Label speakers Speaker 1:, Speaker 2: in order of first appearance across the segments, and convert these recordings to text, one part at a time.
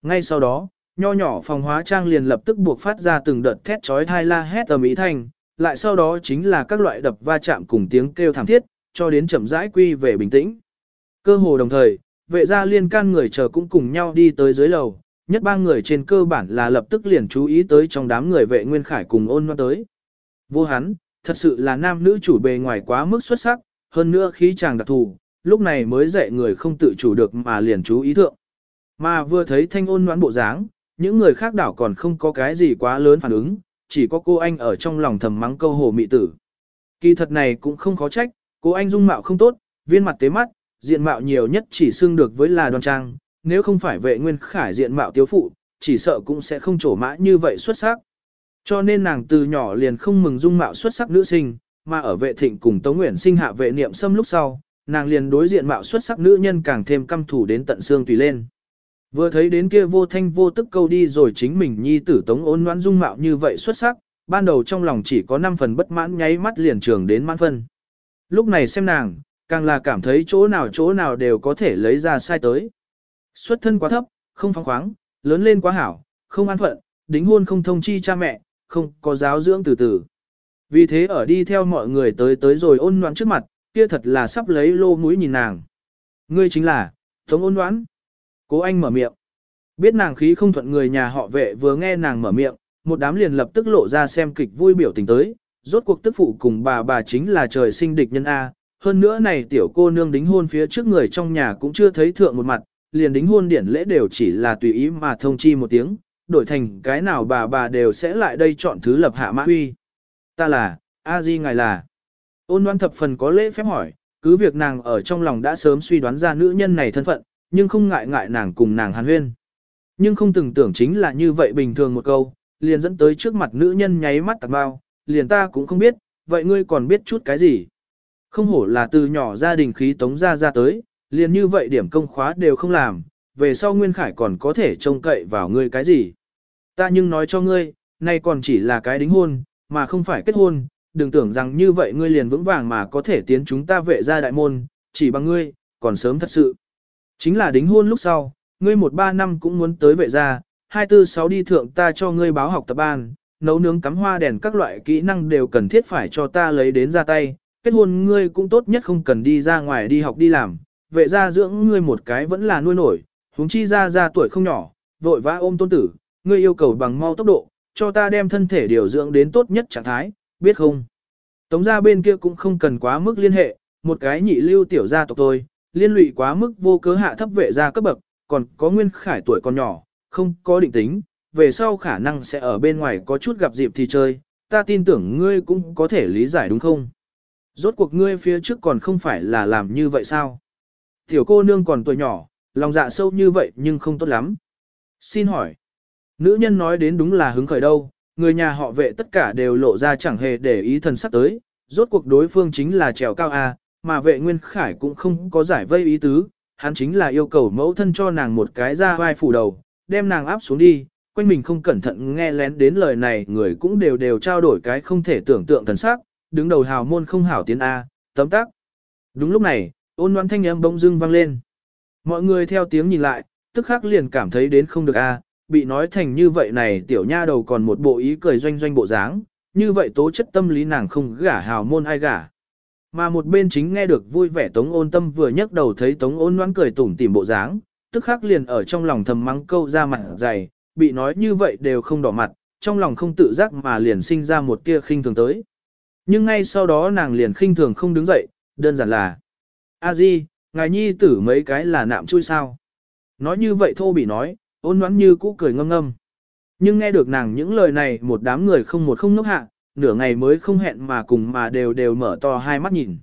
Speaker 1: Ngay sau đó, nho nhỏ phòng hóa trang liền lập tức buộc phát ra từng đợt thét chói tai la hét ầm ĩ thanh, lại sau đó chính là các loại đập va chạm cùng tiếng kêu thảm thiết, cho đến chậm rãi quy về bình tĩnh. Cơ hồ đồng thời, vệ gia liên can người chờ cũng cùng nhau đi tới dưới lầu, nhất ba người trên cơ bản là lập tức liền chú ý tới trong đám người vệ Nguyên Khải cùng Ôn Loan tới. Vô hắn, thật sự là nam nữ chủ bề ngoài quá mức xuất sắc, hơn nữa khí chàng đặc thù, lúc này mới dạy người không tự chủ được mà liền chú ý thượng. Mà vừa thấy thanh ôn noãn bộ dáng, những người khác đảo còn không có cái gì quá lớn phản ứng, chỉ có cô anh ở trong lòng thầm mắng câu hồ mị tử. Kỳ thật này cũng không khó trách, cô anh dung mạo không tốt, viên mặt tế mắt, diện mạo nhiều nhất chỉ xưng được với là đoan trang, nếu không phải vệ Nguyên Khải diện mạo tiếu phụ, chỉ sợ cũng sẽ không trổ mã như vậy xuất sắc. Cho nên nàng từ nhỏ liền không mừng dung mạo xuất sắc nữ sinh, mà ở vệ thịnh cùng Tống Nguyễn sinh hạ vệ niệm xâm lúc sau, nàng liền đối diện mạo xuất sắc nữ nhân càng thêm căm thủ đến tận xương tùy lên. Vừa thấy đến kia vô thanh vô tức câu đi rồi chính mình nhi tử Tống Ôn Noãn dung mạo như vậy xuất sắc, ban đầu trong lòng chỉ có 5 phần bất mãn nháy mắt liền trường đến mãn phân. Lúc này xem nàng, càng là cảm thấy chỗ nào đều có thể lấy ra sai tới. Xuất thân quá thấp, không phóng khoáng, lớn lên quá hảo, không an phận, đính hôn không thông chi cha mẹ, không có giáo dưỡng từ từ. Vì thế ở đi theo mọi người tới rồi Ôn Noãn trước mặt, kia thật là sắp lấy lô mũi nhìn nàng. Ngươi chính là Tống Ôn Noãn. Cố Anh mở miệng. Biết nàng khí không thuận người nhà họ vệ vừa nghe nàng mở miệng, một đám liền lập tức lộ ra xem kịch vui biểu tình tới. Rốt cuộc tức phụ cùng bà chính là trời sinh địch nhân A. Hơn nữa này tiểu cô nương đính hôn phía trước người trong nhà cũng chưa thấy thượng một mặt, liền đính hôn điển lễ đều chỉ là tùy ý mà thông chi một tiếng, đổi thành cái nào bà đều sẽ lại đây chọn thứ lập hạ mã huy. Ta là, A Di ngài là. Ôn Loan thập phần có lễ phép hỏi, cứ việc nàng ở trong lòng đã sớm suy đoán ra nữ nhân này thân phận, nhưng không ngại nàng cùng nàng hàn huyên. Nhưng không từng tưởng chính là như vậy bình thường một câu, liền dẫn tới trước mặt nữ nhân nháy mắt tạc bao, liền ta cũng không biết, vậy ngươi còn biết chút cái gì? Không hổ là từ nhỏ gia đình khí tống ra tới, liền như vậy điểm công khóa đều không làm, về sau Nguyên Khải còn có thể trông cậy vào ngươi cái gì? Ta nhưng nói cho ngươi, nay còn chỉ là cái đính hôn, mà không phải kết hôn, đừng tưởng rằng như vậy ngươi liền vững vàng mà có thể tiến chúng ta vệ gia đại môn, chỉ bằng ngươi, còn sớm thật sự. Chính là đính hôn lúc sau, ngươi 1-3 năm cũng muốn tới vệ gia, 2-4-6 đi thượng ta cho ngươi báo học tập ban, nấu nướng cắm hoa đèn các loại kỹ năng đều cần thiết phải cho ta lấy đến ra tay, kết hôn ngươi cũng tốt nhất không cần đi ra ngoài đi học đi làm, vệ gia dưỡng ngươi một cái vẫn là nuôi nổi, huống chi ra tuổi không nhỏ, vội vã ôm tôn tử, ngươi yêu cầu bằng mau tốc độ, cho ta đem thân thể điều dưỡng đến tốt nhất trạng thái, biết không? Tống gia bên kia cũng không cần quá mức liên hệ, một cái nhị lưu tiểu gia tộc tôi, liên lụy quá mức vô cớ hạ thấp vệ gia cấp bậc, còn có Nguyên Khải tuổi còn nhỏ, không có định tính, về sau khả năng sẽ ở bên ngoài có chút gặp dịp thì chơi, ta tin tưởng ngươi cũng có thể lý giải đúng không? Rốt cuộc ngươi phía trước còn không phải là làm như vậy sao? Tiểu cô nương còn tuổi nhỏ, lòng dạ sâu như vậy nhưng không tốt lắm. Xin hỏi, nữ nhân nói đến đúng là hứng khởi đâu, người nhà họ vệ tất cả đều lộ ra chẳng hề để ý thần sắc tới, rốt cuộc đối phương chính là trèo cao A, mà vệ Nguyên Khải cũng không có giải vây ý tứ, hắn chính là yêu cầu mẫu thân cho nàng một cái ra vai phủ đầu, đem nàng áp xuống đi, quanh mình không cẩn thận nghe lén đến lời này người cũng đều trao đổi cái không thể tưởng tượng thần sắc, đứng đầu hào môn không hảo tiến A, tấm tắc. Đúng lúc này, Ôn Loan thanh âm bỗng dưng vang lên. Mọi người theo tiếng nhìn lại, tức khắc liền cảm thấy đến không được A, bị nói thành như vậy này tiểu nha đầu còn một bộ ý cười doanh doanh bộ dáng, như vậy tố chất tâm lý nàng không gả hào môn ai gả. Mà một bên chính nghe được vui vẻ Tống Ôn Tâm vừa nhấc đầu thấy Tống Ôn Loan cười tủm tỉm bộ dáng, tức khắc liền ở trong lòng thầm mắng câu ra mặt dày, bị nói như vậy đều không đỏ mặt, trong lòng không tự giác mà liền sinh ra một tia khinh thường tới. Nhưng ngay sau đó nàng liền khinh thường không đứng dậy, đơn giản là A Di, ngài nhi tử mấy cái là nạm chui sao. Nói như vậy thô bị nói, Ôn Loan như cũ cười ngâm ngâm. Nhưng nghe được nàng những lời này một đám người không ngốc hạ, nửa ngày mới không hẹn mà cùng mà đều mở to hai mắt nhìn.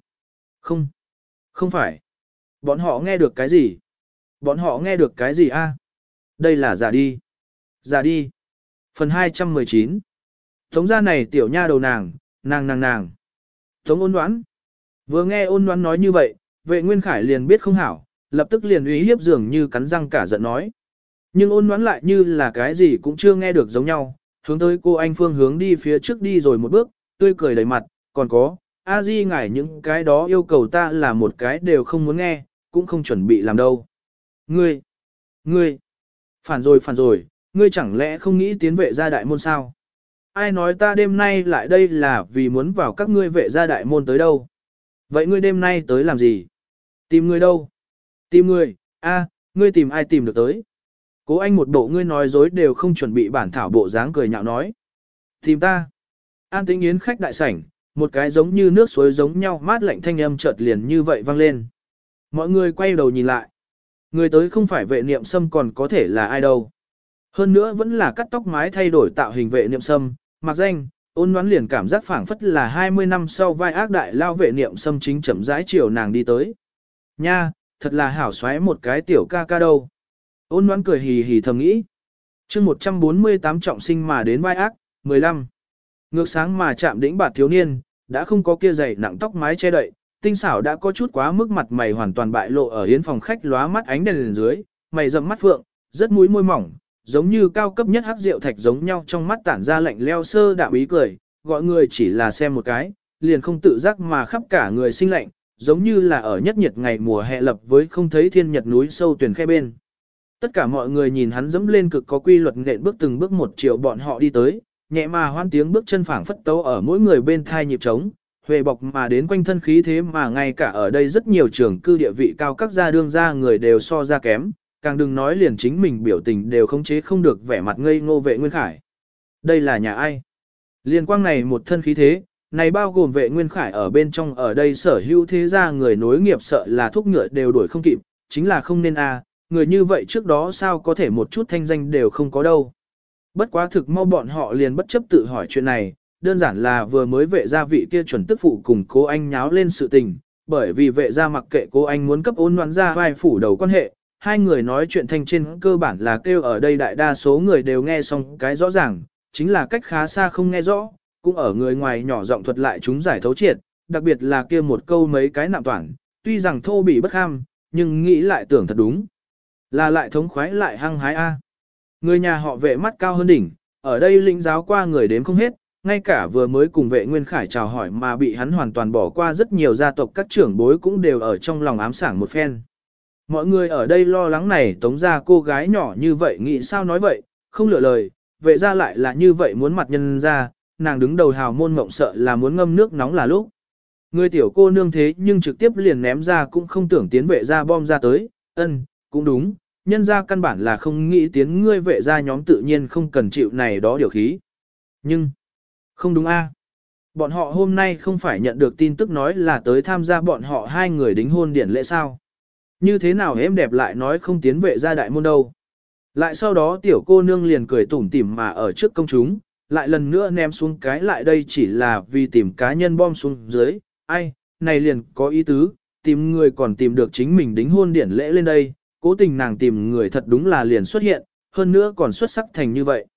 Speaker 1: Không phải. Bọn họ nghe được cái gì? Bọn họ nghe được cái gì a? Đây là giả đi. Giả đi. Phần 219. Tống gia này tiểu nha đầu nàng. Tống Ôn Đoán. Vừa nghe Ôn Đoán nói như vậy, vệ Nguyên Khải liền biết không hảo, lập tức liền uy hiếp dường như cắn răng cả giận nói. Nhưng Ôn Đoán lại như là cái gì cũng chưa nghe được giống nhau, hướng tới cô anh phương hướng đi phía trước đi rồi một bước, tươi cười đầy mặt, còn có, A Di ngài những cái đó yêu cầu ta là một cái đều không muốn nghe, cũng không chuẩn bị làm đâu. Ngươi, phản rồi, ngươi chẳng lẽ không nghĩ tiến vệ gia đại môn sao? Ai nói ta đêm nay lại đây là vì muốn vào các ngươi vệ gia đại môn tới đâu? Vậy ngươi đêm nay tới làm gì? Tìm người đâu? Tìm người, ngươi tìm ai tìm được tới? Cố Anh một bộ ngươi nói dối đều không chuẩn bị bản thảo bộ dáng cười nhạo nói. Tìm ta. An Tĩnh Yến khách đại sảnh, một cái giống như nước suối giống nhau mát lạnh thanh âm chợt liền như vậy vang lên. Mọi người quay đầu nhìn lại. Người tới không phải Vệ Niệm Sâm còn có thể là ai đâu. Hơn nữa vẫn là cắt tóc mái thay đổi tạo hình Vệ Niệm Sâm, mặc danh, Ôn Ngoãn liền cảm giác phảng phất là 20 năm sau vai ác đại lao Vệ Niệm Sâm chính chậm rãi chiều nàng đi tới. Nha, thật là hảo xoáy một cái tiểu ca ca đâu. Ôn Ngoãn cười hì hì thầm nghĩ. Chương 148 trọng sinh mà đến vai ác, 15. Ngược sáng mà chạm đỉnh bạt thiếu niên, đã không có kia dày nặng tóc mái che đậy, tinh xảo đã có chút quá mức mặt mày hoàn toàn bại lộ ở yến phòng khách lóa mắt ánh đèn dưới, mày rậm mắt phượng, rất mũi môi mỏng, giống như cao cấp nhất hắc rượu thạch giống nhau trong mắt tản ra lạnh leo sơ đạm ý cười, gọi người chỉ là xem một cái, liền không tự giác mà khắp cả người sinh lạnh, giống như là ở nhất nhiệt ngày mùa hè lập với không thấy thiên nhật núi sâu tuyển khe bên. Tất cả mọi người nhìn hắn dẫm lên cực có quy luật nện bước từng bước một chiều bọn họ đi tới, nhẹ mà hoan tiếng bước chân phảng phất tấu ở mỗi người bên thai nhịp trống, huệ bọc mà đến quanh thân khí thế mà ngay cả ở đây rất nhiều trường cư địa vị cao các gia đương gia người đều so ra kém, càng đừng nói liền chính mình biểu tình đều khống chế không được vẻ mặt ngây ngô Vệ Nguyên Khải. Đây là nhà ai? Liên quang này một thân khí thế, này bao gồm Vệ Nguyên Khải ở bên trong ở đây sở hữu thế gia người nối nghiệp sợ là thúc ngựa đều đuổi không kịp, chính là không nên người như vậy trước đó sao có thể một chút thanh danh đều không có đâu. Bất quá thực mau bọn họ liền bất chấp tự hỏi chuyện này, đơn giản là vừa mới Vệ gia vị kia chuẩn tức phụ cùng Cố Anh nháo lên sự tình, bởi vì Vệ gia mặc kệ Cố Anh muốn cấp Ôn Ngoãn ra vai phủ đầu quan hệ, hai người nói chuyện thanh trên cơ bản là kêu ở đây đại đa số người đều nghe xong cái rõ ràng, chính là cách khá xa không nghe rõ, cũng ở người ngoài nhỏ giọng thuật lại chúng giải thấu triệt, đặc biệt là kia một câu mấy cái nạm toản, tuy rằng thô bỉ bất ham, nhưng nghĩ lại tưởng thật đúng. Là lại thống khoái lại hăng hái Người nhà họ Vệ mắt cao hơn đỉnh, ở đây lĩnh giáo qua người đếm không hết, ngay cả vừa mới cùng Vệ Nguyên Khải chào hỏi mà bị hắn hoàn toàn bỏ qua rất nhiều gia tộc các trưởng bối cũng đều ở trong lòng ám sảng một phen. Mọi người ở đây lo lắng này tống ra cô gái nhỏ như vậy nghĩ sao nói vậy, không lựa lời, Vệ ra lại là như vậy muốn mặt nhân ra, nàng đứng đầu hào môn mộng sợ là muốn ngâm nước nóng là lúc. Người tiểu cô nương thế nhưng trực tiếp liền ném ra cũng không tưởng tiến Vệ ra bom ra tới, cũng đúng, nhân ra căn bản là không nghĩ tiến ngươi Vệ ra nhóm tự nhiên không cần chịu này đó điều khí. Nhưng, không đúng bọn họ hôm nay không phải nhận được tin tức nói là tới tham gia bọn họ hai người đính hôn điển lễ sao. Như thế nào êm đẹp lại nói không tiến Vệ ra đại môn đâu. Lại sau đó tiểu cô nương liền cười tủm tỉm mà ở trước công chúng, lại lần nữa ném xuống cái lại đây chỉ là vì tìm cá nhân bom xuống dưới, này liền có ý tứ, tìm người còn tìm được chính mình đính hôn điển lễ lên đây, cố tình nàng tìm người thật đúng là liền xuất hiện, hơn nữa còn xuất sắc thành như vậy.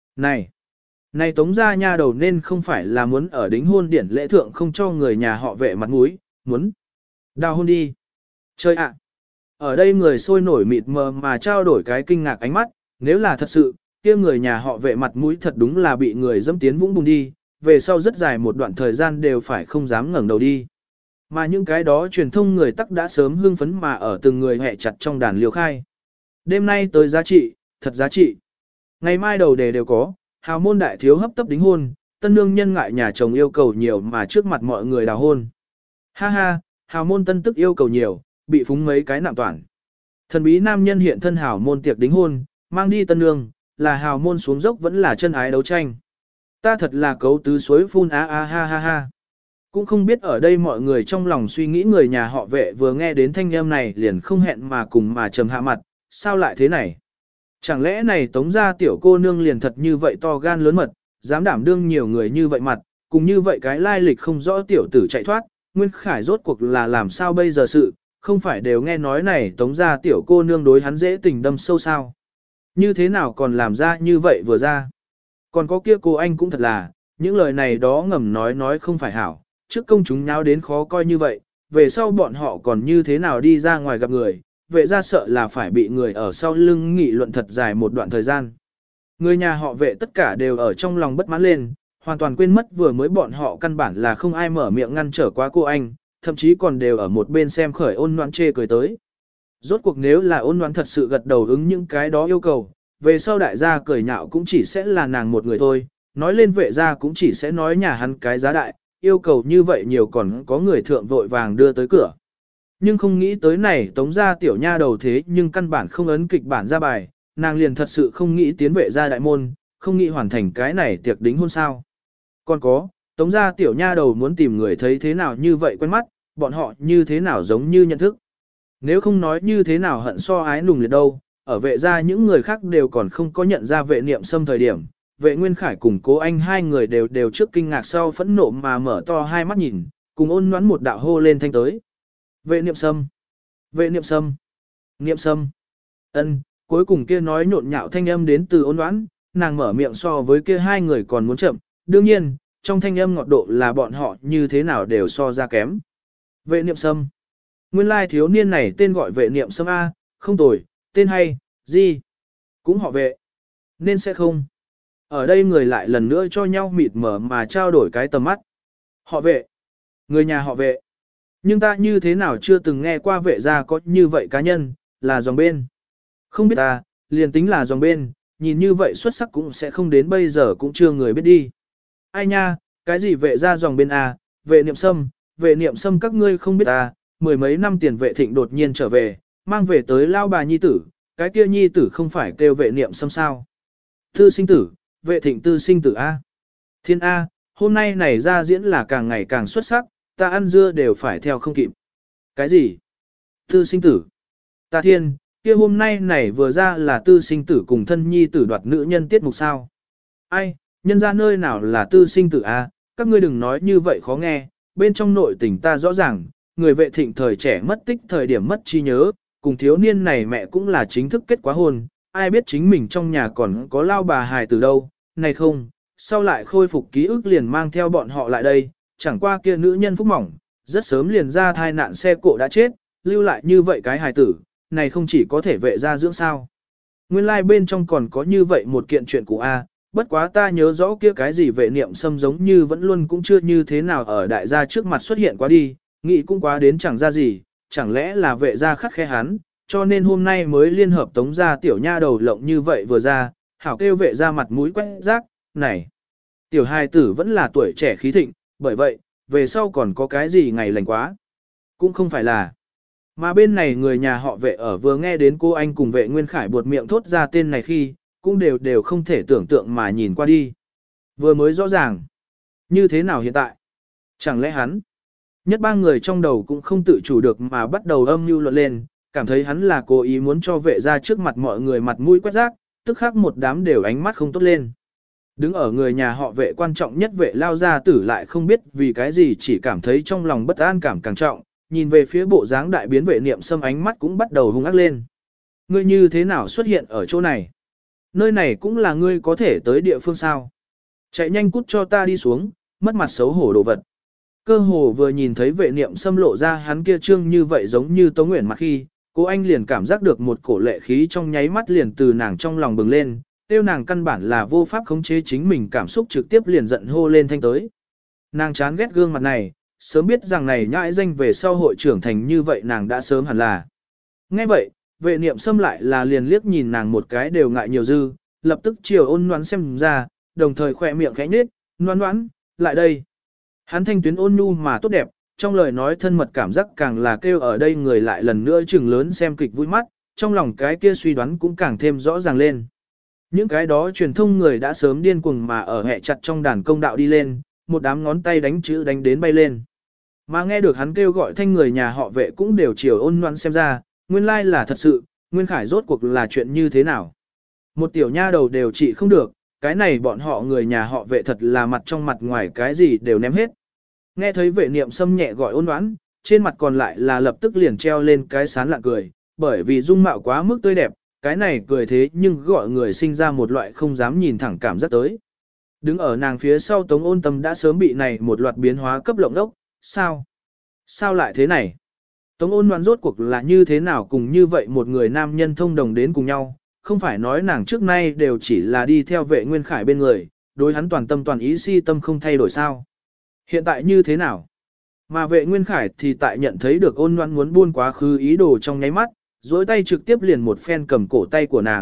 Speaker 1: Này tống gia nha đầu nên không phải là muốn ở đính hôn điển lễ thượng không cho người nhà họ Vệ mặt mũi, muốn đào hôn đi. Chơi ạ! Ở đây người sôi nổi mịt mờ mà trao đổi cái kinh ngạc ánh mắt, nếu là thật sự, kia người nhà họ Vệ mặt mũi thật đúng là bị người dẫm tiến vũng bùn đi, về sau rất dài một đoạn thời gian đều phải không dám ngẩng đầu đi. Mà những cái đó truyền thông người tắc đã sớm hưng phấn mà ở từng người hẹ chặt trong đàn liều khai. Đêm nay tới giá trị, thật giá trị. Ngày mai đầu đề đều có, hào môn đại thiếu hấp tấp đính hôn, tân nương nhân ngại nhà chồng yêu cầu nhiều mà trước mặt mọi người đào hôn. Ha ha, hào môn tân tức yêu cầu nhiều, bị phúng mấy cái nạm toàn. Thần bí nam nhân hiện thân hào môn tiệc đính hôn, mang đi tân nương, là hào môn xuống dốc vẫn là chân ái đấu tranh. Ta thật là cấu tứ suối phun ha ha ha. Cũng không biết ở đây mọi người trong lòng suy nghĩ người nhà họ Vệ vừa nghe đến thanh âm này liền không hẹn mà cùng mà trầm hạ mặt, sao lại thế này? Chẳng lẽ này tống gia tiểu cô nương liền thật như vậy to gan lớn mật, dám đảm đương nhiều người như vậy mặt, cùng như vậy cái lai lịch không rõ tiểu tử chạy thoát, Nguyên Khải rốt cuộc là làm sao bây giờ sự, không phải đều nghe nói này tống gia tiểu cô nương đối hắn dễ tình đâm sâu sao. Như thế nào còn làm ra như vậy vừa ra. Còn có kia cô anh cũng thật là, những lời này đó ngầm nói không phải hảo, trước công chúng nháo đến khó coi như vậy, về sau bọn họ còn như thế nào đi ra ngoài gặp người, Vệ ra sợ là phải bị người ở sau lưng nghị luận thật dài một đoạn thời gian. Người nhà họ Vệ tất cả đều ở trong lòng bất mãn lên, hoàn toàn quên mất vừa mới bọn họ căn bản là không ai mở miệng ngăn trở qua cô anh, thậm chí còn đều ở một bên xem khởi Ôn Noãn chê cười tới. Rốt cuộc nếu là Ôn Noãn thật sự gật đầu ứng những cái đó yêu cầu, về sau đại gia cười nhạo cũng chỉ sẽ là nàng một người thôi, nói lên vệ gia cũng chỉ sẽ nói nhà hắn cái giá đại, yêu cầu như vậy nhiều còn có người thượng vội vàng đưa tới cửa. Nhưng không nghĩ tới này tống gia tiểu nha đầu thế nhưng căn bản không ấn kịch bản ra bài, nàng liền thật sự không nghĩ tiến vệ gia đại môn, không nghĩ hoàn thành cái này tiệc đính hôn sao. Còn có, tống gia tiểu nha đầu muốn tìm người thấy thế nào như vậy quen mắt, bọn họ như thế nào giống như nhận thức. Nếu không nói như thế nào hận so ái nùng liệt đâu, ở vệ gia những người khác đều còn không có nhận ra vệ niệm xâm thời điểm, vệ Nguyên Khải cùng cố anh hai người đều trước kinh ngạc sau phẫn nộ mà mở to hai mắt nhìn, cùng ôn nhoắn một đạo hô lên thanh tới. Vệ niệm sâm, vệ niệm sâm, niệm sâm, ân, cuối cùng kia nói nhộn nhạo thanh âm đến từ ôn nhoắn, nàng mở miệng so với kia hai người còn muốn chậm, đương nhiên, trong thanh âm ngọt độ là bọn họ như thế nào đều so ra kém. Vệ niệm sâm, nguyên lai thiếu niên này tên gọi vệ niệm sâm A, không tồi, tên hay, gì, cũng họ vệ, nên sẽ không. Ở đây người lại lần nữa cho nhau mịt mở mà trao đổi cái tầm mắt. Họ vệ, người nhà họ vệ. Nhưng ta như thế nào chưa từng nghe qua vệ gia có như vậy cá nhân, là dòng bên. Không biết ta, liền tính là dòng bên, nhìn như vậy xuất sắc cũng sẽ không đến bây giờ cũng chưa người biết đi. Ai nha, cái gì vệ gia dòng bên à, vệ niệm sâm các ngươi không biết ta, mười mấy năm tiền vệ thịnh đột nhiên trở về, mang về tới lao bà nhi tử, cái kia nhi tử không phải kêu vệ niệm sâm sao. Tư sinh tử, vệ thịnh tư sinh tử A. Thiên A, hôm nay này ra diễn là càng ngày càng xuất sắc, ta ăn dưa đều phải theo không kịp. Cái gì? Tư sinh tử. Ta thiên, kia hôm nay này vừa ra là tư sinh tử cùng thân nhi tử đoạt nữ nhân tiết mục sao. Ai, nhân ra nơi nào là tư sinh tử A, các ngươi đừng nói như vậy khó nghe, bên trong nội tình ta rõ ràng, người vệ thịnh thời trẻ mất tích thời điểm mất trí nhớ, cùng thiếu niên này mẹ cũng là chính thức kết quá hôn, ai biết chính mình trong nhà còn có lao bà hài từ đâu, này không, sau lại khôi phục ký ức liền mang theo bọn họ lại đây, chẳng qua kia nữ nhân phúc mỏng, rất sớm liền ra thai nạn xe cộ đã chết, lưu lại như vậy cái hài tử, này không chỉ có thể vệ ra dưỡng sao. Nguyên lai like bên trong còn có như vậy một kiện chuyện của A, bất quá ta nhớ rõ kia cái gì vệ niệm xâm giống như vẫn luôn cũng chưa như thế nào ở đại gia trước mặt xuất hiện quá đi, nghĩ cũng quá đến chẳng ra gì, chẳng lẽ là vệ gia khắc khe hắn, cho nên hôm nay mới liên hợp tống gia tiểu nha đầu lộng như vậy vừa ra, hảo kêu vệ gia mặt mũi quét rác, này. Tiểu hài tử vẫn là tuổi trẻ khí thịnh, bởi vậy, về sau còn có cái gì ngày lành quá. Cũng không phải là. Mà bên này người nhà họ vệ ở vừa nghe đến cô anh cùng vệ Nguyên Khải buột miệng thốt ra tên này khi, cũng đều không thể tưởng tượng mà nhìn qua đi. Vừa mới rõ ràng. Như thế nào hiện tại? Chẳng lẽ hắn? Nhất ba người trong đầu cũng không tự chủ được mà bắt đầu âm mưu luận lên, cảm thấy hắn là cố ý muốn cho vệ ra trước mặt mọi người mặt mũi quét rác, tức khắc một đám đều ánh mắt không tốt lên. Đứng ở người nhà họ vệ quan trọng nhất vệ lao gia tử lại không biết vì cái gì chỉ cảm thấy trong lòng bất an cảm càng trọng, nhìn về phía bộ dáng đại biến vệ niệm xâm ánh mắt cũng bắt đầu hung ác lên. Ngươi như thế nào xuất hiện ở chỗ này? Nơi này cũng là ngươi có thể tới địa phương sao? Chạy nhanh cút cho ta đi xuống, mất mặt xấu hổ đồ vật. Cơ hồ vừa nhìn thấy vệ niệm xâm lộ ra hắn kia trương như vậy giống như Tống Nguyễn mặt khi, cô anh liền cảm giác được một cổ lệ khí trong nháy mắt liền từ nàng trong lòng bừng lên, tiêu nàng căn bản là vô pháp khống chế chính mình cảm xúc trực tiếp liền giận hô lên thanh tới. Nàng chán ghét gương mặt này, sớm biết rằng này nhãi danh về sau hội trưởng thành như vậy nàng đã sớm hẳn là. Nghe vậy, vệ niệm xâm lại là liền liếc nhìn nàng một cái đều ngại nhiều dư, lập tức chiều ôn noãn xem ra, đồng thời khỏe miệng khẽ nhếch, noãn noãn, lại đây. Hắn thanh tuyến ôn nhu mà tốt đẹp, trong lời nói thân mật cảm giác càng là kêu ở đây người lại lần nữa chừng lớn xem kịch vui mắt, trong lòng cái kia suy đoán cũng càng thêm rõ ràng lên. Những cái đó truyền thông người đã sớm điên cuồng mà ở hẹ chặt trong đàn công đạo đi lên, một đám ngón tay đánh chữ đánh đến bay lên. Mà nghe được hắn kêu gọi thanh người nhà họ vệ cũng đều chiều ôn loan xem ra, nguyên lai là thật sự, Nguyên Khải rốt cuộc là chuyện như thế nào. Một tiểu nha đầu đều trị không được, cái này bọn họ người nhà họ vệ thật là mặt trong mặt ngoài cái gì đều ném hết. Nghe thấy vệ niệm xâm nhẹ gọi ôn đoán, trên mặt còn lại là lập tức liền treo lên cái sán lạ cười, bởi vì dung mạo quá mức tươi đẹp, cái này cười thế nhưng gọi người sinh ra một loại không dám nhìn thẳng cảm giác tới. Đứng ở nàng phía sau Tống Ôn Tâm đã sớm bị này một loạt biến hóa cấp lộng đốc, sao? Sao lại thế này? Tống Ôn Đoán rốt cuộc là như thế nào cùng như vậy một người nam nhân thông đồng đến cùng nhau, không phải nói nàng trước nay đều chỉ là đi theo vệ Nguyên Khải bên người, đối hắn toàn tâm toàn ý si tâm không thay đổi sao? Hiện tại như thế nào? Mà vệ Nguyên Khải thì tại nhận thấy được Ôn Đoán muốn buôn quá khứ ý đồ trong nháy mắt, dối tay trực tiếp liền một phen cầm cổ tay của nàng,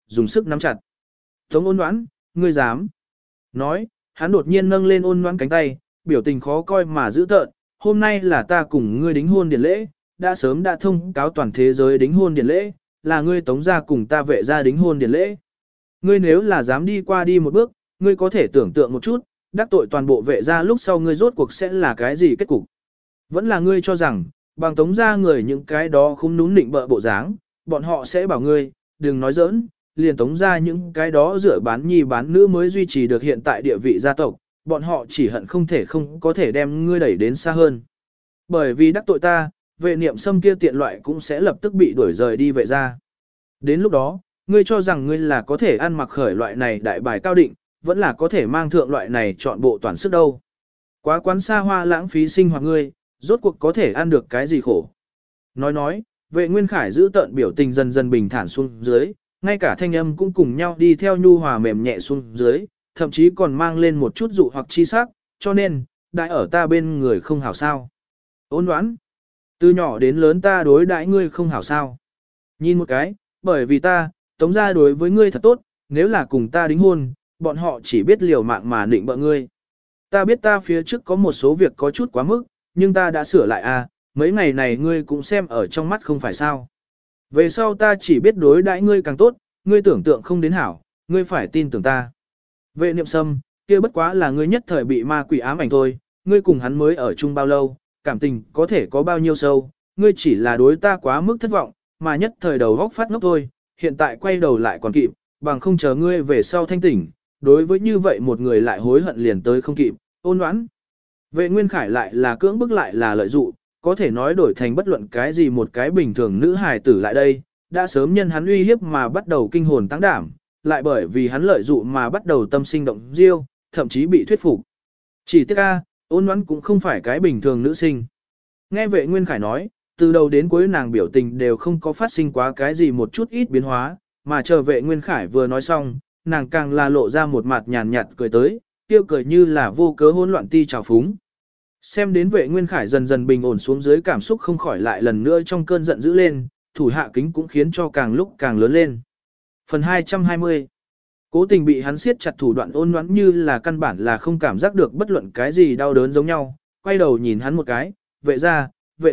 Speaker 1: dùng sức nắm chặt. Tống Ôn Ngoãn, ngươi dám. Nói, hắn đột nhiên nâng lên Ôn Ngoãn cánh tay, biểu tình khó coi mà dữ tợn, hôm nay là ta cùng ngươi đính hôn điển lễ, đã sớm đã thông cáo toàn thế giới đính hôn điển lễ, là ngươi Tống gia cùng ta Vệ gia đính hôn điển lễ. Ngươi nếu là dám đi qua đi một bước, ngươi có thể tưởng tượng một chút, đắc tội toàn bộ Vệ gia lúc sau ngươi rốt cuộc sẽ là cái gì kết cục. Vẫn là ngươi cho rằng, bằng Tống gia người những cái đó không núm nịnh bợ bộ dáng, bọn họ sẽ bảo ngươi, đừng nói giỡn, liền Tống gia những cái đó dựa bán nhi bán nữ mới duy trì được hiện tại địa vị gia tộc, bọn họ chỉ hận không có thể đem ngươi đẩy đến xa hơn. Bởi vì đắc tội ta, Vệ Niệm Sâm kia tiện loại cũng sẽ lập tức bị đuổi rời đi Vệ gia. Đến lúc đó, ngươi cho rằng ngươi là có thể ăn mặc khởi loại này đại bài cao định, vẫn là có thể mang thượng loại này chọn bộ toàn sức đâu. Quá quán xa hoa lãng phí sinh hoạt ngươi, rốt cuộc có thể ăn được cái gì khổ. Nói, Vệ Nguyên Khải giữ tợn biểu tình dần dần bình thản xuống dưới, ngay cả thanh âm cũng cùng nhau đi theo nhu hòa mềm nhẹ xuống dưới, thậm chí còn mang lên một chút dụ hoặc chi sắc, cho nên, đại ở ta bên người không hảo sao. Ôn Ngoãn, từ nhỏ đến lớn ta đối đãi ngươi không hảo sao. Nhìn một cái, bởi vì ta, Tống gia đối với ngươi thật tốt, nếu là cùng ta đính hôn, bọn họ chỉ biết liều mạng mà định bợ ngươi. Ta biết ta phía trước có một số việc có chút quá mức, nhưng ta đã sửa lại à, mấy ngày này ngươi cũng xem ở trong mắt không phải sao. Về sau ta chỉ biết đối đãi ngươi càng tốt, ngươi tưởng tượng không đến hảo, ngươi phải tin tưởng ta. Vệ Niệm Sâm, kia bất quá là ngươi nhất thời bị ma quỷ ám ảnh thôi, ngươi cùng hắn mới ở chung bao lâu, cảm tình có thể có bao nhiêu sâu, ngươi chỉ là đối ta quá mức thất vọng, mà nhất thời đầu góc phát ngốc thôi, hiện tại quay đầu lại còn kịp, bằng không chờ ngươi về sau thanh tỉnh, đối với như vậy một người lại hối hận liền tới không kịp, Ôn Ngoãn. Vệ Nguyên Khải lại là cưỡng bức lại là lợi dụng, có thể nói đổi thành bất luận cái gì một cái bình thường nữ hài tử lại đây, đã sớm nhân hắn uy hiếp mà bắt đầu kinh hồn tăng đảm, lại bởi vì hắn lợi dụng mà bắt đầu tâm sinh động diêu, thậm chí bị thuyết phục. Chỉ tiếc a, Ôn Ngoãn cũng không phải cái bình thường nữ sinh. Nghe Vệ Nguyên Khải nói, từ đầu đến cuối nàng biểu tình đều không có phát sinh quá cái gì một chút ít biến hóa, mà chờ Vệ Nguyên Khải vừa nói xong, nàng càng là lộ ra một mặt nhàn nhạt cười tới, tiêu cười như là vô cớ hỗn loạn ti trào phúng. Xem đến Vệ Nguyên Khải dần dần bình ổn xuống dưới, cảm xúc không khỏi lại lần nữa trong cơn giận dữ lên, thủ hạ kính cũng khiến cho càng lúc càng lớn lên. Phần 220. Cố tình bị hắn siết chặt thủ đoạn Ôn Ngoãn như là căn bản là không cảm giác được bất luận cái gì đau đớn giống nhau, quay đầu nhìn hắn một cái, vệ ra,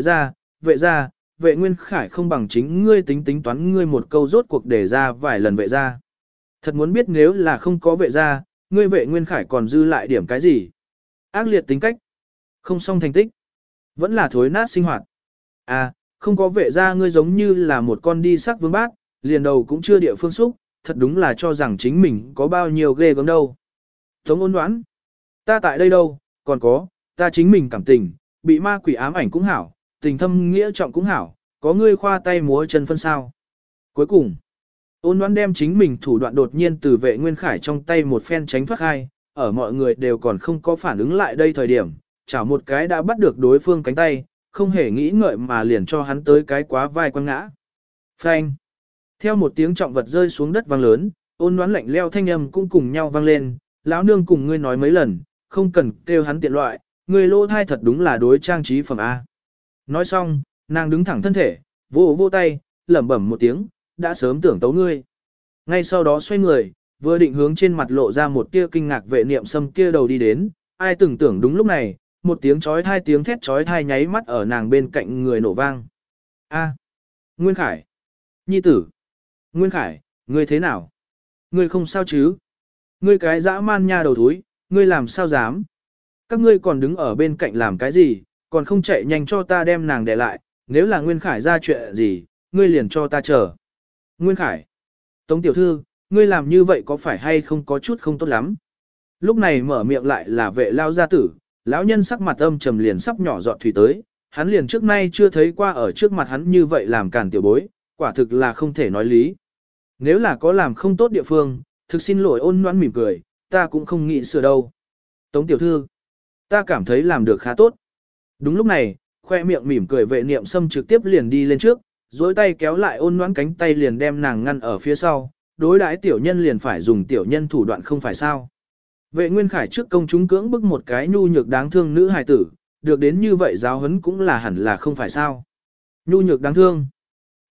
Speaker 1: Vệ Nguyên Khải không bằng chính ngươi tính toán ngươi một câu rốt cuộc để ra vài lần vệ ra. Thật muốn biết nếu là không có vệ ra, ngươi Vệ Nguyên Khải còn dư lại điểm cái gì? Ác liệt tính cách, không song thành tích, vẫn là thối nát sinh hoạt. À, không có vệ ra ngươi giống như là một con đi sắc vương bát, liền đầu cũng chưa địa phương xúc, thật đúng là cho rằng chính mình có bao nhiêu ghê gớm đâu. Tống Ôn Ngoãn, ta tại đây đâu, còn có, ta chính mình cảm tình, bị ma quỷ ám ảnh cũng hảo, tình thâm nghĩa trọng cũng hảo, có ngươi khoa tay múa chân phân sao. Cuối cùng, Ôn Ngoãn đem chính mình thủ đoạn đột nhiên từ Vệ Nguyên Khải trong tay một phen tránh thoát hai, ở mọi người đều còn không có phản ứng lại đây thời điểm, chảo một cái đã bắt được đối phương cánh tay, không hề nghĩ ngợi mà liền cho hắn tới cái quá vai quăng ngã. Phanh! Theo một tiếng trọng vật rơi xuống đất vang lớn, Ôn Ngoãn lạnh leo thanh âm cũng cùng nhau vang lên, lão nương cùng ngươi nói mấy lần, không cần kêu hắn tiện loại, ngươi lô thai thật đúng là đối trang trí phẩm A. Nói xong, nàng đứng thẳng thân thể, vô tay, lẩm bẩm một tiếng, đã sớm tưởng tấu ngươi. Ngay sau đó xoay người, vừa định hướng trên mặt lộ ra một tia kinh ngạc Vệ Niệm Sâm kia đầu đi đến, ai từng tưởng đúng lúc này, một tiếng thét chói tai nháy mắt ở nàng bên cạnh người nổ vang. A, Nguyên Khải, nhi tử, Nguyên Khải, ngươi thế nào? Ngươi không sao chứ? Ngươi cái dã man nha đầu thúi, ngươi làm sao dám? Các ngươi còn đứng ở bên cạnh làm cái gì, còn không chạy nhanh cho ta đem nàng để lại, nếu là Nguyên Khải ra chuyện gì, ngươi liền cho ta chờ. Nguyên Khải, Tống tiểu thư, ngươi làm như vậy có phải hay không có chút không tốt lắm? Lúc này mở miệng lại là Vệ lao gia tử, lão nhân sắc mặt âm trầm liền sắp nhỏ giọt thủy tới, hắn liền trước nay chưa thấy qua ở trước mặt hắn như vậy làm cản tiểu bối, quả thực là không thể nói lý. Nếu là có làm không tốt địa phương, thực xin lỗi. Ôn Ngoãn mỉm cười, ta cũng không nghĩ sửa đâu. Tống tiểu thư, ta cảm thấy làm được khá tốt. Đúng lúc này, khoe miệng mỉm cười Vệ Niệm Sâm trực tiếp liền đi lên trước, dối tay kéo lại Ôn Ngoãn cánh tay liền đem nàng ngăn ở phía sau, đối đãi tiểu nhân liền phải dùng tiểu nhân thủ đoạn không phải sao. Vệ Nguyên Khải trước công chúng cưỡng bức một cái nhu nhược đáng thương nữ hài tử, được đến như vậy giáo huấn cũng là hẳn là không phải sao. Nhu nhược đáng thương.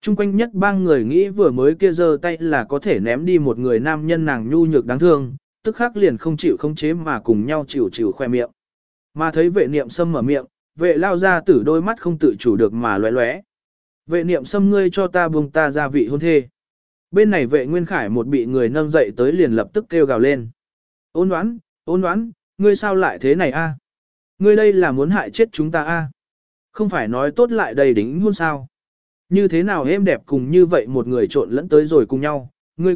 Speaker 1: Trung quanh nhất bang người nghĩ vừa mới kia giơ tay là có thể ném đi một người nam nhân nàng nhu nhược đáng thương, tức khắc liền không chịu khống chế mà cùng nhau chịu khoe miệng. Mà thấy vệ niệm sâm mở miệng, vệ lao ra tử đôi mắt không tự chủ được mà lóe lóe. Vệ niệm sâm ngươi cho ta buông ta ra vị hôn thê. Bên này vệ Nguyên Khải một bị người nâng dậy tới liền lập tức kêu gào lên. Ôn đoán, ngươi sao lại thế này a? Ngươi đây là muốn hại chết chúng ta a? Không phải nói tốt lại đầy đính hôn sao? Như thế nào êm đẹp cùng như vậy một người trộn lẫn tới rồi cùng nhau, ngươi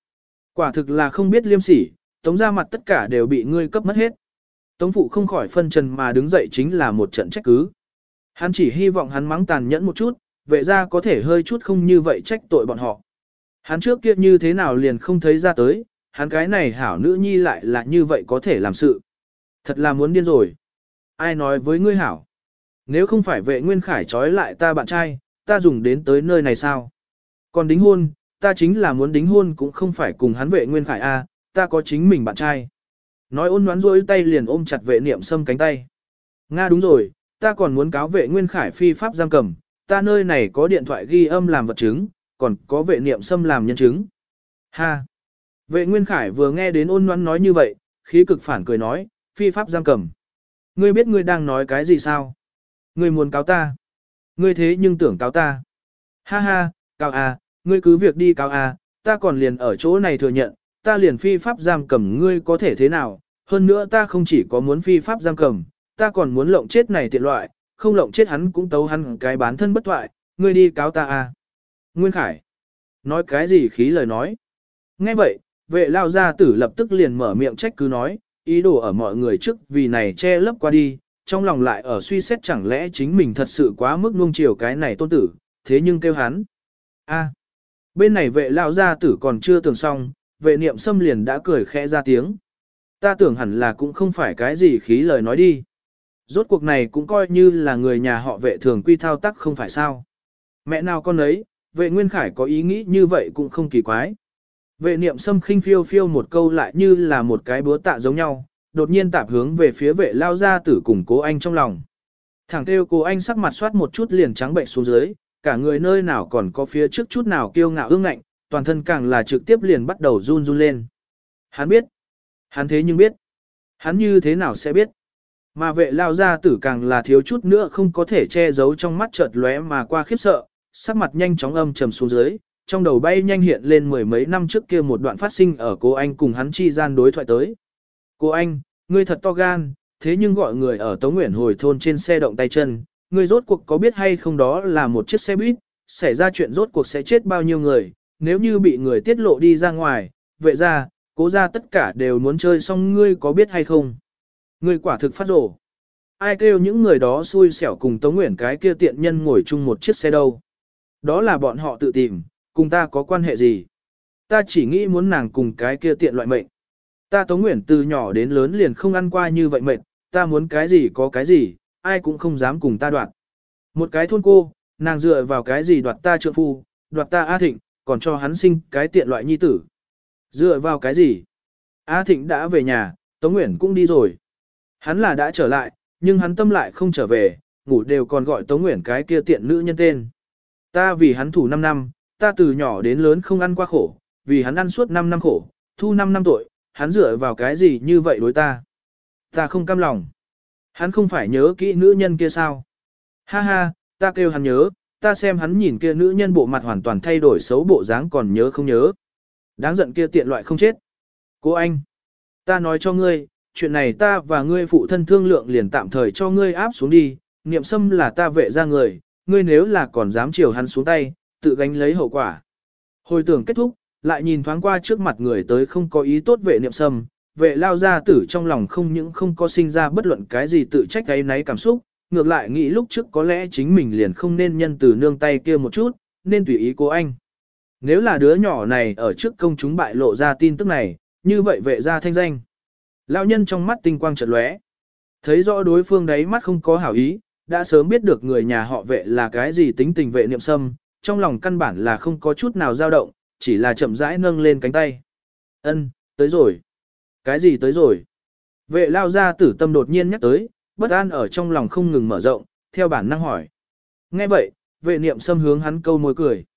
Speaker 1: quả thực là không biết liêm sỉ, tống ra mặt tất cả đều bị ngươi cấp mất hết. Tống phụ không khỏi phân trần mà đứng dậy chính là một trận trách cứ. Hắn chỉ hy vọng hắn mắng tàn nhẫn một chút, vệ ra có thể hơi chút không như vậy trách tội bọn họ. Hắn trước kia như thế nào liền không thấy ra tới, hắn cái này hảo nữ nhi lại là như vậy có thể làm sự. Thật là muốn điên rồi. Ai nói với ngươi hảo? Nếu không phải vệ Nguyên Khải trói lại ta bạn trai, ta dùng đến tới nơi này sao? Còn đính hôn, ta chính là muốn đính hôn cũng không phải cùng hắn vệ Nguyên Khải a, ta có chính mình bạn trai. Nói ôn đoán rôi tay liền ôm chặt vệ niệm sâm cánh tay. Nga đúng rồi, ta còn muốn cáo vệ Nguyên Khải phi pháp giam cầm, ta nơi này có điện thoại ghi âm làm vật chứng, còn có vệ niệm sâm làm nhân chứng. Ha! Vệ Nguyên Khải vừa nghe đến ôn đoán nói như vậy, khí cực phản cười nói, phi pháp giam cầm. Ngươi biết ngươi đang nói cái gì sao? Ngươi muốn cáo ta. Ngươi thế nhưng tưởng cáo ta. Ha ha, cáo à, ngươi cứ việc đi cáo à, ta còn liền ở chỗ này thừa nhận, ta liền phi pháp giam cầm ngươi có thể thế nào, hơn nữa ta không chỉ có muốn phi pháp giam cầm, ta còn muốn lộng chết này tiện loại, không lộng chết hắn cũng tấu hắn cái bán thân bất thoại, ngươi đi cáo ta à. Nguyên Khải, nói cái gì khí lời nói. Nghe vậy, vệ lao gia tử lập tức liền mở miệng trách cứ nói, ý đồ ở mọi người trước vì này che lấp qua đi, trong lòng lại ở suy xét chẳng lẽ chính mình thật sự quá mức nuông chiều cái này tôn tử, thế nhưng kêu hắn. A, bên này vệ lao gia tử còn chưa tưởng xong, vệ niệm xâm liền đã cười khẽ ra tiếng. Ta tưởng hẳn là cũng không phải cái gì khí lời nói đi. Rốt cuộc này cũng coi như là người nhà họ vệ thường quy thao tác không phải sao. Mẹ nào con ấy, vệ Nguyên Khải có ý nghĩ như vậy cũng không kỳ quái. Vệ niệm xâm khinh phiêu phiêu một câu lại như là một cái búa tạ giống nhau, đột nhiên tạp hướng về phía vệ lao gia tử cùng cố anh trong lòng. Thẳng kêu cố anh sắc mặt soát một chút liền trắng bệnh xuống dưới, cả người nơi nào còn có phía trước chút nào kiêu ngạo ương ngạnh, toàn thân càng là trực tiếp liền bắt đầu run run lên. Hắn biết. Hắn thế nhưng biết. Hắn như thế nào sẽ biết. Mà vệ lao gia tử càng là thiếu chút nữa không có thể che giấu trong mắt chợt lóe mà qua khiếp sợ, sắc mặt nhanh chóng âm trầm xuống dưới, trong đầu bay nhanh hiện lên mười mấy năm trước kia một đoạn phát sinh ở cô anh cùng hắn chi gian đối thoại tới. Cô anh, ngươi thật to gan, thế nhưng gọi người ở Tống Nguyễn hồi thôn trên xe động tay chân, ngươi rốt cuộc có biết hay không đó là một chiếc xe buýt, xảy ra chuyện rốt cuộc sẽ chết bao nhiêu người, nếu như bị người tiết lộ đi ra ngoài, vệ ra, cố ra tất cả đều muốn chơi xong ngươi có biết hay không. Ngươi quả thực phát rổ. Ai kêu những người đó xui xẻo cùng Tống Nguyễn cái kia tiện nhân ngồi chung một chiếc xe đâu. Đó là bọn họ tự tìm, cùng ta có quan hệ gì. Ta chỉ nghĩ muốn nàng cùng cái kia tiện loại mệnh. Ta Tống Nguyễn từ nhỏ đến lớn liền không ăn qua như vậy mệnh, ta muốn cái gì có cái gì, ai cũng không dám cùng ta đoạt. Một cái thôn cô, nàng dựa vào cái gì đoạt ta trượng phu, đoạt ta A Thịnh, còn cho hắn sinh cái tiện loại nhi tử. Dựa vào cái gì? A Thịnh đã về nhà, Tống Nguyễn cũng đi rồi. Hắn là đã trở lại, nhưng hắn tâm lại không trở về, ngủ đều còn gọi Tống Nguyễn cái kia tiện nữ nhân tên. Ta vì hắn thủ 5 năm, ta từ nhỏ đến lớn không ăn qua khổ, vì hắn ăn suốt 5 năm khổ, thu 5 năm tội, hắn dựa vào cái gì như vậy đối ta? Ta không cam lòng. Hắn không phải nhớ kỹ nữ nhân kia sao? Ha ha, ta kêu hắn nhớ, ta xem hắn nhìn kia nữ nhân bộ mặt hoàn toàn thay đổi xấu bộ dáng còn nhớ không nhớ. Đáng giận kia tiện loại không chết. Cô anh, ta nói cho ngươi, chuyện này ta và ngươi phụ thân thương lượng liền tạm thời cho ngươi áp xuống đi, Niệm Sâm là ta vệ ra người, ngươi nếu là còn dám chiều hắn xuống tay, tự gánh lấy hậu quả. Hồi tưởng kết thúc, lại nhìn thoáng qua trước mặt người tới không có ý tốt vệ Niệm Sâm, vệ lao gia tử trong lòng không những không có sinh ra bất luận cái gì tự trách ấy náy cảm xúc, ngược lại nghĩ lúc trước có lẽ chính mình liền không nên nhân từ nương tay kia một chút, nên tùy ý cô anh. Nếu là đứa nhỏ này ở trước công chúng bại lộ ra tin tức này, như vậy vệ ra thanh danh. Lão nhân trong mắt tinh quang chợt lóe, thấy rõ đối phương đấy mắt không có hảo ý, đã sớm biết được người nhà họ vệ là cái gì tính tình vệ Niệm Sâm, trong lòng căn bản là không có chút nào dao động, chỉ là chậm rãi nâng lên cánh tay. Ân, tới rồi. Cái gì tới rồi? Vệ lao ra tử tâm đột nhiên nhắc tới, bất an ở trong lòng không ngừng mở rộng, theo bản năng hỏi. Nghe vậy, vệ Niệm Sâm hướng hắn câu môi cười.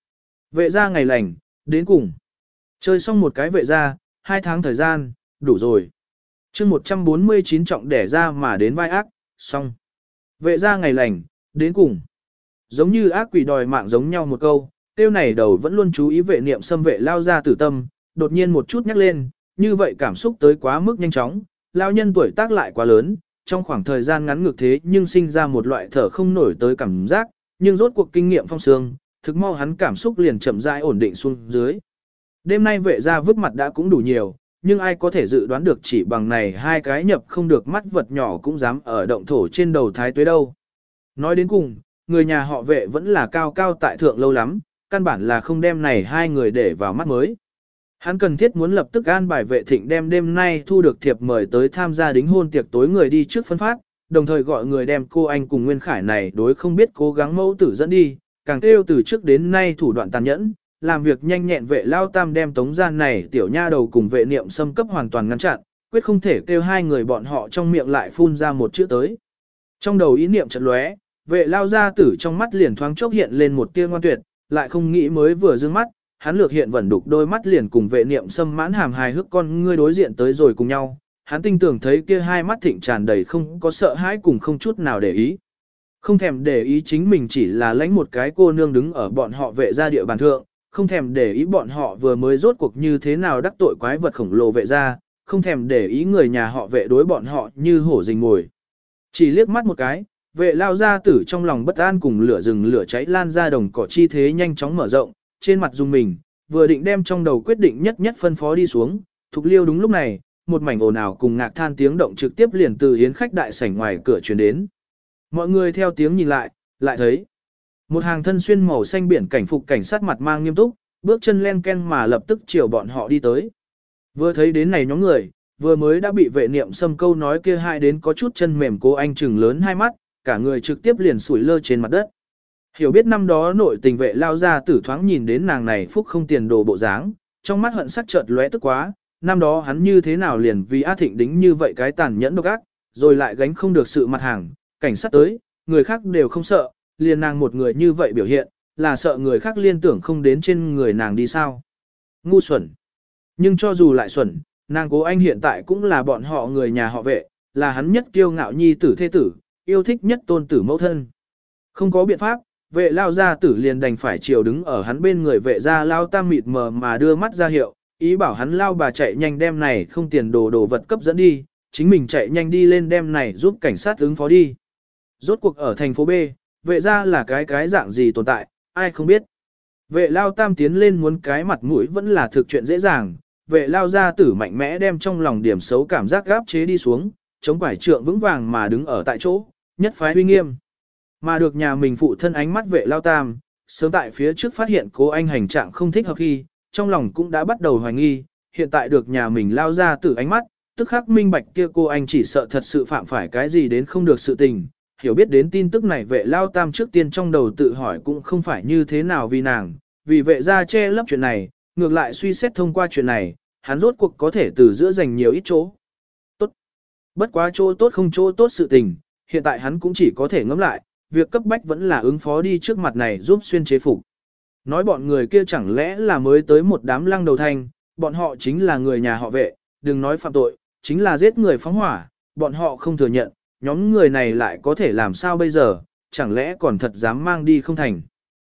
Speaker 1: Vệ gia ngày lành, đến cùng. Chơi xong một cái vệ gia, 2 tháng thời gian, đủ rồi. chương 149 trọng đẻ ra mà đến vai ác, xong. Vệ gia ngày lành, đến cùng. Giống như ác quỷ đòi mạng giống nhau một câu, tiêu này đầu vẫn luôn chú ý vệ niệm xâm vệ lao ra tử tâm, đột nhiên một chút nhắc lên, như vậy cảm xúc tới quá mức nhanh chóng, lao nhân tuổi tác lại quá lớn, trong khoảng thời gian ngắn ngược thế nhưng sinh ra một loại thở không nổi tới cảm giác, nhưng rốt cuộc kinh nghiệm phong sương, thực mau hắn cảm xúc liền chậm rãi ổn định xuống dưới. Đêm nay vệ gia vứt mặt đã cũng đủ nhiều, nhưng ai có thể dự đoán được chỉ bằng này hai cái nhập không được mắt vật nhỏ cũng dám ở động thổ trên đầu thái tuế đâu. Nói đến cùng, người nhà họ vệ vẫn là cao cao tại thượng lâu lắm, căn bản là không đem này hai người để vào mắt mới. Hắn cần thiết muốn lập tức an bài vệ thịnh đem đêm nay thu được thiệp mời tới tham gia đính hôn tiệc tối người đi trước phân phát, đồng thời gọi người đem cô anh cùng Nguyên Khải này đối không biết cố gắng mẫu tử dẫn đi, càng kêu từ trước đến nay thủ đoạn tàn nhẫn, làm việc nhanh nhẹn vệ lao tam đem tống gian này tiểu nha đầu cùng vệ niệm xâm cấp hoàn toàn ngăn chặn, quyết không thể kêu hai người bọn họ trong miệng lại phun ra một chữ tới. Trong đầu ý niệm chợt lóe, vệ lao gia tử trong mắt liền thoáng chốc hiện lên một tia ngoan tuyệt, lại không nghĩ mới vừa dương mắt, hắn lược hiện vẫn đục đôi mắt liền cùng vệ niệm xâm mãn hàm hài hước con ngươi đối diện tới rồi cùng nhau, hắn tinh tưởng thấy kia hai mắt thịnh tràn đầy không có sợ hãi cùng không chút nào để ý. Không thèm để ý chính mình chỉ là lãnh một cái cô nương đứng ở bọn họ vệ gia địa bàn thượng, không thèm để ý bọn họ vừa mới rốt cuộc như thế nào đắc tội quái vật khổng lồ vệ gia, không thèm để ý người nhà họ vệ đối bọn họ như hổ rình mồi. Chỉ liếc mắt một cái, vệ lao gia tử trong lòng bất an cùng lửa rừng lửa cháy lan ra đồng cỏ chi thế nhanh chóng mở rộng, trên mặt dùng mình, vừa định đem trong đầu quyết định nhất nhất phân phó đi xuống, Thục Liêu đúng lúc này, một mảnh ồn ào cùng ngạc than tiếng động trực tiếp liền từ yến khách đại sảnh ngoài cửa truyền đến. Mọi người theo tiếng nhìn lại, lại thấy một hàng thân xuyên màu xanh biển cảnh phục cảnh sát mặt mang nghiêm túc, bước chân len ken mà lập tức chiều bọn họ đi tới. Vừa thấy đến này nhóm người, vừa mới đã bị vệ niệm xâm câu nói kia hai đến có chút chân mềm cô anh trừng lớn hai mắt, cả người trực tiếp liền sủi lơ trên mặt đất. Hiểu biết năm đó nội tình vệ lao ra tử thoáng nhìn đến nàng này phúc không tiền đồ bộ dáng, trong mắt hận sắc chợt lóe tức quá, năm đó hắn như thế nào liền vì A Thịnh đính như vậy cái tàn nhẫn độc ác, rồi lại gánh không được sự mặt hàng, cảnh sát tới, người khác đều không sợ, liền nàng một người như vậy biểu hiện, là sợ người khác liên tưởng không đến trên người nàng đi sao. Ngu xuẩn. Nhưng cho dù lại xuẩn, nàng cố anh hiện tại cũng là bọn họ người nhà họ vệ, là hắn nhất kiêu ngạo nhi tử thế tử, yêu thích nhất tôn tử mẫu thân. Không có biện pháp, vệ lao gia tử liền đành phải chiều đứng ở hắn bên người vệ gia lao tam mịt mờ mà đưa mắt ra hiệu, ý bảo hắn lao bà chạy nhanh đem này không tiền đồ vật cấp dẫn đi, chính mình chạy nhanh đi lên đem này giúp cảnh sát ứng phó đi. Rốt cuộc ở thành phố B, vệ gia là cái dạng gì tồn tại, ai không biết. Vệ lao tam tiến lên muốn cái mặt mũi vẫn là thực chuyện dễ dàng, vệ lao gia tử mạnh mẽ đem trong lòng điểm xấu cảm giác gáp chế đi xuống, chống quải trượng vững vàng mà đứng ở tại chỗ, nhất phái uy nghiêm. Mà được nhà mình phụ thân ánh mắt vệ lao tam, sớm tại phía trước phát hiện cố anh hành trạng không thích hợp khi, trong lòng cũng đã bắt đầu hoài nghi, hiện tại được nhà mình lao ra từ ánh mắt, tức khắc minh bạch kia cô anh chỉ sợ thật sự phạm phải cái gì đến không được sự tình. Hiểu biết đến tin tức này vệ lao tam trước tiên trong đầu tự hỏi cũng không phải như thế nào vì nàng, vì vệ ra che lấp chuyện này, ngược lại suy xét thông qua chuyện này, hắn rốt cuộc có thể từ giữa dành nhiều ít chỗ. Tốt. Bất quá chỗ tốt không chỗ tốt sự tình, hiện tại hắn cũng chỉ có thể ngẫm lại, việc cấp bách vẫn là ứng phó đi trước mặt này giúp xuyên chế phục. Nói bọn người kia chẳng lẽ là mới tới một đám lăng đầu thanh, bọn họ chính là người nhà họ vệ, đừng nói phạm tội, chính là giết người phóng hỏa, bọn họ không thừa nhận, nhóm người này lại có thể làm sao bây giờ, chẳng lẽ còn thật dám mang đi không thành.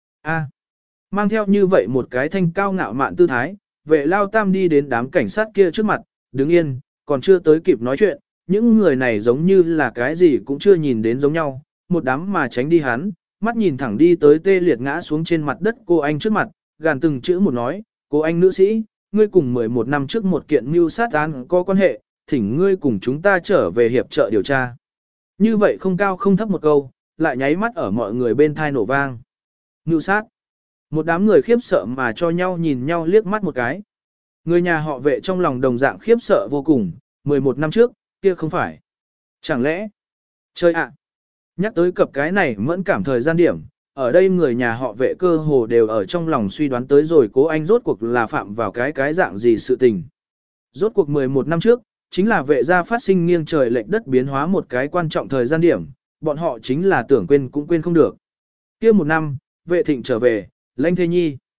Speaker 1: Mang theo như vậy một cái thanh cao ngạo mạn tư thái, vệ lao tam đi đến đám cảnh sát kia trước mặt, đứng yên, còn chưa tới kịp nói chuyện, những người này giống như là cái gì cũng chưa nhìn đến giống nhau, một đám mà tránh đi hắn, mắt nhìn thẳng đi tới tê liệt ngã xuống trên mặt đất cô anh trước mặt, gàn từng chữ một nói, cô anh nữ sĩ, ngươi cùng 11 năm trước một kiện mưu sát án có quan hệ, thỉnh ngươi cùng chúng ta trở về hiệp trợ điều tra. Như vậy không cao không thấp một câu, lại nháy mắt ở mọi người bên thai nổ vang. Mưu sát. Một đám người khiếp sợ mà cho nhau nhìn nhau liếc mắt một cái. Người nhà họ vệ trong lòng đồng dạng khiếp sợ vô cùng, 11 năm trước, kia không phải. Chẳng lẽ, chơi ạ. Nhắc tới cập cái này mẫn cảm thời gian điểm, ở đây người nhà họ vệ cơ hồ đều ở trong lòng suy đoán tới rồi cố anh rốt cuộc là phạm vào cái dạng gì sự tình. Rốt cuộc 11 năm trước, chính là vệ gia phát sinh nghiêng trời lệch đất biến hóa một cái quan trọng thời gian điểm, bọn họ chính là tưởng quên cũng quên không được. Kia một năm, vệ thịnh trở về, lãnh thê nhi.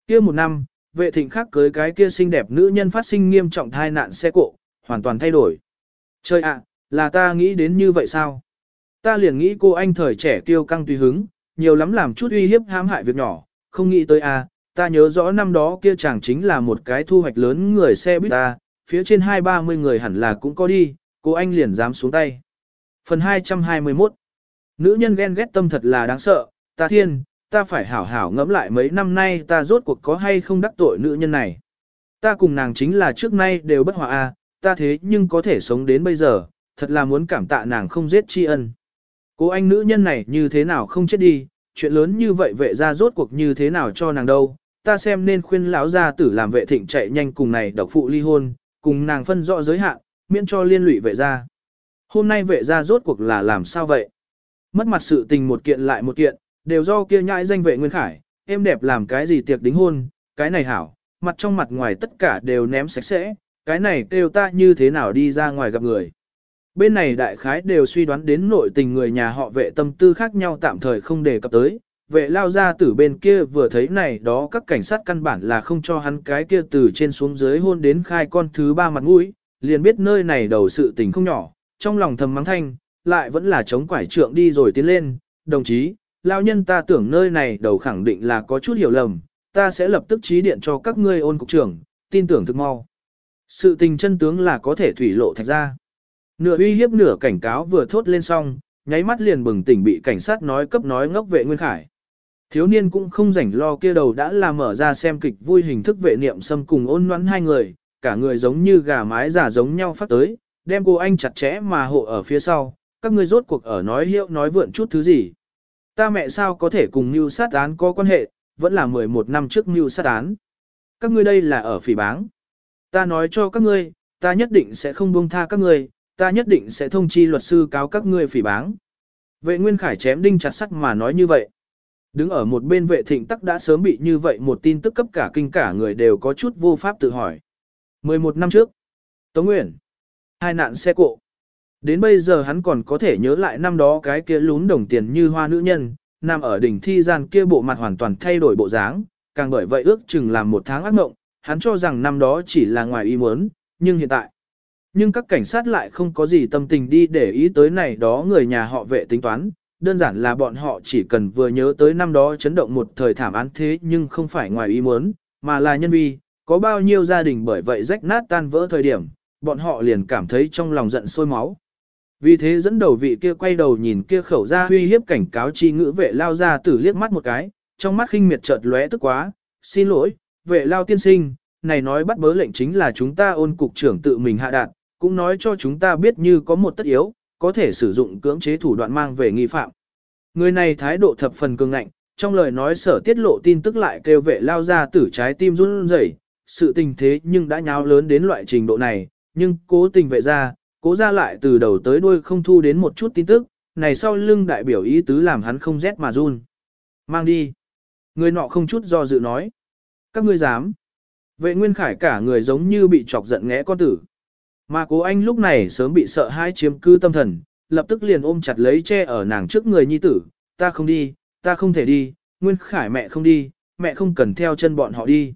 Speaker 1: Kia một năm, vệ thịnh khác cưới cái kia xinh đẹp nữ nhân phát sinh nghiêm trọng tai nạn xe cộ, hoàn toàn thay đổi. Trời ạ, là ta nghĩ đến như vậy sao? Ta liền nghĩ cô anh thời trẻ kiêu căng tùy hứng, nhiều lắm làm chút uy hiếp hãm hại việc nhỏ, không nghĩ tới ta nhớ rõ năm đó kia chàng chính là một cái thu hoạch lớn người xe buýt ta, phía trên 20-30 người hẳn là cũng có đi, cô anh liền dám xuống tay. Phần 221. Nữ nhân ghen ghét tâm thật là đáng sợ, ta thiên, ta phải hảo hảo ngẫm lại mấy năm nay ta rốt cuộc có hay không đắc tội nữ nhân này. Ta cùng nàng chính là trước nay đều bất hòa ta thế nhưng có thể sống đến bây giờ, thật là muốn cảm tạ nàng không giết tri ân. Cô anh nữ nhân này như thế nào không chết đi, chuyện lớn như vậy vệ ra rốt cuộc như thế nào cho nàng đâu, ta xem nên khuyên lão gia tử làm vệ thịnh chạy nhanh cùng này độc phụ ly hôn, cùng nàng phân rõ giới hạn, miễn cho liên lụy vệ ra. Hôm nay vệ ra rốt cuộc là làm sao vậy? Mất mặt sự tình một kiện lại một kiện, đều do kia nhãi danh vệ Nguyên Khải, em đẹp làm cái gì tiệc đính hôn, cái này hảo, mặt trong mặt ngoài tất cả đều ném sạch sẽ, cái này kêu ta như thế nào đi ra ngoài gặp người. Bên này đại khái đều suy đoán đến nội tình người nhà họ vệ tâm tư khác nhau tạm thời không đề cập tới, vệ lao ra tử bên kia vừa thấy này đó các cảnh sát căn bản là không cho hắn cái kia từ trên xuống dưới hôn đến khai con thứ ba mặt mũi, liền biết nơi này đầu sự tình không nhỏ, trong lòng thầm mắng thanh, lại vẫn là chống quải trượng đi rồi tiến lên, đồng chí, lao nhân ta tưởng nơi này đầu khẳng định là có chút hiểu lầm, ta sẽ lập tức trí điện cho các ngươi ôn cục trưởng, tin tưởng thực mau. Sự tình chân tướng là có thể thủy lộ thạch ra. Nửa uy hiếp nửa cảnh cáo vừa thốt lên xong, nháy mắt liền bừng tỉnh bị cảnh sát nói cấp nói ngốc vệ Nguyên Khải. Thiếu niên cũng không rảnh lo kia đầu đã là mở ra xem kịch vui hình thức vệ niệm xâm cùng ôn noãn hai người, cả người giống như gà mái giả giống nhau phát tới, đem cô anh chặt chẽ mà hộ ở phía sau, các ngươi rốt cuộc ở nói hiệu nói vượn chút thứ gì. Ta mẹ sao có thể cùng mưu sát án có quan hệ, vẫn là 11 năm trước mưu sát án. Các ngươi đây là ở phỉ báng. Ta nói cho các ngươi, ta nhất định sẽ không buông tha các ngươi, ta nhất định sẽ thông chi luật sư cáo các ngươi phỉ báng. Vệ Nguyên Khải chém đinh chặt sắt mà nói như vậy. Đứng ở một bên vệ thịnh tắc đã sớm bị như vậy một tin tức cấp cả kinh cả người đều có chút vô pháp tự hỏi. 11 năm trước, Tống Nguyễn, hai nạn xe cộ. Đến bây giờ hắn còn có thể nhớ lại năm đó cái kia lún đồng tiền như hoa nữ nhân, nằm ở đỉnh thi gian kia bộ mặt hoàn toàn thay đổi bộ dáng, càng bởi vậy ước chừng làm một tháng ác mộng, hắn cho rằng năm đó chỉ là ngoài ý muốn, nhưng hiện tại. Nhưng các cảnh sát lại không có gì tâm tình đi để ý tới này đó người nhà họ vệ tính toán, đơn giản là bọn họ chỉ cần vừa nhớ tới năm đó chấn động một thời thảm án thế nhưng không phải ngoài ý muốn, mà là nhân vi, có bao nhiêu gia đình bởi vậy rách nát tan vỡ thời điểm, bọn họ liền cảm thấy trong lòng giận sôi máu. Vì thế dẫn đầu vị kia quay đầu nhìn kia khẩu ra uy hiếp cảnh cáo chi ngữ vệ lao ra tử liếc mắt một cái, trong mắt khinh miệt chợt lóe tức quá, xin lỗi, vệ lao tiên sinh, này nói bắt bớ lệnh chính là chúng ta ôn cục trưởng tự mình hạ đạt, cũng nói cho chúng ta biết như có một tất yếu, có thể sử dụng cưỡng chế thủ đoạn mang về nghi phạm. Người này thái độ thập phần cường ngạnh, trong lời nói sở tiết lộ tin tức lại kêu vệ lao ra tử trái tim run rẩy, sự tình thế nhưng đã nháo lớn đến loại trình độ này, nhưng cố tình vệ ra, cố ra lại từ đầu tới đuôi không thu đến một chút tin tức, này sau lưng đại biểu ý tứ làm hắn không rét mà run. Mang đi. Người nọ không chút do dự nói. Các ngươi dám. Vệ Nguyên Khải cả người giống như bị chọc giận ngẽ con tử. Mà cố anh lúc này sớm bị sợ hãi chiếm cư tâm thần, lập tức liền ôm chặt lấy che ở nàng trước người nhi tử. Ta không đi, ta không thể đi, Nguyên Khải mẹ không đi, mẹ không cần theo chân bọn họ đi.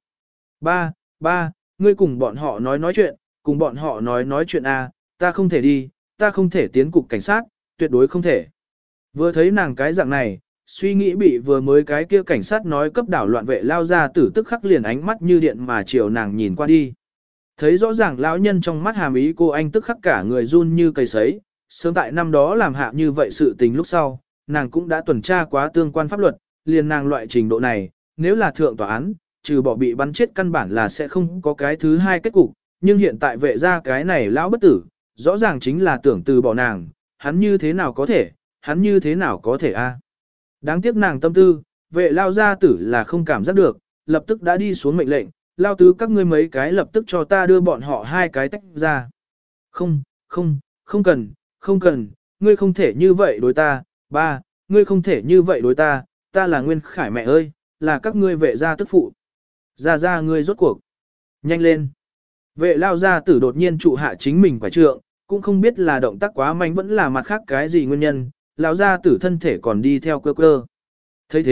Speaker 1: Ba, ngươi cùng bọn họ nói chuyện, cùng bọn họ nói chuyện à, ta không thể đi, ta không thể tiến cục cảnh sát, tuyệt đối không thể. Vừa thấy nàng cái dạng này, suy nghĩ bị vừa mới cái kia cảnh sát nói cấp đảo loạn vệ lao ra tử tức khắc liền ánh mắt như điện mà chiều nàng nhìn qua đi. Thấy rõ ràng lão nhân trong mắt hàm ý cô anh tức khắc cả người run như cây sấy, sớm tại năm đó làm hạ như vậy sự tình lúc sau, nàng cũng đã tuần tra quá tương quan pháp luật, liền nàng loại trình độ này, nếu là thượng tòa án, trừ bỏ bị bắn chết căn bản là sẽ không có cái thứ hai kết cục, nhưng hiện tại vệ ra cái này lão bất tử, rõ ràng chính là tưởng từ bỏ nàng, hắn như thế nào có thể a? Đáng tiếc nàng tâm tư, vệ lao gia tử là không cảm giác được, lập tức đã đi xuống mệnh lệnh, lao tứ các ngươi mấy cái lập tức cho ta đưa bọn họ hai cái tách ra. Không cần, ngươi không thể như vậy đối ta, ba, ngươi không thể như vậy đối ta, ta là Nguyên Khải mẹ ơi, là các ngươi vệ gia tức phụ. Ra ngươi rốt cuộc. Nhanh lên. Vệ lao gia tử đột nhiên trụ hạ chính mình quả trượng, cũng không biết là động tác quá mạnh vẫn là mặt khác cái gì nguyên nhân, lao gia tử thân thể còn đi theo cơ. Thấy thế,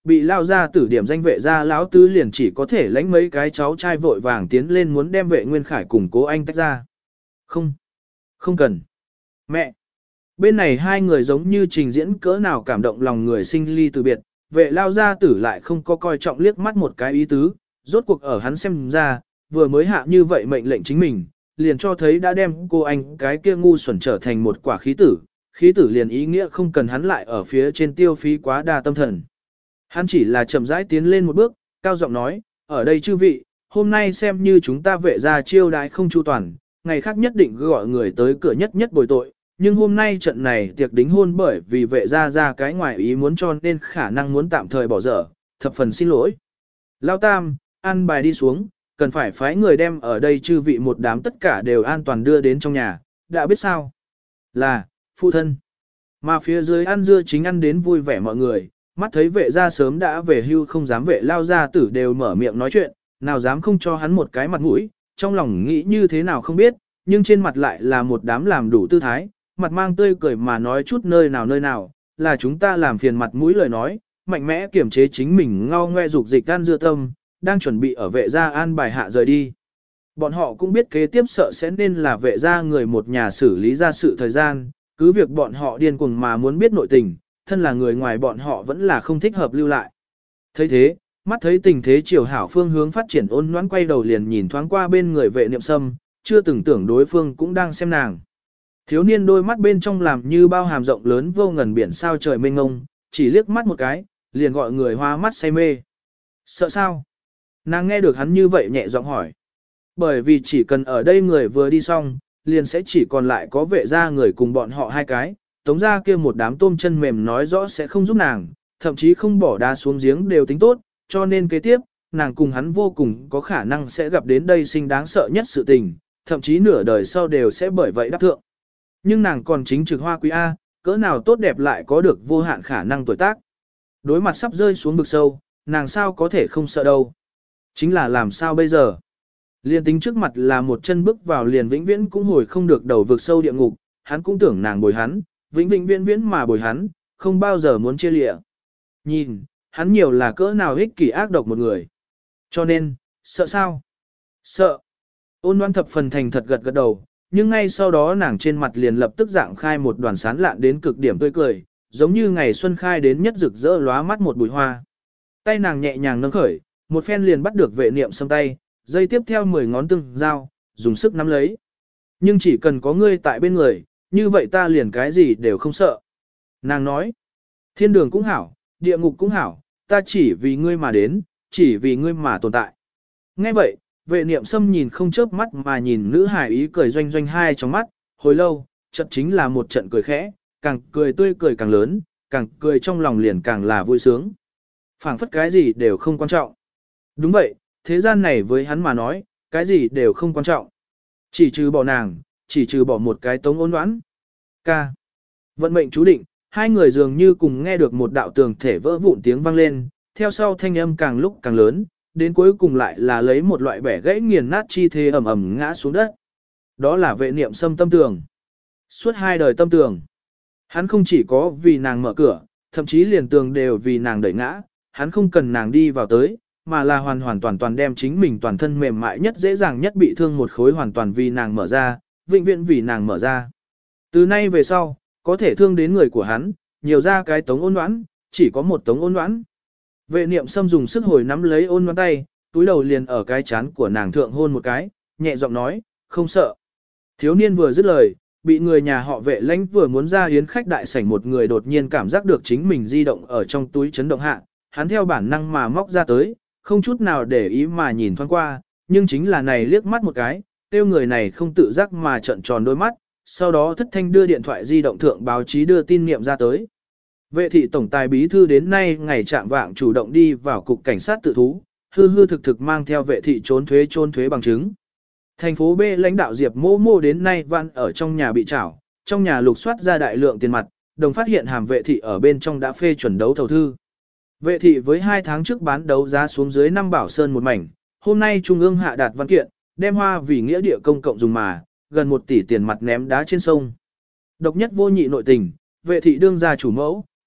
Speaker 1: Bị lao ra tử điểm danh vệ ra lão tứ liền chỉ có thể lãnh mấy cái cháu trai vội vàng tiến lên muốn đem vệ Nguyên Khải cùng Cố Anh tách ra. Không, không cần. Mẹ! Bên này hai người giống như trình diễn cỡ nào cảm động lòng người sinh ly từ biệt, vệ lao gia tử lại không có coi trọng liếc mắt một cái ý tứ, rốt cuộc ở hắn xem ra, vừa mới hạ như vậy mệnh lệnh chính mình, liền cho thấy đã đem cô anh cái kia ngu xuẩn trở thành một quả khí tử liền ý nghĩa không cần hắn lại ở phía trên tiêu phí quá đa tâm thần. Hắn chỉ là chậm rãi tiến lên một bước, cao giọng nói, ở đây chư vị, hôm nay xem như chúng ta vệ ra chiêu đãi không chu toàn, ngày khác nhất định gọi người tới cửa nhất nhất bồi tội, nhưng hôm nay trận này tiệc đính hôn bởi vì vệ ra cái ngoài ý muốn cho nên khả năng muốn tạm thời bỏ dở, thập phần xin lỗi. Lao Tam, an bài đi xuống, cần phải phái người đem ở đây chư vị một đám tất cả đều an toàn đưa đến trong nhà, đã biết sao? Là, phụ thân. Mà phía dưới ăn dưa chính ăn đến vui vẻ mọi người, mắt thấy vệ ra sớm đã về hưu không dám vệ lao gia tử đều mở miệng nói chuyện, nào dám không cho hắn một cái mặt mũi, trong lòng nghĩ như thế nào không biết, nhưng trên mặt lại là một đám làm đủ tư thái, mặt mang tươi cười mà nói chút nơi nào, là chúng ta làm phiền mặt mũi lời nói, mạnh mẽ kiểm chế chính mình ngao ngoe dục dịch ăn dưa tâm, đang chuẩn bị ở vệ gia an bài hạ rời đi. Bọn họ cũng biết kế tiếp sợ sẽ nên là vệ gia người một nhà xử lý ra sự thời gian, cứ việc bọn họ điên cuồng mà muốn biết nội tình, thân là người ngoài bọn họ vẫn là không thích hợp lưu lại. Thấy thế, mắt thấy tình thế chiều hảo phương hướng phát triển ôn nhoãn quay đầu liền nhìn thoáng qua bên người vệ niệm sâm, chưa từng tưởng đối phương cũng đang xem nàng. Thiếu niên đôi mắt bên trong làm như bao hàm rộng lớn vô ngần biển sao trời mênh ngông, chỉ liếc mắt một cái, liền gọi người hoa mắt say mê. Sợ sao? Nàng nghe được hắn như vậy nhẹ giọng hỏi. Bởi vì chỉ cần ở đây người vừa đi xong, liền sẽ chỉ còn lại có vệ gia người cùng bọn họ hai cái, tống gia kia một đám tôm chân mềm nói rõ sẽ không giúp nàng, thậm chí không bỏ đá xuống giếng đều tính tốt, cho nên kế tiếp, nàng cùng hắn vô cùng có khả năng sẽ gặp đến đây sinh đáng sợ nhất sự tình, thậm chí nửa đời sau đều sẽ bởi vậy đắc thượng. Nhưng nàng còn chính trực hoa quý A, cỡ nào tốt đẹp lại có được vô hạn khả năng tuổi tác. Đối mặt sắp rơi xuống vực sâu, nàng sao có thể không sợ đâu. Chính là làm sao bây giờ? Liên tính trước mặt là một chân bước vào liền vĩnh viễn cũng hồi không được đầu vực sâu địa ngục, hắn cũng tưởng nàng bồi hắn, vĩnh vĩnh viễn viễn mà bồi hắn, không bao giờ muốn chia lịa. Nhìn, hắn nhiều là cỡ nào ích kỷ ác độc một người. Cho nên, sợ sao? Sợ. Ôn Loan thập phần thành thật gật gật đầu, nhưng ngay sau đó nàng trên mặt liền lập tức dạng khai một đoàn sán lạn đến cực điểm tươi cười, giống như ngày xuân khai đến nhất rực rỡ lóa mắt một bụi hoa. Tay nàng nhẹ nhàng nâng khởi, một phen liền bắt được vệ niệm sâm tay, dây tiếp theo 10 ngón tương giao, dùng sức nắm lấy. Nhưng chỉ cần có ngươi tại bên người, như vậy ta liền cái gì đều không sợ. Nàng nói, thiên đường cũng hảo, địa ngục cũng hảo, ta chỉ vì ngươi mà đến, chỉ vì ngươi mà tồn tại. Nghe vậy, vệ niệm sâm nhìn không chớp mắt mà nhìn nữ hài ý cười doanh doanh hai trong mắt, hồi lâu, trận chính là một trận cười khẽ, càng cười tươi cười càng lớn, càng cười trong lòng liền càng là vui sướng. Phảng phất cái gì đều không quan trọng. Đúng vậy, thế gian này với hắn mà nói, cái gì đều không quan trọng. Chỉ trừ bỏ nàng, chỉ trừ bỏ một cái Tống Ôn Đoán. Ca. Vận mệnh chú định, hai người dường như cùng nghe được một đạo tường thể vỡ vụn tiếng vang lên, theo sau thanh âm càng lúc càng lớn, đến cuối cùng lại là lấy một loại bẻ gãy nghiền nát chi thế ầm ầm ngã xuống đất. Đó là vệ niệm sâm tâm tường. Suốt 2 đời tâm tường. Hắn không chỉ có vì nàng mở cửa, thậm chí liền tường đều vì nàng đẩy ngã, hắn không cần nàng đi vào tới, mà là hoàn hoàn toàn toàn đem chính mình toàn thân mềm mại nhất dễ dàng nhất bị thương một khối hoàn toàn vì nàng mở ra, vĩnh viễn vì nàng mở ra. Từ nay về sau, có thể thương đến người của hắn, nhiều ra cái Tống Ôn Đoán, chỉ có một Tống Ôn Đoán. Vệ niệm sâm dùng sức hồi nắm lấy Ôn Đoán tay, túi đầu liền ở cái chán của nàng thượng hôn một cái, nhẹ giọng nói, không sợ. Thiếu niên vừa dứt lời, bị người nhà họ vệ lãnh vừa muốn ra yến khách đại sảnh một người đột nhiên cảm giác được chính mình di động ở trong túi chấn động hạ, hắn theo bản năng mà móc ra tới, không chút nào để ý mà nhìn thoáng qua, nhưng chính là này liếc mắt một cái, tiêu người này không tự giác mà trợn tròn đôi mắt, sau đó thất thanh đưa điện thoại di động thượng báo chí đưa tin niệm ra tới. Vệ thị tổng tài bí thư đến nay ngày chạm vạng chủ động đi vào cục cảnh sát tự thú, hư hư thực thực mang theo vệ thị trốn thuế bằng chứng. Thành phố B lãnh đạo Diệp Mô Mô đến nay văn ở trong nhà bị trảo, trong nhà lục soát ra đại lượng tiền mặt, đồng phát hiện hàm vệ thị ở bên trong đã phê chuẩn đấu thầu thư. Vệ thị với 2 tháng trước bán đấu giá xuống dưới 5 bảo sơn một mảnh, hôm nay Trung ương hạ đạt văn kiện, đem hoa vì nghĩa địa công cộng dùng mà, gần 1 tỷ tiền mặt ném đá trên sông. Độc nhất vô nhị nội tình, vệ thị đương gia chủ mẫu,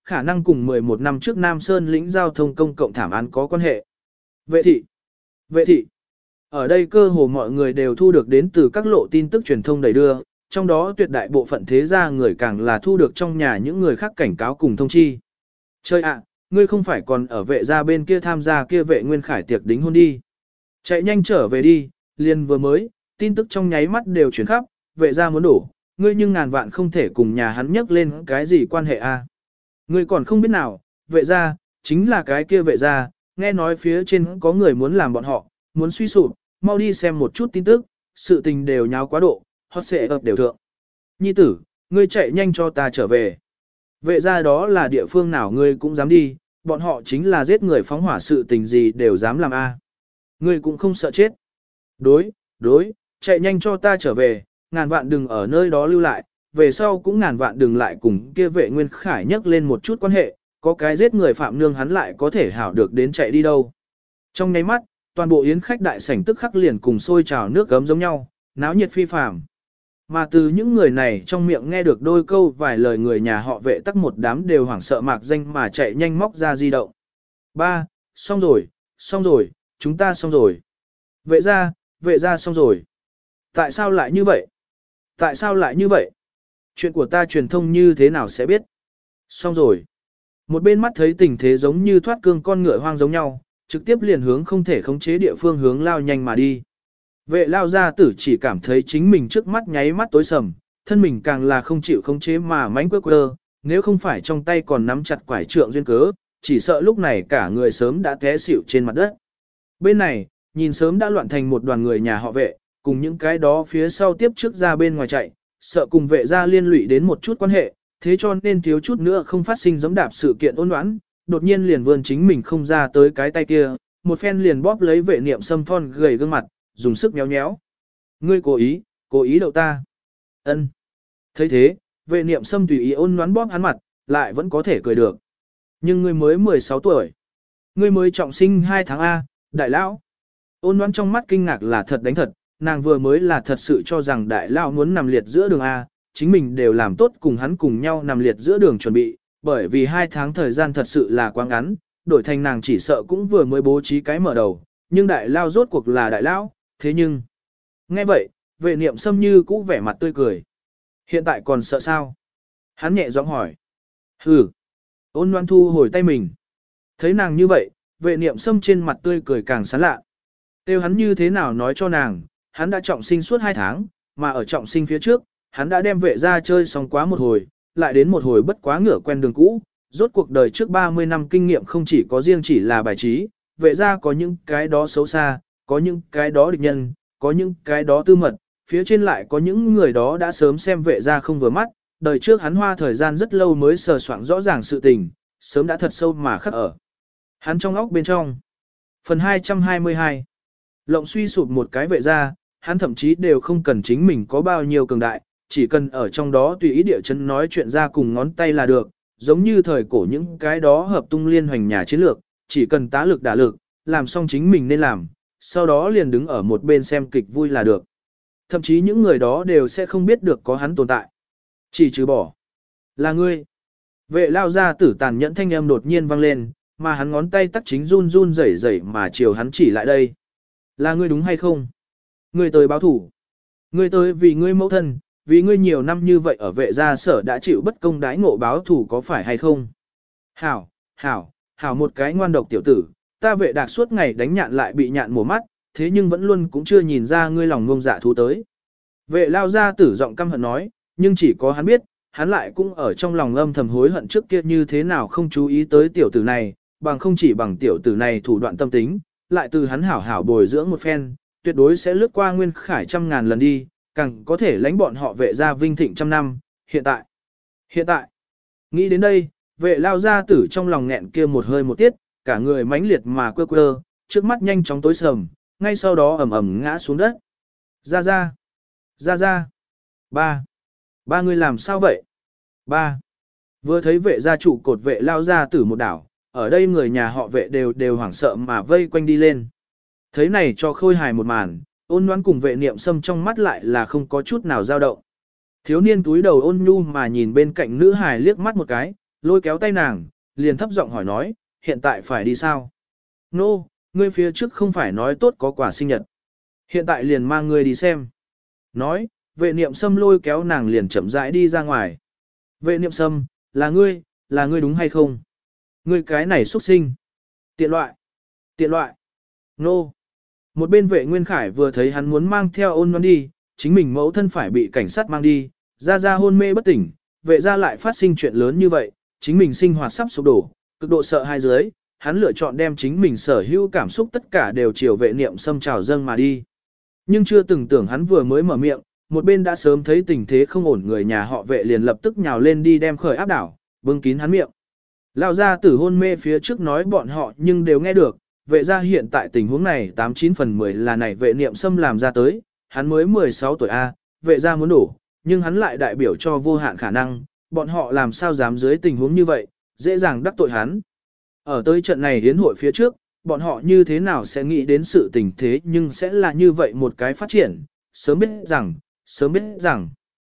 Speaker 1: khả năng cùng 11 năm trước Nam Sơn lĩnh giao thông công cộng thảm án có quan hệ. Vệ thị. Vệ thị. Ở đây cơ hồ mọi người đều thu được đến từ các lộ tin tức truyền thông đầy đưa, trong đó tuyệt đại bộ phận thế gia người càng là thu được trong nhà những người khác cảnh cáo cùng thông chi. Chơi ạ, ngươi không phải còn ở vệ gia bên kia tham gia kia vệ nguyên khải tiệc đính hôn đi. Chạy nhanh trở về đi, liền vừa mới, tin tức trong nháy mắt đều chuyển khắp, vệ gia muốn đổ, ngươi nhưng ngàn vạn không thể cùng nhà hắn nhắc lên cái gì quan hệ a. Ngươi còn không biết nào, vệ gia, chính là cái kia vệ gia, nghe nói phía trên có người muốn làm bọn họ, muốn suy sụp, mau đi xem một chút tin tức, sự tình đều nháo quá độ, hot xệ ập đều thượng. Nhi tử, ngươi chạy nhanh cho ta trở về. Vệ gia đó là địa phương nào ngươi cũng dám đi, bọn họ chính là giết người phóng hỏa sự tình gì đều dám làm a. Ngươi cũng không sợ chết. Đối, chạy nhanh cho ta trở về, ngàn vạn đừng ở nơi đó lưu lại, về sau cũng ngàn vạn đừng lại cùng kia vệ nguyên khải nhắc lên một chút quan hệ, có cái giết người phạm nương hắn lại có thể hảo được đến chạy đi đâu. Trong nháy mắt, toàn bộ yến khách đại sảnh tức khắc liền cùng sôi trào nước gấm giống nhau, náo nhiệt phi phàm. Mà từ những người này trong miệng nghe được đôi câu vài lời người nhà họ vệ tắc một đám đều hoảng sợ mạc danh mà chạy nhanh móc ra di động. Ba, xong rồi, chúng ta xong rồi. Vệ ra xong rồi. Tại sao lại như vậy? Chuyện của ta truyền thông như thế nào sẽ biết? Xong rồi. Một bên mắt thấy tình thế giống như thoát cương con ngựa hoang giống nhau, trực tiếp liền hướng không thể khống chế địa phương hướng lao nhanh mà đi. Vệ lao gia tử chỉ cảm thấy chính mình trước mắt nháy mắt tối sầm, thân mình càng là không chịu khống chế mà mánh quơ quơ, nếu không phải trong tay còn nắm chặt quải trượng duyên cớ, chỉ sợ lúc này cả người sớm đã té xỉu trên mặt đất. Bên này, nhìn sớm đã loạn thành một đoàn người nhà họ vệ, cùng những cái đó phía sau tiếp trước ra bên ngoài chạy, sợ cùng vệ gia liên lụy đến một chút quan hệ, thế cho nên thiếu chút nữa không phát sinh giẫm đạp sự kiện ôn oán, đột nhiên liền vươn chính mình không ra tới cái tay kia, một phen liền bóp lấy vệ niệm sâm thon gầy gương mặt, dùng sức nhéo nhéo. Ngươi cố ý đậu ta. Ân. Thấy thế, vệ niệm sâm tùy ý ôn oán bóp hắn mặt, lại vẫn có thể cười được. Nhưng ngươi mới 16 tuổi. Ngươi mới trọng sinh 2 tháng A, đại lão. Ôn oán trong mắt kinh ngạc là thật đánh thật, nàng vừa mới là thật sự cho rằng đại lão muốn nằm liệt giữa đường A, chính mình đều làm tốt cùng hắn cùng nhau nằm liệt giữa đường chuẩn bị, bởi vì 2 tháng thời gian thật sự là quá ngắn, đổi thành nàng chỉ sợ cũng vừa mới bố trí cái mở đầu, nhưng đại lao rốt cuộc là đại lão, thế nhưng... Nghe vậy, vệ niệm sâm như cũ vẻ mặt tươi cười. Hiện tại còn sợ sao? Hắn nhẹ giọng hỏi. Hừ. Ôn Loan thu hồi tay mình. Thấy nàng như vậy, vệ niệm sâm trên mặt tươi cười càng sán lạ. Tiêu hắn như thế nào nói cho nàng, hắn đã trọng sinh suốt 2 tháng, mà ở trọng sinh phía trước, hắn đã đem vệ ra chơi xong quá một hồi, lại đến một hồi bất quá ngửa quen đường cũ, rốt cuộc đời trước 30 năm kinh nghiệm không chỉ có riêng chỉ là bài trí, vệ ra có những cái đó xấu xa, có những cái đó địch nhân, có những cái đó tư mật, phía trên lại có những người đó đã sớm xem vệ ra không vừa mắt, đời trước hắn hoa thời gian rất lâu mới sờ soạn rõ ràng sự tình, sớm đã thật sâu mà khắc ở. Hắn trong óc bên trong. Phần 222 Lộng suy sụp một cái vệ ra, hắn thậm chí đều không cần chính mình có bao nhiêu cường đại, chỉ cần ở trong đó tùy ý địa chân nói chuyện ra cùng ngón tay là được, giống như thời cổ những cái đó hợp tung liên hoành nhà chiến lược, chỉ cần tá lực đả lực, làm xong chính mình nên làm, sau đó liền đứng ở một bên xem kịch vui là được. Thậm chí những người đó đều sẽ không biết được có hắn tồn tại. Chỉ trừ bỏ. Là ngươi. Vệ lao ra tử tàn nhẫn thanh âm đột nhiên vang lên, mà hắn ngón tay tắc chính run run rẩy rẩy mà chiều hắn chỉ lại đây. Là ngươi đúng hay không? Ngươi tới báo thủ. Ngươi tới vì ngươi mẫu thân, vì ngươi nhiều năm như vậy ở vệ gia sở đã chịu bất công đái ngộ báo thủ có phải hay không? Hảo một cái ngoan độc tiểu tử, ta vệ đạc suốt ngày đánh nhạn lại bị nhạn mổ mắt, thế nhưng vẫn luôn cũng chưa nhìn ra ngươi lòng ngông dạ thú tới. Vệ lao ra tử giọng căm hận nói, nhưng chỉ có hắn biết, hắn lại cũng ở trong lòng âm thầm hối hận trước kia như thế nào không chú ý tới tiểu tử này, bằng không chỉ bằng tiểu tử này thủ đoạn tâm tính, lại từ hắn hảo bồi dưỡng một phen, tuyệt đối sẽ lướt qua nguyên khải 100.000 lần đi, càng có thể lãnh bọn họ vệ ra vinh thịnh 100 năm, hiện tại, nghĩ đến đây, vệ lao ra tử trong lòng nghẹn kia một hơi một tiết, cả người mãnh liệt mà quơ, trước mắt nhanh chóng tối sầm, ngay sau đó ầm ngã xuống đất. Ra, ba người làm sao vậy? Ba, vừa thấy vệ gia trụ cột vệ lao ra tử một đảo, ở đây người nhà họ vệ đều hoảng sợ mà vây quanh đi lên. Thấy này cho khôi hài một màn, ôn đoán cùng vệ niệm sâm trong mắt lại là không có chút nào dao động. Thiếu niên túi đầu ôn nhu mà nhìn bên cạnh nữ hài liếc mắt một cái, lôi kéo tay nàng, liền thấp giọng hỏi nói, hiện tại phải đi sao? Nô, ngươi phía trước không phải nói tốt có quà sinh nhật. Hiện tại liền mang ngươi đi xem. Nói, vệ niệm sâm lôi kéo nàng liền chậm rãi đi ra ngoài. Vệ niệm sâm, là ngươi đúng hay không? Ngươi cái này xuất sinh. Tiện loại. Nô. Một bên vệ Nguyên Khải vừa thấy hắn muốn mang theo Ôn Loan đi, chính mình mẫu thân phải bị cảnh sát mang đi, ra hôn mê bất tỉnh, vệ ra lại phát sinh chuyện lớn như vậy, chính mình sinh hoạt sắp sụp đổ, cực độ sợ hai dưới, hắn lựa chọn đem chính mình sở hữu cảm xúc tất cả đều chiều vệ niệm sâm trào dâng mà đi. Nhưng chưa từng tưởng hắn vừa mới mở miệng, một bên đã sớm thấy tình thế không ổn, người nhà họ vệ liền lập tức nhào lên đi đem khởi áp đảo, bưng kín hắn miệng. Lão gia tử hôn mê phía trước nói bọn họ nhưng đều nghe được, vệ ra hiện tại tình huống này 89 phần 10 là này vệ niệm xâm làm ra tới, hắn mới 16 tuổi A, vệ ra muốn đổ, nhưng hắn lại đại biểu cho vô hạn khả năng, bọn họ làm sao dám dưới tình huống như vậy, dễ dàng đắc tội hắn. Ở tới trận này hiến hội phía trước, bọn họ như thế nào sẽ nghĩ đến sự tình thế nhưng sẽ là như vậy một cái phát triển, sớm biết rằng,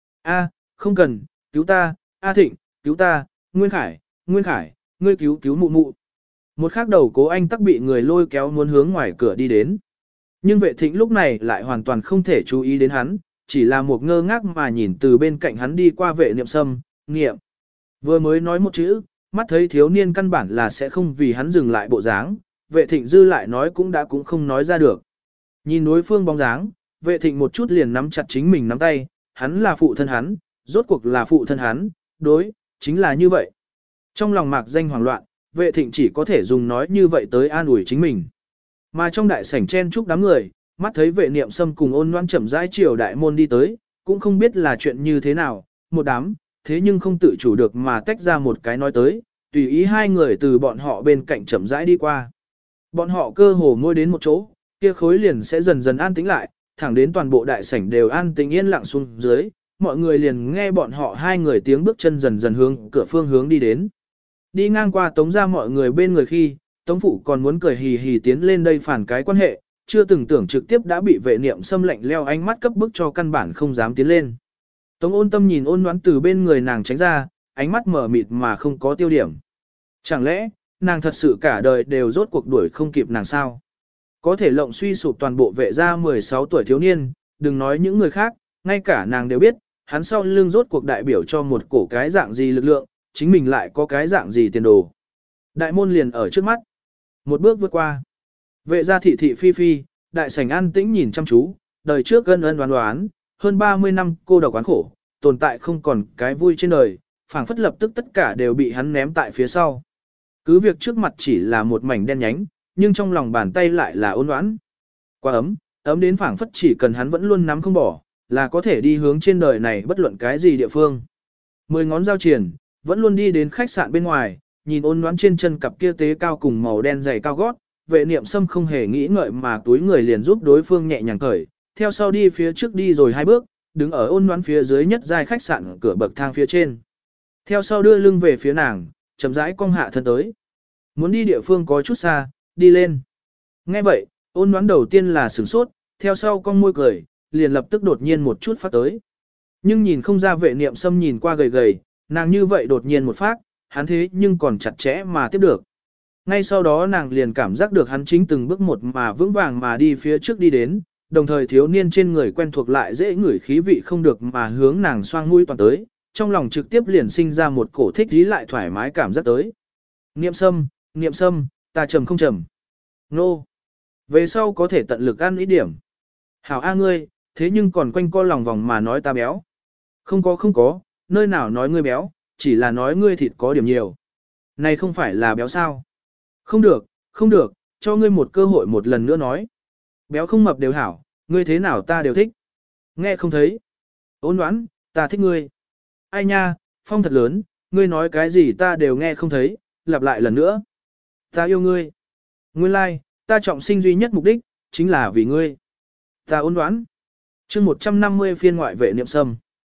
Speaker 1: A, không cần, cứu ta, A Thịnh, cứu ta, Nguyên Khải, ngươi cứu mụ mụ. Một khắc đầu Cố Anh tắc bị người lôi kéo muốn hướng ngoài cửa đi đến. Nhưng vệ Thịnh lúc này lại hoàn toàn không thể chú ý đến hắn, chỉ là một ngơ ngác mà nhìn từ bên cạnh hắn đi qua vệ niệm sâm, niệm. Vừa mới nói một chữ, mắt thấy thiếu niên căn bản là sẽ không vì hắn dừng lại bộ dáng, vệ Thịnh dư lại nói cũng không nói ra được. Nhìn đối phương bóng dáng, vệ Thịnh một chút liền nắm chặt chính mình nắm tay, hắn là phụ thân hắn, rốt cuộc là phụ thân hắn, đối, chính là như vậy. Trong lòng mạc danh hoảng loạn, vệ Thịnh chỉ có thể dùng nói như vậy tới an ủi chính mình. Mà trong đại sảnh chen chúc đám người, mắt thấy vệ niệm sâm cùng Ôn Loan chậm rãi chiều đại môn đi tới, cũng không biết là chuyện như thế nào, một đám, thế nhưng không tự chủ được mà tách ra một cái nói tới, tùy ý hai người từ bọn họ bên cạnh chậm rãi đi qua. Bọn họ cơ hồ ngồi đến một chỗ, kia khối liền sẽ dần dần an tĩnh lại, thẳng đến toàn bộ đại sảnh đều an tĩnh yên lặng xuống dưới, mọi người liền nghe bọn họ hai người tiếng bước chân dần dần hướng cửa phương hướng đi đến. Đi ngang qua Tống ra mọi người bên người khi, Tống phụ còn muốn cười hì hì tiến lên đây phản cái quan hệ, chưa từng tưởng trực tiếp đã bị vệ niệm xâm lạnh leo ánh mắt cấp bức cho căn bản không dám tiến lên. Tống Ôn Tâm nhìn Ôn Noãn từ bên người nàng tránh ra, ánh mắt mở mịt mà không có tiêu điểm. Chẳng lẽ, nàng thật sự cả đời đều rốt cuộc đuổi không kịp nàng sao? Có thể lộng suy sụp toàn bộ vệ gia 16 tuổi thiếu niên, đừng nói những người khác, ngay cả nàng đều biết, hắn sau lưng rốt cuộc đại biểu cho một cổ cái dạng gì lực lượng, chính mình lại có cái dạng gì tiền đồ. Đại môn liền ở trước mắt. Một bước vượt qua. Vệ gia thị thị phi phi, đại sảnh an tĩnh nhìn chăm chú, đời trước gân ân đoán đoán, hơn 30 năm cô độc quán khổ, tồn tại không còn cái vui trên đời, phảng phất lập tức tất cả đều bị hắn ném tại phía sau. Cứ việc trước mặt chỉ là một mảnh đen nhánh, nhưng trong lòng bàn tay lại là ôn đoán. Quá ấm đến phảng phất chỉ cần hắn vẫn luôn nắm không bỏ, là có thể đi hướng trên đời này bất luận cái gì địa phương. 10 ngón giao triển, vẫn luôn đi đến khách sạn bên ngoài, nhìn Ôn Noãn trên chân cặp kia tế cao cùng màu đen dày cao gót, vệ niệm sâm không hề nghĩ ngợi mà túi người liền giúp đối phương nhẹ nhàng cởi, theo sau đi phía trước đi rồi 2 bước, đứng ở Ôn Noãn phía dưới nhất giai khách sạn cửa bậc thang phía trên. Theo sau đưa lưng về phía nàng, chậm rãi cong hạ thân tới. Muốn đi địa phương có chút xa, đi lên. Nghe vậy, Ôn Noãn đầu tiên là sửng sốt, theo sau cong môi cười, liền lập tức đột nhiên một chút phát tới. Nhưng nhìn không ra vệ niệm sâm nhìn qua gầy gầy, nàng như vậy đột nhiên một phát, hắn thế nhưng còn chặt chẽ mà tiếp được. Ngay sau đó nàng liền cảm giác được hắn chính từng bước một mà vững vàng mà đi phía trước đi đến, đồng thời thiếu niên trên người quen thuộc lại dễ ngửi khí vị không được mà hướng nàng xoang mũi toàn tới, trong lòng trực tiếp liền sinh ra một cổ thích ý lại thoải mái cảm giác tới. Niệm sâm, ta trầm không trầm. Nô. Về sau có thể tận lực ăn ít điểm. Hảo A ngươi, thế nhưng còn quanh co lòng vòng mà nói ta béo. Không có, nơi nào nói ngươi béo, chỉ là nói ngươi thịt có điểm nhiều. Này không phải là béo sao? Không được, cho ngươi một cơ hội một lần nữa nói. Béo không mập đều hảo, ngươi thế nào ta đều thích. Nghe không thấy. Ôn Noãn, ta thích ngươi. Ai nha, phong thật lớn, ngươi nói cái gì ta đều nghe không thấy, lặp lại lần nữa. Ta yêu ngươi. Nguyên lai, like, ta trọng sinh duy nhất mục đích, chính là vì ngươi. Ta Ôn Noãn. Chương 150 phiên ngoại vệ niệm sâm.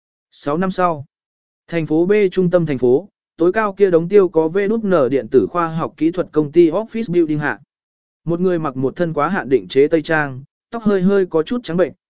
Speaker 1: 6 năm sau, thành phố B trung tâm thành phố, tối cao kia đống tiêu có VN điện tử khoa học kỹ thuật công ty Office Building hạ. Một người mặc một thân quá hạn định chế tây trang, tóc hơi hơi có chút trắng bệnh,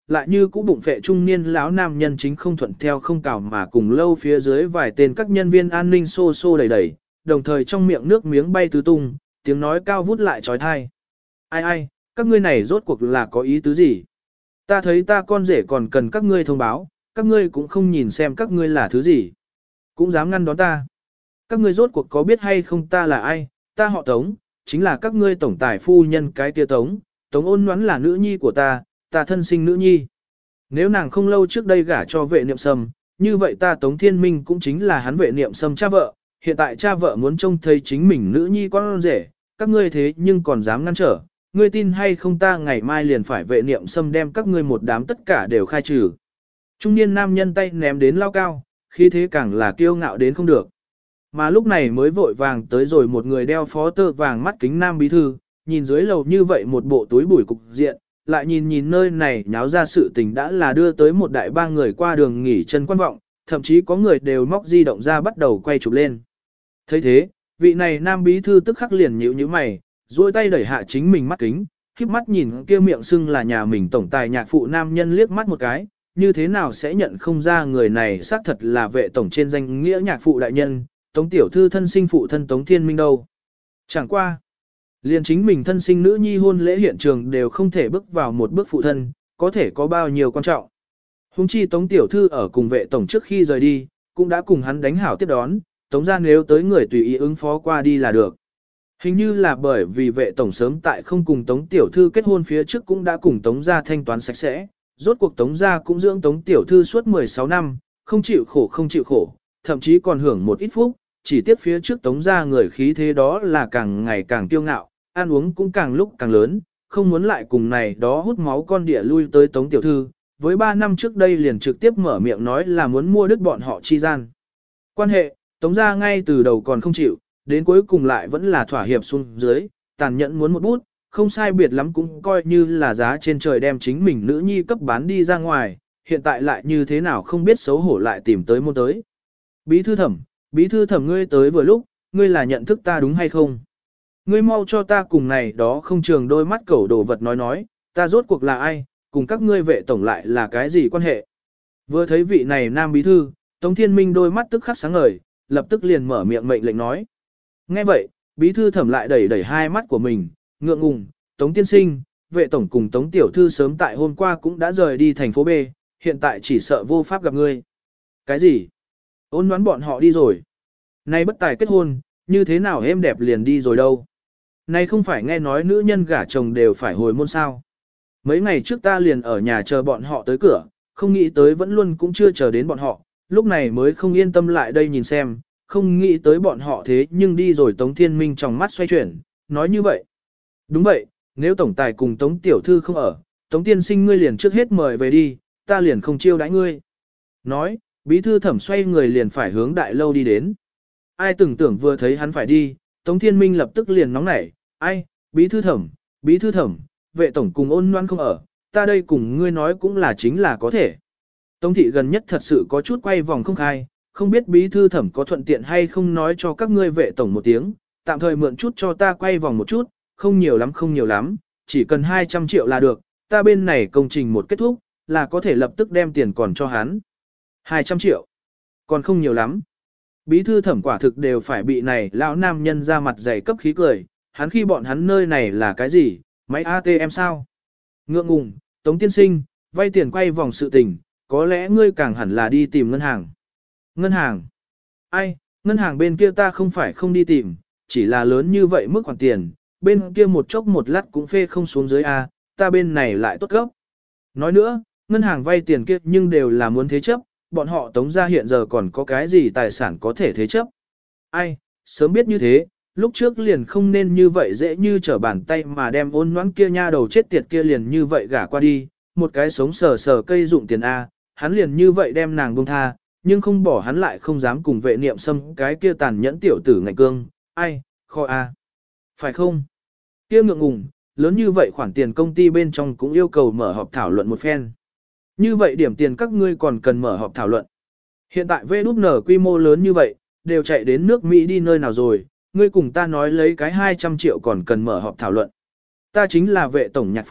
Speaker 1: lại như cũ bụng phệ trung niên lão nam nhân chính không thuận theo không cào mà cùng lâu phía dưới vài tên các nhân viên an ninh xô xô đẩy đẩy, đồng thời trong miệng nước miếng bay tứ tung, tiếng nói cao vút lại trói thai. Ai ai, các ngươi này rốt cuộc là có ý tứ gì? Ta thấy ta con rể còn cần các ngươi thông báo, các ngươi cũng không nhìn xem các ngươi là thứ gì. Cũng dám ngăn đón ta. Các ngươi rốt cuộc có biết hay không ta là ai? Ta họ Tống, chính là các ngươi tổng tài phu nhân cái kia Tống. Tống Ôn Ngoãn là nữ nhi của ta thân sinh nữ nhi. Nếu nàng không lâu trước đây gả cho Vệ Niệm Sâm, như vậy ta Tống Thiên Minh cũng chính là hắn Vệ Niệm Sâm cha vợ. Hiện tại cha vợ muốn trông thấy chính mình nữ nhi con rể, các ngươi thế nhưng còn dám ngăn trở. Ngươi tin hay không ta ngày mai liền phải Vệ Niệm Sâm đem các ngươi một đám tất cả đều khai trừ. Trung niên nam nhân tay ném đến lao cao, khí thế càng là kiêu ngạo đến không được. Mà lúc này mới vội vàng tới rồi một người đeo phó tơ vàng mắt kính nam bí thư, nhìn dưới lầu như vậy một bộ túi bụi cục diện, lại nhìn nơi này nháo ra sự tình đã là đưa tới một đại ba người qua đường nghỉ chân quan vọng, thậm chí có người đều móc di động ra bắt đầu quay chụp lên. Thấy thế, vị này nam bí thư tức khắc liền nhíu mày, duỗi tay đẩy hạ chính mình mắt kính, khép mắt nhìn kia miệng xưng là nhà mình tổng tài nhạc phụ nam nhân liếc mắt một cái, như thế nào sẽ nhận không ra người này xác thật là vệ tổng trên danh nghĩa nhạc phụ đại nhân, Tống tiểu thư thân sinh phụ thân Tống Thiên Minh đâu. Chẳng qua, liền chính mình thân sinh nữ nhi hôn lễ hiện trường đều không thể bước vào một bước phụ thân, có thể có bao nhiêu quan trọng. Hùng chi Tống tiểu thư ở cùng vệ tổng trước khi rời đi, cũng đã cùng hắn đánh hảo tiếp đón, Tống ra nếu tới người tùy ý ứng phó qua đi là được. Hình như là bởi vì vệ tổng sớm tại không cùng Tống tiểu thư kết hôn phía trước cũng đã cùng Tống ra thanh toán sạch sẽ, rốt cuộc Tống ra cũng dưỡng Tống tiểu thư suốt 16 năm, không chịu khổ, thậm chí còn hưởng một ít phúc, chỉ tiếc phía trước Tống ra người khí thế đó là càng ngày càng kiêu ngạo, ăn uống cũng càng lúc càng lớn, không muốn lại cùng này đó hút máu con địa lui tới Tống tiểu thư, với 3 năm trước đây liền trực tiếp mở miệng nói là muốn mua đứt bọn họ chi gian. Quan hệ, Tống ra ngay từ đầu còn không chịu, đến cuối cùng lại vẫn là thỏa hiệp xuống dưới, tàn nhẫn muốn một bút, không sai biệt lắm cũng coi như là giá trên trời đem chính mình nữ nhi cấp bán đi ra ngoài, hiện tại lại như thế nào không biết xấu hổ lại tìm tới môn tới. Bí thư thẩm ngươi tới vừa lúc, ngươi là nhận thức ta đúng hay không? Ngươi mau cho ta cùng này đó không trường đôi mắt cẩu đồ vật nói, ta rốt cuộc là ai, cùng các ngươi vệ tổng lại là cái gì quan hệ? Vừa thấy vị này nam bí thư, Tống Thiên Minh đôi mắt tức khắc sáng ngời, lập tức liền mở miệng mệnh lệnh nói. Nghe vậy, bí thư thẩm lại đẩy hai mắt của mình, ngượng ngùng, Tống tiên sinh, vệ tổng cùng Tống tiểu thư sớm tại hôm qua cũng đã rời đi thành phố B, hiện tại chỉ sợ vô pháp gặp ngươi. Cái gì? Ôn đoán bọn họ đi rồi. Nay bất tài kết hôn, như thế nào êm đẹp liền đi rồi đâu. Nay không phải nghe nói nữ nhân gả chồng đều phải hồi môn sao. Mấy ngày trước ta liền ở nhà chờ bọn họ tới cửa, không nghĩ tới vẫn luôn cũng chưa chờ đến bọn họ, lúc này mới không yên tâm lại đây nhìn xem, không nghĩ tới bọn họ thế nhưng đi rồi. Tống Thiên Minh trong mắt xoay chuyển, nói như vậy. Đúng vậy, nếu tổng tài cùng Tống tiểu thư không ở, Tống tiên sinh ngươi liền trước hết mời về đi, ta liền không chiêu đãi ngươi. Nói, bí thư thẩm xoay người liền phải hướng đại lâu đi đến. Ai tưởng vừa thấy hắn phải đi, Tống Thiên Minh lập tức liền nóng nảy, ai, bí thư thẩm, vệ tổng cùng Ôn Loan không ở, ta đây cùng ngươi nói cũng là chính là có thể. Tống thị gần nhất thật sự có chút quay vòng không khai, không biết bí thư thẩm có thuận tiện hay không nói cho các ngươi vệ tổng một tiếng, tạm thời mượn chút cho ta quay vòng một chút, không nhiều lắm, chỉ cần 200 triệu là được, ta bên này công trình một kết thúc, là có thể lập tức đem tiền còn cho hắn. 200 triệu, còn không nhiều lắm. Bí thư thẩm quả thực đều phải bị này lão nam nhân ra mặt dày cấp khí cười, hắn khi bọn hắn nơi này là cái gì, máy ATM sao? Ngượng ngùng, Tống tiên sinh, vay tiền quay vòng sự tình, có lẽ ngươi càng hẳn là đi tìm ngân hàng. Ngân hàng? Ai, ngân hàng bên kia ta không phải không đi tìm, chỉ là lớn như vậy mức khoản tiền, bên kia một chốc một lát cũng phê không xuống dưới A, ta bên này lại tốt gốc. Nói nữa, ngân hàng vay tiền kia nhưng đều là muốn thế chấp, bọn họ Tống ra hiện giờ còn có cái gì tài sản có thể thế chấp. Ai, sớm biết như thế, lúc trước liền không nên như vậy dễ như trở bàn tay mà đem Ôn Noãn kia nha đầu chết tiệt kia liền như vậy gả qua đi, một cái sống sờ cây dụng tiền A, hắn liền như vậy đem nàng buông tha, nhưng không bỏ hắn lại không dám cùng Vệ Niệm Sâm cái kia tàn nhẫn tiểu tử ngạnh cương, ai, kho A. Phải không? Kia ngượng ngùng, lớn như vậy khoản tiền công ty bên trong cũng yêu cầu mở họp thảo luận một phen. Như vậy điểm tiền các ngươi còn cần mở họp thảo luận. Hiện tại VN quy mô lớn như vậy, đều chạy đến nước Mỹ đi nơi nào rồi, ngươi cùng ta nói lấy cái 200 triệu còn cần mở họp thảo luận. Ta chính là vệ tổng nhạc phụ,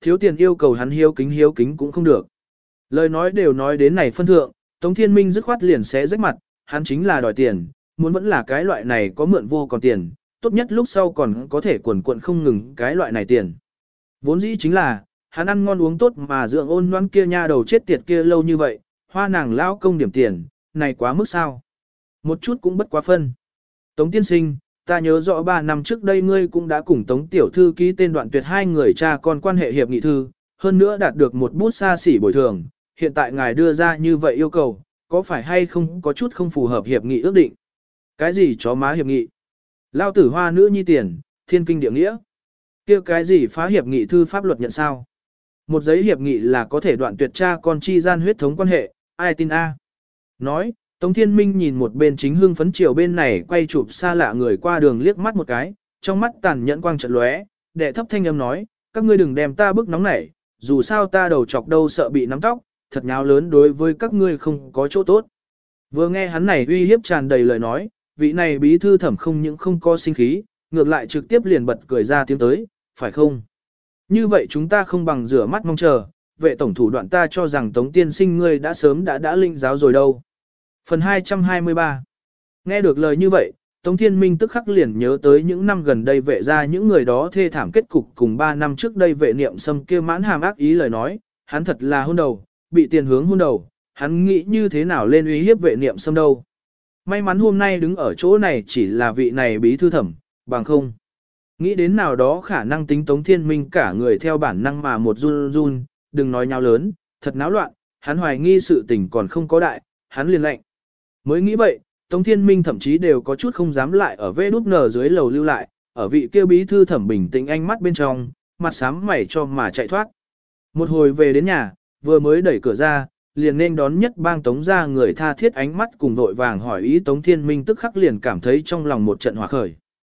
Speaker 1: thiếu tiền yêu cầu hắn hiếu kính cũng không được. Lời nói đều nói đến này phân thượng, Tống Thiên Minh dứt khoát liền sẽ rách mặt, hắn chính là đòi tiền, muốn vẫn là cái loại này có mượn vô còn tiền, tốt nhất lúc sau còn có thể quần quận không ngừng cái loại này tiền. Vốn dĩ chính là, hắn ăn ngon uống tốt mà dưỡng ôn noan kia nha đầu chết tiệt kia lâu như vậy, hoa nàng lão công điểm tiền, này quá mức sao. Một chút cũng bất quá phân. Tống tiên sinh, ta nhớ rõ 3 năm trước đây ngươi cũng đã cùng Tống tiểu thư ký tên đoạn tuyệt hai người cha con quan hệ hiệp nghị thư, hơn nữa đạt được một bút xa xỉ bồi thường, hiện tại ngài đưa ra như vậy yêu cầu, có phải hay không có chút không phù hợp hiệp nghị ước định? Cái gì chó má hiệp nghị? Lao tử hoa nữ nhi tiền, thiên kinh địa nghĩa. Kia cái gì phá hiệp nghị thư pháp luật nhận sao? Một giấy hiệp nghị là có thể đoạn tuyệt cha con chi gian huyết thống quan hệ, ai tin a? Nói, Tống Thiên Minh nhìn một bên chính hưng phấn chiều bên này quay chụp xa lạ người qua đường liếc mắt một cái, trong mắt tàn nhẫn quang trận lóe, đệ thấp thanh âm nói, các ngươi đừng đem ta bức nóng nảy, dù sao ta đầu chọc đâu sợ bị nắm tóc, thật nháo lớn đối với các ngươi không có chỗ tốt. Vừa nghe hắn này uy hiếp tràn đầy lời nói, vị này bí thư thẩm không những không có sinh khí, ngược lại trực tiếp liền bật cười ra tiếng tới, phải không? Như vậy chúng ta không bằng rửa mắt mong chờ, vệ tổng thủ đoạn ta cho rằng Tống tiên sinh ngươi đã sớm đã linh giáo rồi đâu. Phần 223. Nghe được lời như vậy, Tống Thiên Minh tức khắc liền nhớ tới những năm gần đây vệ ra những người đó thê thảm kết cục cùng 3 năm trước đây vệ niệm xâm kia mãn hàm ác ý lời nói, hắn thật là hôn đầu, bị tiền hướng hôn đầu, hắn nghĩ như thế nào lên uy hiếp vệ niệm xâm đâu. May mắn hôm nay đứng ở chỗ này chỉ là vị này bí thư thẩm, bằng không. Nghĩ đến nào đó khả năng tính Tống Thiên Minh cả người theo bản năng mà một run run, đừng nói nháo lớn, thật náo loạn, hắn hoài nghi sự tình còn không có đại, hắn liền lệnh. Mới nghĩ vậy, Tống Thiên Minh thậm chí đều có chút không dám lại ở VN dưới lầu lưu lại, ở vị kêu bí thư thẩm bình tĩnh ánh mắt bên trong, mặt sám mày cho mà chạy thoát. Một hồi về đến nhà, vừa mới đẩy cửa ra, liền nên đón nhất bang Tống ra người tha thiết ánh mắt cùng vội vàng hỏi ý Tống Thiên Minh tức khắc liền cảm thấy trong lòng một trận hỏa khởi.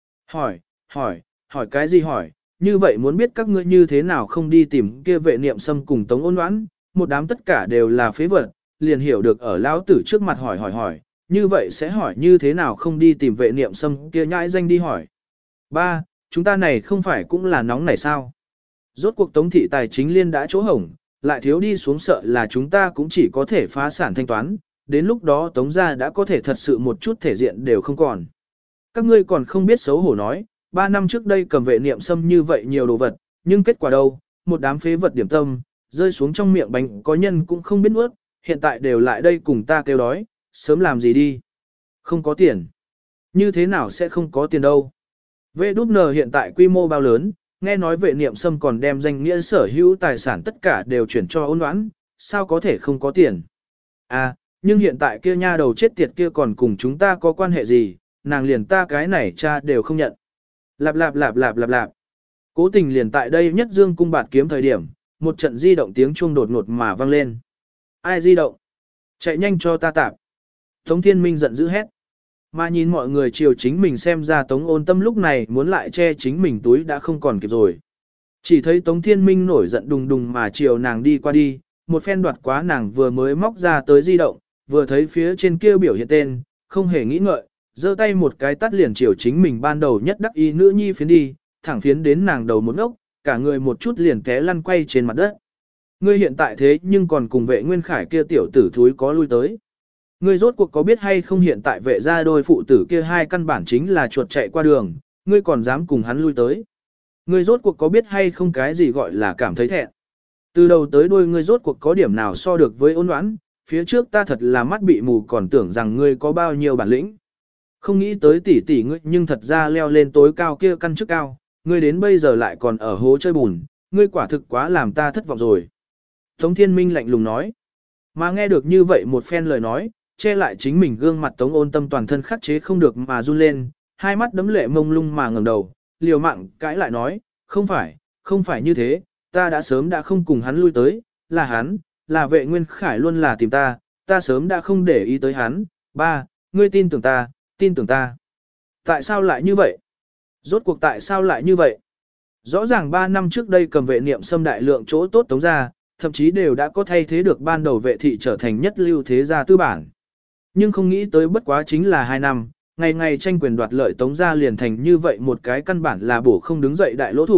Speaker 1: Hỏi cái gì hỏi, như vậy muốn biết các ngươi như thế nào không đi tìm kia vệ niệm xâm cùng Tống ôn oãn, một đám tất cả đều là phế vật, liền hiểu được ở lão tử trước mặt hỏi, như vậy sẽ hỏi như thế nào không đi tìm vệ niệm xâm kia nhãi danh đi hỏi. Ba, chúng ta này không phải cũng là nóng này sao? Rốt cuộc Tống thị tài chính liên đã chỗ hổng, lại thiếu đi xuống sợ là chúng ta cũng chỉ có thể phá sản thanh toán, đến lúc đó Tống gia đã có thể thật sự một chút thể diện đều không còn. Các ngươi còn không biết xấu hổ nói, 3 năm trước đây cầm vệ niệm xâm như vậy nhiều đồ vật, nhưng kết quả đâu, một đám phế vật điểm tâm, rơi xuống trong miệng bánh có nhân cũng không biết nuốt, hiện tại đều lại đây cùng ta kêu đói, sớm làm gì đi. Không có tiền. Như thế nào sẽ không có tiền đâu. VN hiện tại quy mô bao lớn, nghe nói vệ niệm xâm còn đem danh nghĩa sở hữu tài sản tất cả đều chuyển cho ôn oãn, sao có thể không có tiền. À, nhưng hiện tại kia nha đầu chết tiệt kia còn cùng chúng ta có quan hệ gì, nàng liền ta cái này cha đều không nhận. Lạp. Cố tình liền tại đây nhất dương cung bạt kiếm thời điểm, một trận di động tiếng chuông đột ngột mà vang lên. Ai di động? Chạy nhanh cho ta tạp. Tống Thiên Minh giận dữ hét. Mà nhìn mọi người chiều chính mình xem ra Tống Ôn Tâm lúc này muốn lại che chính mình túi đã không còn kịp rồi. Chỉ thấy Tống Thiên Minh nổi giận đùng đùng mà chiều nàng đi qua đi, một phen đoạt quá nàng vừa mới móc ra tới di động, vừa thấy phía trên kia biểu hiện tên, không hề nghĩ ngợi, giơ tay một cái tắt liền chiều chính mình ban đầu nhất đắc ý nữ nhi phiến đi, thẳng phiến đến nàng đầu một ngốc, cả người một chút liền té lăn quay trên mặt đất. Ngươi hiện tại thế nhưng còn cùng vệ nguyên khải kia tiểu tử thúi có lui tới. Ngươi rốt cuộc có biết hay không hiện tại vệ gia đôi phụ tử kia hai căn bản chính là chuột chạy qua đường, ngươi còn dám cùng hắn lui tới. Ngươi rốt cuộc có biết hay không cái gì gọi là cảm thấy thẹn. Từ đầu tới đuôi ngươi rốt cuộc có điểm nào so được với ôn oãn, phía trước ta thật là mắt bị mù còn tưởng rằng ngươi có bao nhiêu bản lĩnh. Không nghĩ tới tỷ ngươi nhưng thật ra leo lên tối cao kia căn chức cao, ngươi đến bây giờ lại còn ở hố chơi bùn, ngươi quả thực quá làm ta thất vọng rồi. Tống Thiên Minh lạnh lùng nói. Mà nghe được như vậy một phen lời nói, che lại chính mình gương mặt Tống Ôn Tâm toàn thân khắc chế không được mà run lên, hai mắt đấm lệ mông lung mà ngẩng đầu, liều mạng cãi lại nói, không phải như thế, ta đã sớm đã không cùng hắn lui tới, là hắn, là vệ nguyên khải luôn là tìm ta sớm đã không để ý tới hắn, ba, ngươi tin tưởng ta. Tại sao lại như vậy? Rốt cuộc tại sao lại như vậy? Rõ ràng 3 năm trước đây cầm vệ niệm xâm đại lượng chỗ tốt Tống ra, thậm chí đều đã có thay thế được ban đầu vệ thị trở thành nhất lưu thế gia tư bản. Nhưng không nghĩ tới bất quá chính là 2 năm, ngày ngày tranh quyền đoạt lợi Tống ra liền thành như vậy một cái căn bản là bổ không đứng dậy đại lỗ thủng,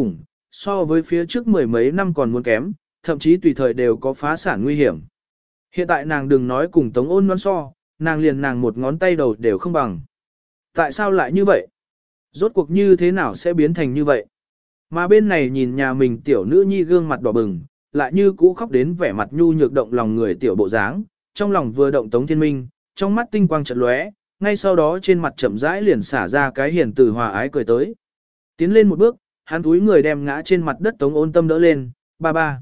Speaker 1: so với phía trước mười mấy năm còn muốn kém, thậm chí tùy thời đều có phá sản nguy hiểm. Hiện tại nàng đừng nói cùng Tống Ôn Loan so, nàng liền nàng một ngón tay đầu đều không bằng. Tại sao lại như vậy? Rốt cuộc như thế nào sẽ biến thành như vậy? Mà bên này nhìn nhà mình tiểu nữ nhi gương mặt đỏ bừng, lại như cũ khóc đến vẻ mặt nhu nhược động lòng người tiểu bộ dáng, trong lòng vừa động Tống Thiên Minh, trong mắt tinh quang chợt lóe, ngay sau đó trên mặt chậm rãi liền xả ra cái hiền từ hòa ái cười tới. Tiến lên một bước, hắn túi người đem ngã trên mặt đất Tống Ôn Tâm đỡ lên, ba ba.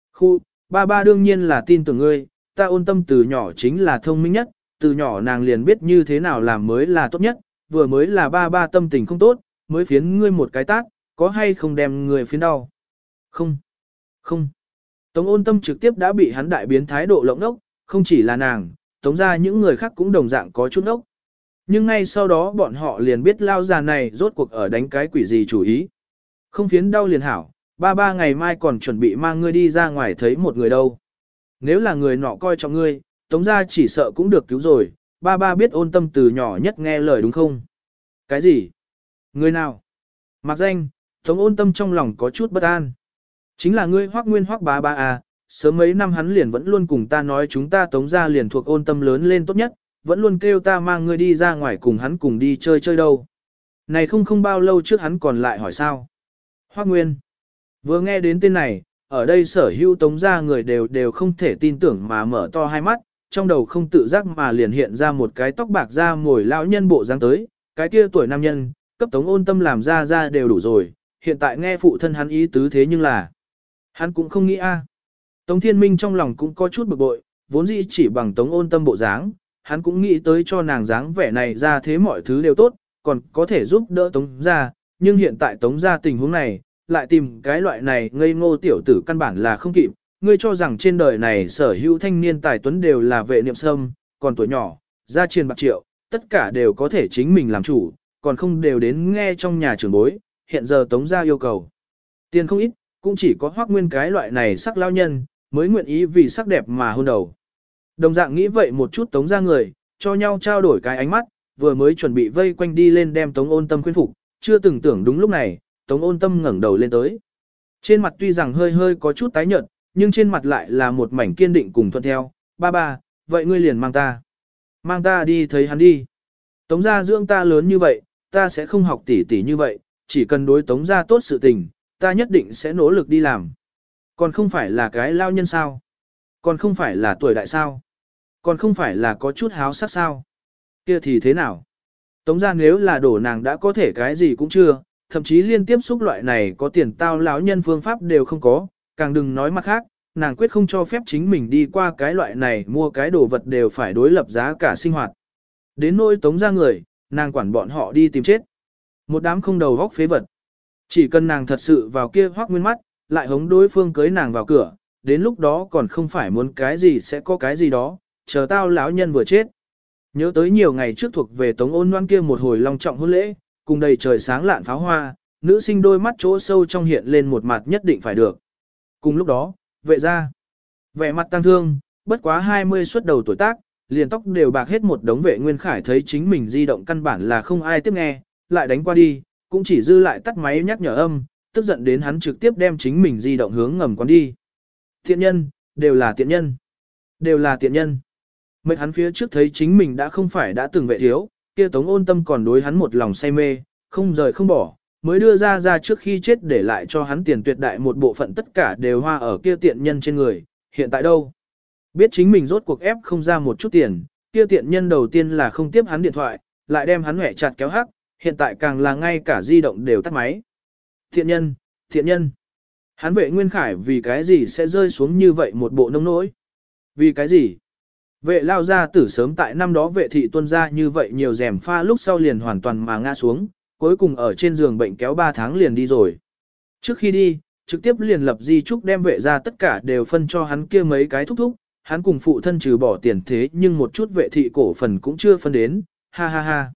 Speaker 1: Ba ba đương nhiên là tin tưởng ngươi, ta Ôn Tâm từ nhỏ chính là thông minh nhất, từ nhỏ nàng liền biết như thế nào làm mới là tốt nhất, vừa mới là ba ba tâm tình không tốt, mới phiến ngươi một cái tát, có hay không đem người phiến đau? Không, không. Tống Ôn Tâm trực tiếp đã bị hắn đại biến thái độ lộng ốc, không chỉ là nàng, tống ra những người khác cũng đồng dạng có chút ốc. Nhưng ngay sau đó bọn họ liền biết lao già này rốt cuộc ở đánh cái quỷ gì chủ ý. Không phiến đau liền hảo, ba ba ngày mai còn chuẩn bị mang ngươi đi ra ngoài thấy một người đâu. Nếu là người nọ coi trọng ngươi, tống ra chỉ sợ cũng được cứu rồi, ba ba biết Ôn Tâm từ nhỏ nhất nghe lời đúng không? Cái gì? Người nào? Mặc danh, Tống Ôn Tâm trong lòng có chút bất an. Chính là ngươi Hoắc Nguyên Hoắc bá bá à, sớm mấy năm hắn liền vẫn luôn cùng ta nói chúng ta Tống gia liền thuộc Ôn Tâm lớn lên tốt nhất, vẫn luôn kêu ta mang ngươi đi ra ngoài cùng hắn cùng đi chơi chơi đâu. Này không bao lâu trước hắn còn lại hỏi sao. Hoắc Nguyên. Vừa nghe đến tên này, ở đây sở hữu Tống gia người đều không thể tin tưởng mà mở to hai mắt, trong đầu không tự giác mà liền hiện ra một cái tóc bạc da mồi lão nhân bộ dáng tới, cái kia tuổi nam nhân, cấp Tống Ôn Tâm làm ra đều đủ rồi, hiện tại nghe phụ thân hắn ý tứ thế nhưng là hắn cũng không nghĩ a. Tống Thiên Minh trong lòng cũng có chút bực bội, vốn dĩ chỉ bằng Tống Ôn Tâm bộ dáng, hắn cũng nghĩ tới cho nàng dáng vẻ này ra thế mọi thứ đều tốt, còn có thể giúp đỡ Tống gia, nhưng hiện tại Tống gia tình huống này, lại tìm cái loại này ngây ngô tiểu tử căn bản là không kịp. Ngươi cho rằng trên đời này sở hữu thanh niên tài tuấn đều là vệ niệm sâm, còn tuổi nhỏ, gia truyền bạc triệu, tất cả đều có thể chính mình làm chủ, còn không đều đến nghe trong nhà trưởng bối, hiện giờ Tống gia yêu cầu. Tiền không ít, cũng chỉ có Hoắc Nguyên cái loại này sắc lao nhân, mới nguyện ý vì sắc đẹp mà hôn đầu. Đồng dạng nghĩ vậy một chút Tống gia người, cho nhau trao đổi cái ánh mắt, vừa mới chuẩn bị vây quanh đi lên đem Tống Ôn Tâm khuyên phục, chưa từng tưởng đúng lúc này, Tống Ôn Tâm ngẩng đầu lên tới. Trên mặt tuy rằng hơi có chút tái nhợt, nhưng trên mặt lại là một mảnh kiên định cùng thuận theo. Ba ba, vậy ngươi liền mang ta. Mang ta đi thấy hắn đi. Tống gia dưỡng ta lớn như vậy, ta sẽ không học tỉ tỉ như vậy, chỉ cần đối Tống gia tốt sự tình, ta nhất định sẽ nỗ lực đi làm. Còn không phải là cái lao nhân sao? Còn không phải là tuổi đại sao? Còn không phải là có chút háo sắc sao? Kia thì thế nào? Tống gia nếu là đổ nàng đã có thể cái gì cũng chưa, thậm chí liên tiếp xúc loại này có tiền tao lão nhân phương pháp đều không có, càng đừng nói mặt khác, nàng quyết không cho phép chính mình đi qua cái loại này mua cái đồ vật đều phải đối lập giá cả sinh hoạt. Đến nỗi Tống gia người, nàng quản bọn họ đi tìm chết. Một đám không đầu góc phế vật. Chỉ cần nàng thật sự vào kia Hoắc Nguyên mắt, lại hống đối phương cưới nàng vào cửa, đến lúc đó còn không phải muốn cái gì sẽ có cái gì đó, chờ tao lão nhân vừa chết. Nhớ tới nhiều ngày trước thuộc về Tống Ôn Loan kia một hồi long trọng hôn lễ, cùng đầy trời sáng lạn pháo hoa, nữ sinh đôi mắt chỗ sâu trong hiện lên một mặt nhất định phải được. Cùng lúc đó, vệ gia, vẻ mặt tăng thương, bất quá 20 xuất đầu tuổi tác, liền tóc đều bạc hết một đống Vệ Nguyên Khải thấy chính mình di động căn bản là không ai tiếp nghe, lại đánh qua đi, cũng chỉ dư lại tắt máy nhắc nhở âm, tức giận đến hắn trực tiếp đem chính mình di động hướng ngầm quán đi. Tiện nhân, đều là tiện nhân, đều là tiện nhân. Mệt hắn phía trước thấy chính mình đã không phải đã từng vệ thiếu, kia Tống Ôn Tâm còn đối hắn một lòng say mê, không rời không bỏ, mới đưa ra trước khi chết để lại cho hắn tiền tuyệt đại một bộ phận tất cả đều hoa ở kia tiện nhân trên người, hiện tại đâu? Biết chính mình rốt cuộc ép không ra một chút tiền, kia tiện nhân đầu tiên là không tiếp hắn điện thoại, lại đem hắn hẻ chặt kéo hắc, hiện tại càng là ngay cả di động đều tắt máy. Thiện nhân, thiện nhân. Hắn Vệ Nguyên Khải vì cái gì sẽ rơi xuống như vậy một bộ nông nỗi? Vì cái gì? Vệ lao gia tử sớm tại năm đó vệ thị tuân ra như vậy nhiều rèm pha lúc sau liền hoàn toàn mà ngã xuống, cuối cùng ở trên giường bệnh kéo 3 tháng liền đi rồi. Trước khi đi, trực tiếp liền lập di trúc đem vệ ra tất cả đều phân cho hắn kia mấy cái thúc thúc, hắn cùng phụ thân trừ bỏ tiền thế nhưng một chút vệ thị cổ phần cũng chưa phân đến, ha ha ha.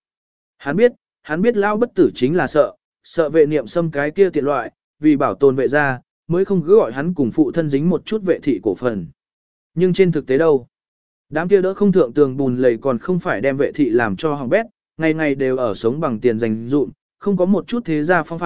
Speaker 1: Hắn biết lao bất tử chính là sợ vệ niệm xâm cái kia tiện loại, vì bảo tồn vệ ra, mới không cứ gọi hắn cùng phụ thân dính một chút vệ thị cổ phần. Nhưng trên thực tế đâu? Đám kia đỡ không thượng tường bùn lầy còn không phải đem vệ thị làm cho hỏng bét, ngày ngày đều ở sống bằng tiền dành dụm, không có một chút thế gia phong phạm,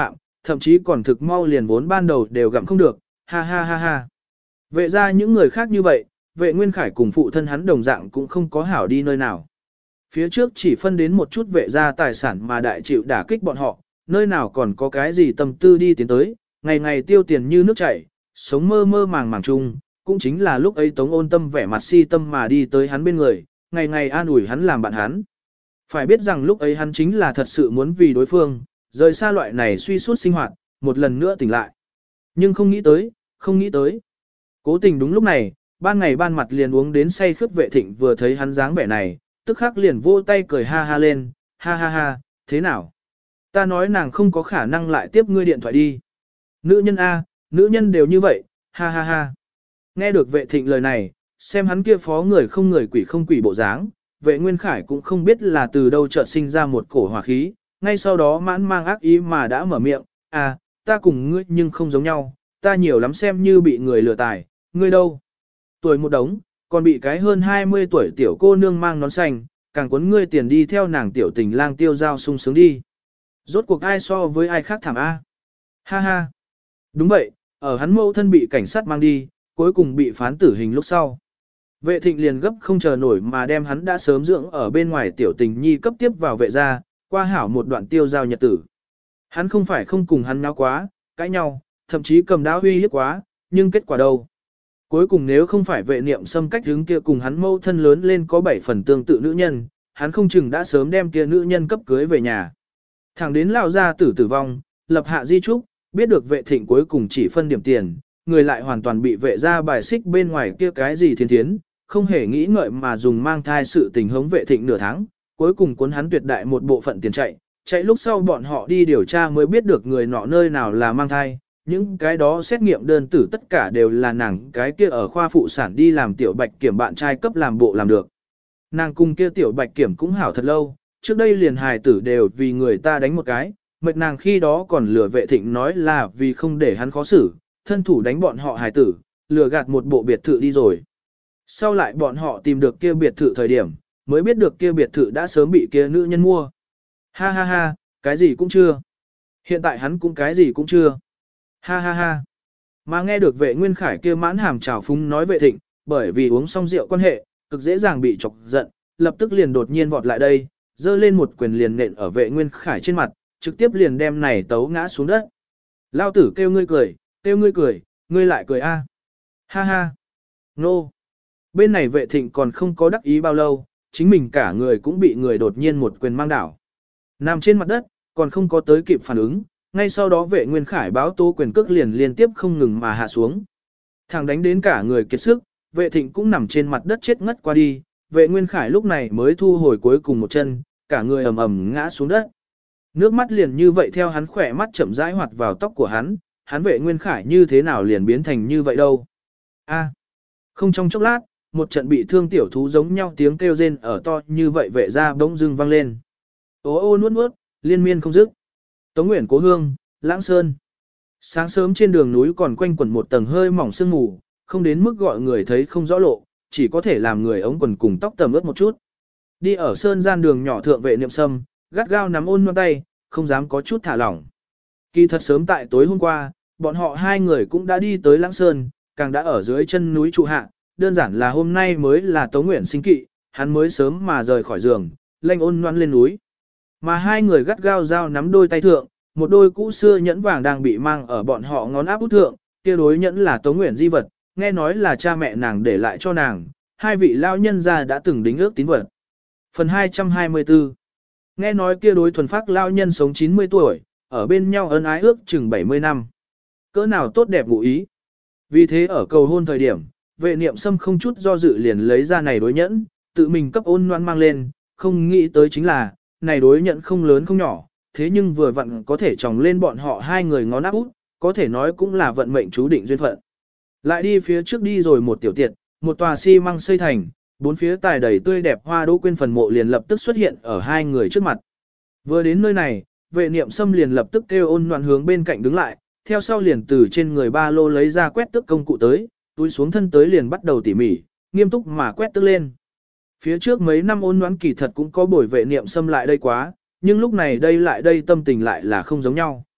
Speaker 1: thậm chí còn thực mau liền vốn ban đầu đều gặm không được, ha ha ha ha. Vệ ra những người khác như vậy, vệ Nguyên Khải cùng phụ thân hắn đồng dạng cũng không có hảo đi nơi nào. Phía trước chỉ phân đến một chút vệ ra tài sản mà đại chịu đả kích bọn họ, nơi nào còn có cái gì tâm tư đi tiến tới, ngày ngày tiêu tiền như nước chảy, sống mơ mơ màng màng chung, cũng chính là lúc ấy Tống Ôn Tâm vẻ mặt si tâm mà đi tới hắn bên người, ngày ngày an ủi hắn làm bạn hắn. Phải biết rằng lúc ấy hắn chính là thật sự muốn vì đối phương, rời xa loại này suy suốt sinh hoạt, một lần nữa tỉnh lại. Nhưng không nghĩ tới, không nghĩ tới. Cố tình đúng lúc này, ban ngày ban mặt liền uống đến say khướt vệ thịnh vừa thấy hắn dáng vẻ này, tức khắc liền vô tay cười ha ha lên, ha ha ha, thế nào? Ta nói nàng không có khả năng lại tiếp ngươi điện thoại đi. Nữ nhân A, nữ nhân đều như vậy, ha ha ha. Nghe được vệ thịnh lời này, xem hắn kia phó người không người quỷ không quỷ bộ dáng, vệ Nguyên Khải cũng không biết là từ đâu chợt sinh ra một cổ hỏa khí, ngay sau đó mãn mang ác ý mà đã mở miệng, à, ta cùng ngươi nhưng không giống nhau, ta nhiều lắm xem như bị người lừa tài, ngươi đâu? Tuổi một đống, còn bị cái hơn 20 tuổi tiểu cô nương mang nón xanh, càng quấn ngươi tiền đi theo nàng tiểu tình lang tiêu giao sung sướng đi. Rốt cuộc ai so với ai khác thảm A. Ha ha. Đúng vậy, ở hắn mẫu thân bị cảnh sát mang đi, cuối cùng bị phán tử hình lúc sau. Vệ thịnh liền gấp không chờ nổi mà đem hắn đã sớm dưỡng ở bên ngoài tiểu tình nhi cấp tiếp vào vệ gia, qua hảo một đoạn tiêu giao nhật tử. Hắn không phải không cùng hắn nháo quá, cãi nhau, thậm chí cầm đao huy hiếp quá, nhưng kết quả đâu? Cuối cùng nếu không phải vệ niệm xâm cách hướng kia cùng hắn mâu thân lớn lên có 7 phần tương tự nữ nhân, hắn không chừng đã sớm đem kia nữ nhân cấp cưới về nhà. Thẳng đến lão gia tử vong, lập hạ di trúc, biết được vệ thịnh cuối cùng chỉ phân điểm tiền, người lại hoàn toàn bị vệ gia bài xích bên ngoài kia cái gì thiên thiến, không hề nghĩ ngợi mà dùng mang thai sự tình hống vệ thịnh nửa tháng, cuối cùng cuốn hắn tuyệt đại một bộ phận tiền chạy lúc sau bọn họ đi điều tra mới biết được người nọ nơi nào là mang thai, những cái đó xét nghiệm đơn tử tất cả đều là nàng cái kia ở khoa phụ sản đi làm tiểu bạch kiểm bạn trai cấp làm bộ làm được. Nàng cùng kia tiểu bạch kiểm cũng hảo thật lâu, trước đây liền hài tử đều vì người ta đánh một cái, mệt nàng khi đó còn lừa vệ thịnh nói là vì không để hắn khó xử, thân thủ đánh bọn họ hài tử, lừa gạt một bộ biệt thự đi rồi. Sau lại bọn họ tìm được kia biệt thự thời điểm, mới biết được kia biệt thự đã sớm bị kia nữ nhân mua. Ha ha ha, cái gì cũng chưa. Hiện tại hắn cũng cái gì cũng chưa. Ha ha ha. Mà nghe được vệ Nguyên Khải kia mãn hàm trào phúng nói vệ thịnh, bởi vì uống xong rượu quan hệ, cực dễ dàng bị chọc giận, lập tức liền đột nhiên vọt lại đây, giơ lên một quyền liền nện ở vệ Nguyên Khải trên mặt, trực tiếp liền đem này tấu ngã xuống đất. Lao tử kêu ngươi cười, ngươi lại cười a. Ha ha. Nô. Bên này vệ thịnh còn không có đắc ý bao lâu, chính mình cả người cũng bị người đột nhiên một quyền mang đảo. Nằm trên mặt đất, còn không có tới kịp phản ứng, ngay sau đó vệ Nguyên Khải báo tố quyền cước liền liên tiếp không ngừng mà hạ xuống. Thằng đánh đến cả người kiệt sức, vệ thịnh cũng nằm trên mặt đất chết ngất qua đi, vệ Nguyên Khải lúc này mới thu hồi cuối cùng một chân, cả người ầm ầm ngã xuống đất. Nước mắt liền như vậy theo hắn khỏe mắt chậm rãi hoạt vào tóc của hắn vệ Nguyên Khải như thế nào liền biến thành như vậy đâu. A. Không trong chốc lát, một trận bị thương tiểu thú giống nhau tiếng kêu rên ở to như vậy vệ ra bỗng dưng vang lên. Ô ô nuốt nuốt, liên miên không dứt. Tống Nguyễn Cố Hương, Lãng Sơn. Sáng sớm trên đường núi còn quanh quẩn một tầng hơi mỏng sương mù, không đến mức gọi người thấy không rõ lộ, chỉ có thể làm người ống quần cùng tóc tầm ướt một chút. Đi ở sơn gian đường nhỏ thượng vệ niệm sâm, gắt gao nắm ôn nhoan tay, không dám có chút thả lỏng. Kỳ thật sớm tại tối hôm qua, bọn họ hai người cũng đã đi tới Lãng Sơn, càng đã ở dưới chân núi trụ hạ, đơn giản là hôm nay mới là Tống Nguyễn sinh kỵ, hắn mới sớm mà rời khỏi giường, lênh ôn nhoan lên núi. Mà hai người gắt gao giao nắm đôi tay thượng, một đôi cũ xưa nhẫn vàng đang bị mang ở bọn họ ngón áp út thượng, kia đối nhẫn là Tống Nguyễn di vật, nghe nói là cha mẹ nàng để lại cho nàng, hai vị lao nhân gia đã từng đính ước tín vật. Phần 224. Nghe nói kia đối thuần phác lao nhân sống 90 tuổi, ở bên nhau ân ái ước chừng 70 năm. Cỡ nào tốt đẹp ngụ ý. Vì thế ở cầu hôn thời điểm, vệ niệm sâm không chút do dự liền lấy ra này đối nhẫn, tự mình cấp ôn noan mang lên, không nghĩ tới chính là, này đối nhẫn không lớn không nhỏ, thế nhưng vừa vặn có thể tròng lên bọn họ hai người ngón áp út, có thể nói cũng là vận mệnh chú định duyên phận. Lại đi phía trước đi rồi một tiểu tiệt, một tòa xi măng xây thành, bốn phía tài đầy tươi đẹp hoa đỗ quyên phần mộ liền lập tức xuất hiện ở hai người trước mặt. Vừa đến nơi này, vệ niệm sâm liền lập tức kêu ôn noan hướng bên cạnh đứng lại, theo sau liền từ trên người ba lô lấy ra quét tước công cụ tới, túi xuống thân tới liền bắt đầu tỉ mỉ, nghiêm túc mà quét tước lên. Phía trước mấy năm ôn noan kỳ thật cũng có buổi vệ niệm sâm lại đây quá, nhưng lúc này đây lại đây tâm tình lại là không giống nhau.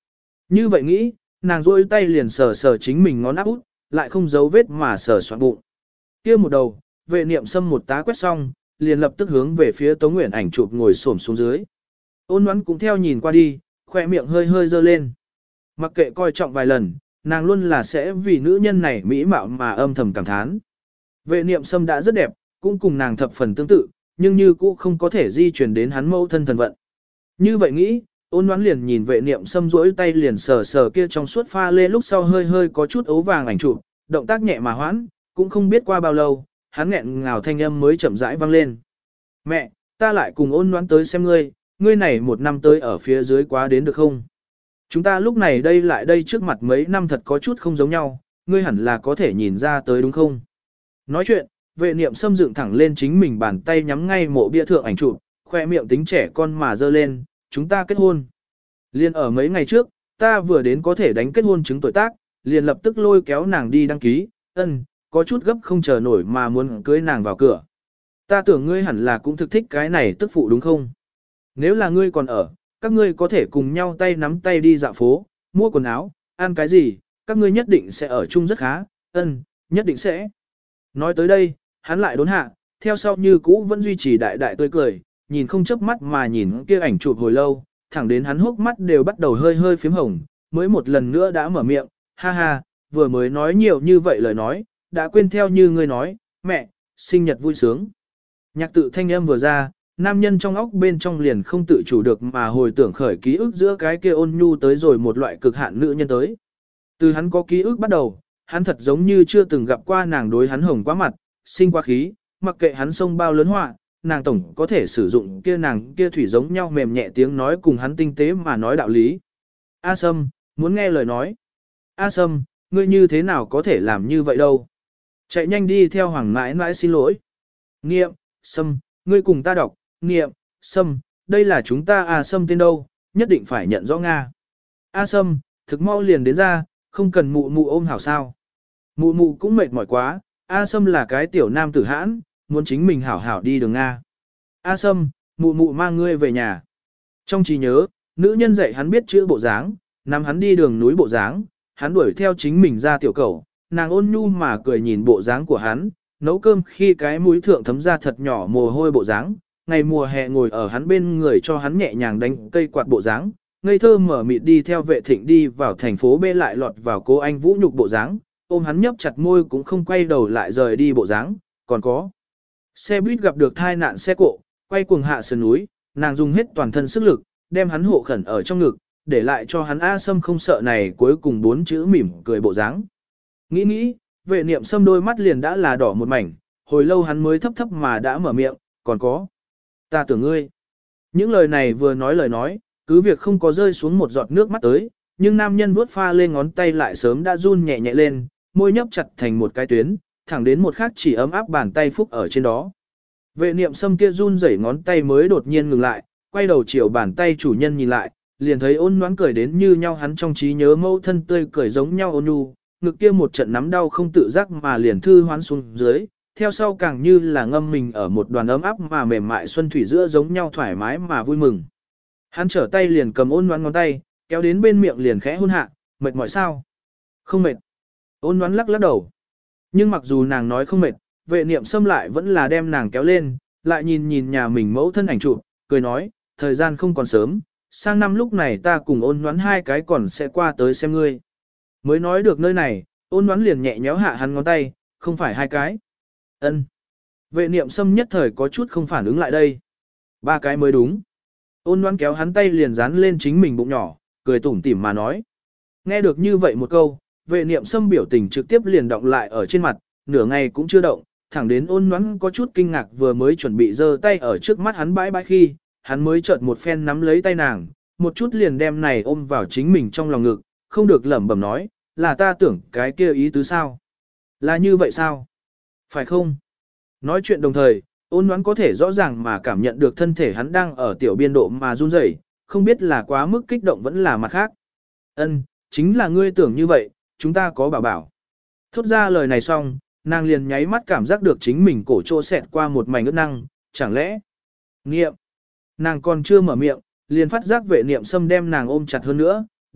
Speaker 1: Như vậy nghĩ, nàng rôi tay liền sờ sờ chính mình ngón áp út, lại không giấu vết mà sờ soạn bụng. Kia một đầu, vệ niệm xâm một tá quét xong, liền lập tức hướng về phía Tống Nguyễn ảnh chụp ngồi xổm xuống dưới. Ôn Ngoãn cũng theo nhìn qua đi, khoe miệng hơi hơi dơ lên. Mặc kệ coi trọng vài lần, nàng luôn là sẽ vì nữ nhân này mỹ mạo mà âm thầm cảm thán. Vệ niệm xâm đã rất đẹp, cũng cùng nàng thập phần tương tự, nhưng như cũ không có thể di chuyển đến hắn mẫu thân thần vận. Như vậy nghĩ, Ôn Ngoãn liền nhìn vệ niệm xâm rỗi tay liền sờ sờ kia trong suốt pha lê lúc sau hơi hơi có chút ấu vàng ảnh chụp, động tác nhẹ mà hoãn, cũng không biết qua bao lâu, hắn nghẹn ngào thanh âm mới chậm rãi vang lên. Mẹ, ta lại cùng Ôn Ngoãn tới xem ngươi, ngươi này một năm tới ở phía dưới quá đến được không? Chúng ta lúc này đây lại đây trước mặt mấy năm thật có chút không giống nhau, ngươi hẳn là có thể nhìn ra tới đúng không? Nói chuyện, vệ niệm xâm dựng thẳng lên chính mình bàn tay nhắm ngay mộ bia thượng ảnh chụp, khoe miệng tính trẻ con mà dơ lên, chúng ta kết hôn. Liên ở mấy ngày trước, ta vừa đến có thể đánh kết hôn chứng tuổi tác, liền lập tức lôi kéo nàng đi đăng ký, có chút gấp không chờ nổi mà muốn cưới nàng vào cửa. Ta tưởng ngươi hẳn là cũng thực thích cái này tức phụ đúng không? Nếu là ngươi còn ở, các ngươi có thể cùng nhau tay nắm tay đi dạo phố, mua quần áo, ăn cái gì, các ngươi nhất định sẽ ở chung rất khá, nhất định sẽ. Nói tới đây, hắn lại đốn hạ, theo sau như cũ vẫn duy trì đại đại tươi cười, nhìn không chớp mắt mà nhìn kia ảnh chụp hồi lâu, thẳng đến hắn hốc mắt đều bắt đầu hơi hơi phím hồng, mới một lần nữa đã mở miệng, ha ha, vừa mới nói nhiều như vậy lời nói, đã quên theo như ngươi nói, mẹ, sinh nhật vui sướng. Nhạc tự thanh âm vừa ra, nam nhân trong óc bên trong liền không tự chủ được mà hồi tưởng khởi ký ức giữa cái kia ôn nhu tới rồi một loại cực hạn nữ nhân tới. Từ hắn có ký ức bắt đầu, hắn thật giống như chưa từng gặp qua nàng đối hắn hồng quá mặt, sinh quá khí, mặc kệ hắn sông bao lớn họa, nàng tổng có thể sử dụng kia nàng kia thủy giống nhau mềm nhẹ tiếng nói cùng hắn tinh tế mà nói đạo lý. A Sâm, muốn nghe lời nói. A Sâm, ngươi như thế nào có thể làm như vậy đâu? Chạy nhanh đi theo hoàng mãi mãi xin lỗi. Niệm, Sâm, ngươi cùng ta đọc, Niệm, Sâm, đây là chúng ta A Sâm tên đâu, nhất định phải nhận rõ Nga. A Sâm, thực mau liền đến ra, không cần mụ mụ ôm hảo sao. Mụ mụ cũng mệt mỏi quá, A Sâm là cái tiểu nam tử hãn, muốn chính mình hảo hảo đi đường Nga. A Sâm, mụ mụ mang ngươi về nhà. Trong trí nhớ, nữ nhân dạy hắn biết chữ bộ dáng, nắm hắn đi đường núi bộ dáng, hắn đuổi theo chính mình ra tiểu cầu, nàng ôn nhu mà cười nhìn bộ dáng của hắn, nấu cơm khi cái mũi thượng thấm ra thật nhỏ mồ hôi bộ dáng, ngày mùa hè ngồi ở hắn bên người cho hắn nhẹ nhàng đánh cây quạt bộ dáng, ngây thơ mở mịt đi theo vệ thịnh đi vào thành phố B lại lọt vào cô anh vũ nhục bộ dáng, ôm hắn nhấp chặt môi cũng không quay đầu lại rời đi bộ dáng, còn có. Xe buýt gặp được tai nạn xe cộ, quay cuồng hạ sườn núi, nàng dùng hết toàn thân sức lực, đem hắn hộ khẩn ở trong ngực, để lại cho hắn A Sâm không sợ này cuối cùng 4 chữ mỉm cười bộ dáng. Nghĩ, vệ niệm Sâm đôi mắt liền đã là đỏ một mảnh, hồi lâu hắn mới thấp thấp mà đã mở miệng, còn có. Ta tưởng ngươi. Những lời này vừa nói lời nói, cứ việc không có rơi xuống một giọt nước mắt tới, nhưng nam nhân vuốt pha lên ngón tay lại sớm đã run nhẹ nhẹ lên, môi nhấp chặt thành một cái tuyến, thẳng đến một khắc chỉ ấm áp bàn tay phúc ở trên đó. Vệ niệm Sâm kia run rẩy ngón tay mới đột nhiên ngừng lại, quay đầu chiều bàn tay chủ nhân nhìn lại, liền thấy ôn nhoáng cười đến như nhau hắn trong trí nhớ mâu thân tươi cười giống nhau ôn nhu, ngực kia một trận nắm đau không tự giác mà liền thư hoán xuống dưới, theo sau càng như là ngâm mình ở một đoàn ấm áp mà mềm mại xuân thủy giữa giống nhau thoải mái mà vui mừng. Hắn trở tay liền cầm ôn nhoáng ngón tay, kéo đến bên miệng liền khẽ hôn hạ, mệt mỏi sao? Không mệt. Ôn nhoáng lắc lắc đầu. Nhưng mặc dù nàng nói không mệt, vệ niệm Sâm lại vẫn là đem nàng kéo lên, lại nhìn nhà mình mẫu thân ảnh chụp, cười nói, thời gian không còn sớm, sang năm lúc này ta cùng ôn nhoáng hai cái còn sẽ qua tới xem ngươi. Mới nói được nơi này, ôn nhoáng liền nhẹ nhéo hạ hắn ngón tay, không phải hai cái. Ân. Vệ niệm Sâm nhất thời có chút không phản ứng lại đây. 3 cái mới đúng. Ôn nhoáng kéo hắn tay liền dán lên chính mình bụng nhỏ, cười tủm tỉm mà nói. Nghe được như vậy một câu, vệ niệm Sâm biểu tình trực tiếp liền động lại ở trên mặt, nửa ngày cũng chưa động, thẳng đến ôn nhoáng có chút kinh ngạc vừa mới chuẩn bị giơ tay ở trước mắt hắn bãi khi, hắn mới chợt một phen nắm lấy tay nàng, một chút liền đem này ôm vào chính mình trong lòng ngực, không được lẩm bẩm nói, là ta tưởng cái kia ý tứ sao? Là như vậy sao? Phải không? Nói chuyện đồng thời, ôn nhoáng có thể rõ ràng mà cảm nhận được thân thể hắn đang ở tiểu biên độ mà run rẩy, không biết là quá mức kích động vẫn là mặt khác. Ân, chính là ngươi tưởng như vậy, chúng ta có bảo bảo. Thốt ra lời này xong, nàng liền nháy mắt cảm giác được chính mình cổ trô xẹt qua một mảnh ướt năng, chẳng lẽ? Niệm. Nàng còn chưa mở miệng, liền phát giác vệ niệm Sâm đem nàng ôm chặt hơn nữa,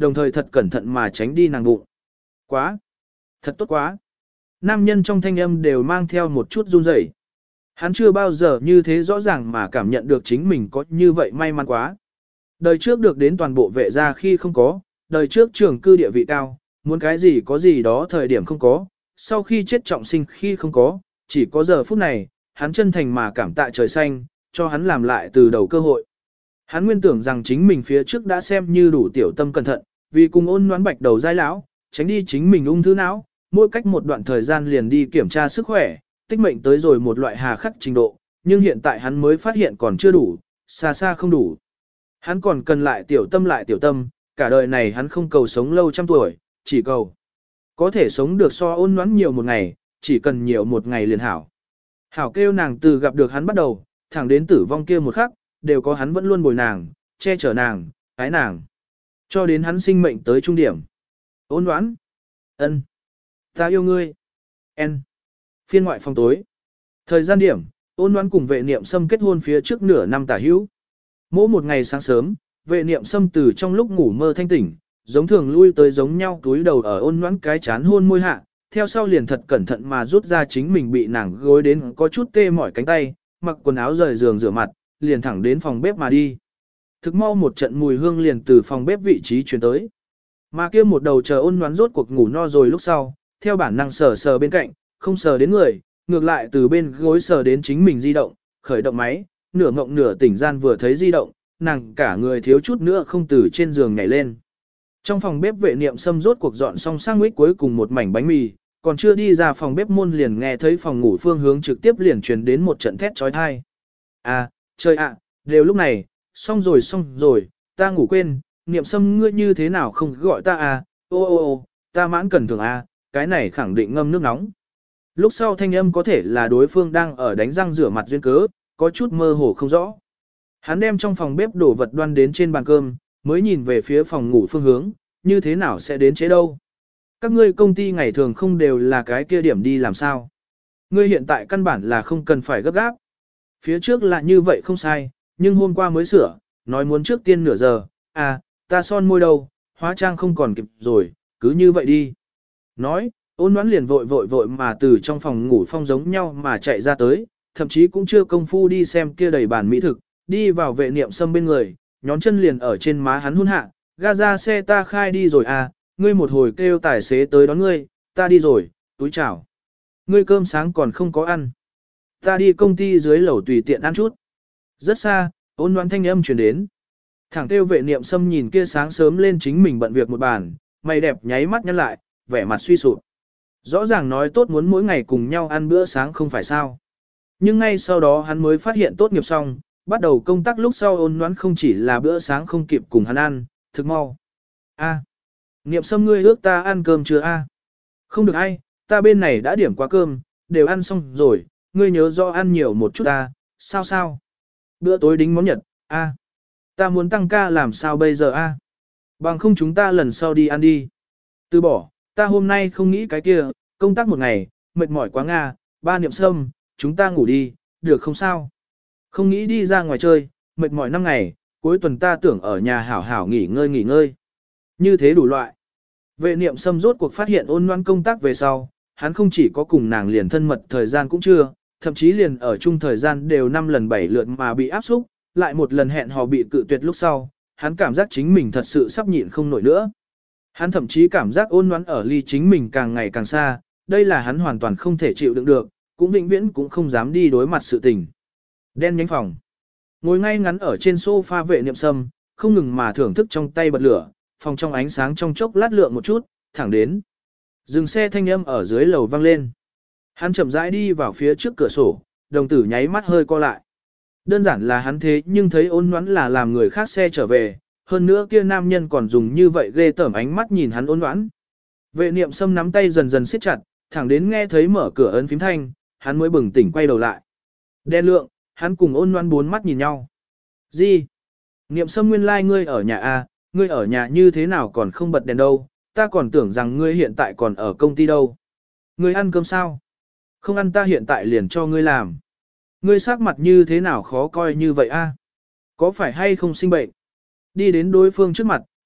Speaker 1: đồng thời thật cẩn thận mà tránh đi nàng bụng. Quá! Thật tốt quá! Nam nhân trong thanh âm đều mang theo một chút run rẩy. Hắn chưa bao giờ như thế rõ ràng mà cảm nhận được chính mình có như vậy may mắn quá. Đời trước được đến toàn bộ vệ gia khi không có, đời trước trưởng cư địa vị cao, muốn cái gì có gì đó thời điểm không có, sau khi chết trọng sinh khi không có, chỉ có giờ phút này, hắn chân thành mà cảm tạ trời xanh, cho hắn làm lại từ đầu cơ hội. Hắn nguyên tưởng rằng chính mình phía trước đã xem như đủ tiểu tâm cẩn thận, vì cùng ôn noán bạch đầu giai lão, tránh đi chính mình ung thư não, mỗi cách một đoạn thời gian liền đi kiểm tra sức khỏe, tích mệnh tới rồi một loại hà khắc trình độ, nhưng hiện tại hắn mới phát hiện còn chưa đủ, xa xa không đủ. Hắn còn cần lại tiểu tâm, cả đời này hắn không cầu sống lâu trăm tuổi, chỉ cầu có thể sống được so ôn noãn nhiều một ngày, chỉ cần nhiều một ngày liền hảo. Hảo kêu nàng từ gặp được hắn bắt đầu, thẳng đến tử vong kia một khắc, đều có hắn vẫn luôn bồi nàng, che chở nàng, ái nàng. Cho đến hắn sinh mệnh tới trung điểm. Ôn noãn. Ân. Ta yêu ngươi. N. Phiên ngoại phòng tối. Thời gian điểm, ôn noãn cùng vệ niệm sâm kết hôn phía trước nửa năm tả hữu. Mỗi một ngày sáng sớm, vệ niệm sâm từ trong lúc ngủ mơ thanh tỉnh, giống thường lui tới giống nhau túi đầu ở ôn noãn cái chán hôn môi hạ, theo sau liền thật cẩn thận mà rút ra chính mình bị nàng gối đến có chút tê mỏi cánh tay, mặc quần áo rời giường rửa mặt, liền thẳng đến phòng bếp mà đi. Thực mau một trận mùi hương liền từ phòng bếp vị trí truyền tới. Mà kia một đầu chờ ôn noãn rốt cuộc ngủ no rồi lúc sau, theo bản năng sờ sờ bên cạnh, không sờ đến người, ngược lại từ bên gối sờ đến chính mình di động, khởi động máy, nửa ngộng nửa tỉnh gian vừa thấy di động, nàng cả người thiếu chút nữa không từ trên giường nhảy lên. Trong phòng bếp vệ niệm sâm rốt cuộc dọn xong sandwich cuối cùng một mảnh bánh mì, còn chưa đi ra phòng bếp môn liền nghe thấy phòng ngủ phương hướng trực tiếp liền truyền đến một trận thét chói tai. À, trời ạ, đều lúc này, xong rồi, ta ngủ quên, niệm sâm ngươi như thế nào không gọi ta à, ô, ta mãn cần thường à, cái này khẳng định ngâm nước nóng. Lúc sau thanh âm có thể là đối phương đang ở đánh răng rửa mặt duyên cớ, có chút mơ hồ không rõ. Hắn đem trong phòng bếp đổ vật đoan đến trên bàn cơm, mới nhìn về phía phòng ngủ phương hướng, như thế nào sẽ đến chế đâu. Các ngươi công ty ngày thường không đều là cái kia điểm đi làm sao. Ngươi hiện tại căn bản là không cần phải gấp gáp. Phía trước là như vậy không sai, nhưng hôm qua mới sửa, nói muốn trước tiên nửa giờ, à, ta son môi đâu, hóa trang không còn kịp rồi, cứ như vậy đi. Nói, ôn đoán liền vội mà từ trong phòng ngủ phong giống nhau mà chạy ra tới, thậm chí cũng chưa công phu đi xem kia đầy bàn mỹ thực, đi vào vệ niệm sâm bên người, nhón chân liền ở trên má hắn hôn hạ, ga ra xe ta khai đi rồi à, ngươi một hồi kêu tài xế tới đón ngươi, ta đi rồi, túi chào. Ngươi cơm sáng còn không có ăn. Ta đi công ty dưới lầu tùy tiện ăn chút. Rất xa, ôn đoán thanh âm truyền đến. Thẳng kêu vệ niệm sâm nhìn kia sáng sớm lên chính mình bận việc một bàn, mày đẹp nháy mắt nhăn lại, vẻ mặt suy sụp. Rõ ràng nói tốt muốn mỗi ngày cùng nhau ăn bữa sáng không phải sao. Nhưng ngay sau đó hắn mới phát hiện tốt nghiệp xong, bắt đầu công tác lúc sau ôn đoán không chỉ là bữa sáng không kịp cùng hắn ăn, thực mau. A, niệm sâm ngươi ước ta ăn cơm chưa a? Không được ai, ta bên này đã điểm qua cơm, đều ăn xong rồi, ngươi nhớ rõ ăn nhiều một chút ta, sao? Bữa tối đính món nhật, a. Ta muốn tăng ca làm sao bây giờ a? Bằng không chúng ta lần sau đi ăn đi. Từ bỏ, ta hôm nay không nghĩ cái kia, công tác một ngày, mệt mỏi quá Nga, ba niệm sâm, chúng ta ngủ đi, được không sao? Không nghĩ đi ra ngoài chơi, mệt mỏi 5 ngày, cuối tuần ta tưởng ở nhà hảo hảo nghỉ ngơi. Như thế đủ loại. Vệ niệm sâm rốt cuộc phát hiện ôn loan công tác về sau, hắn không chỉ có cùng nàng liền thân mật thời gian cũng chưa, thậm chí liền ở chung thời gian đều 5 lần 7 lượt mà bị áp xúc, lại một lần hẹn hò bị cự tuyệt lúc sau, hắn cảm giác chính mình thật sự sắp nhịn không nổi nữa. Hắn thậm chí cảm giác ôn loan ở ly chính mình càng ngày càng xa, đây là hắn hoàn toàn không thể chịu đựng được, cũng vĩnh viễn cũng không dám đi đối mặt sự tình. Đen nhánh phòng. Ngồi ngay ngắn ở trên sofa vệ niệm sâm, không ngừng mà thưởng thức trong tay bật lửa, phòng trong ánh sáng trong chốc lát lượng một chút, thẳng đến. Dừng xe thanh âm ở dưới lầu vang lên. Hắn chậm rãi đi vào phía trước cửa sổ, đồng tử nháy mắt hơi co lại. Đơn giản là hắn thế nhưng thấy ôn ngoãn là làm người khác xe trở về, hơn nữa kia nam nhân còn dùng như vậy ghê tởm ánh mắt nhìn hắn ôn ngoãn. Vệ niệm sâm nắm tay dần dần siết chặt, thẳng đến nghe thấy mở cửa ấn phím thanh, hắn mới bừng tỉnh quay đầu lại. Đen lượng, hắn cùng ôn ngoãn bốn mắt nhìn nhau. Gì? Niệm sâm nguyên lai ngươi ở nhà à, ngươi ở nhà như thế nào còn không bật đèn đâu, ta còn tưởng rằng ngươi hiện tại còn ở công ty đâu. Ngươi ăn cơm sao? Không ăn ta hiện tại liền cho ngươi làm. Ngươi sắc mặt như thế nào khó coi như vậy a? Có phải hay không sinh bệnh? Đi đến đối phương trước mặt,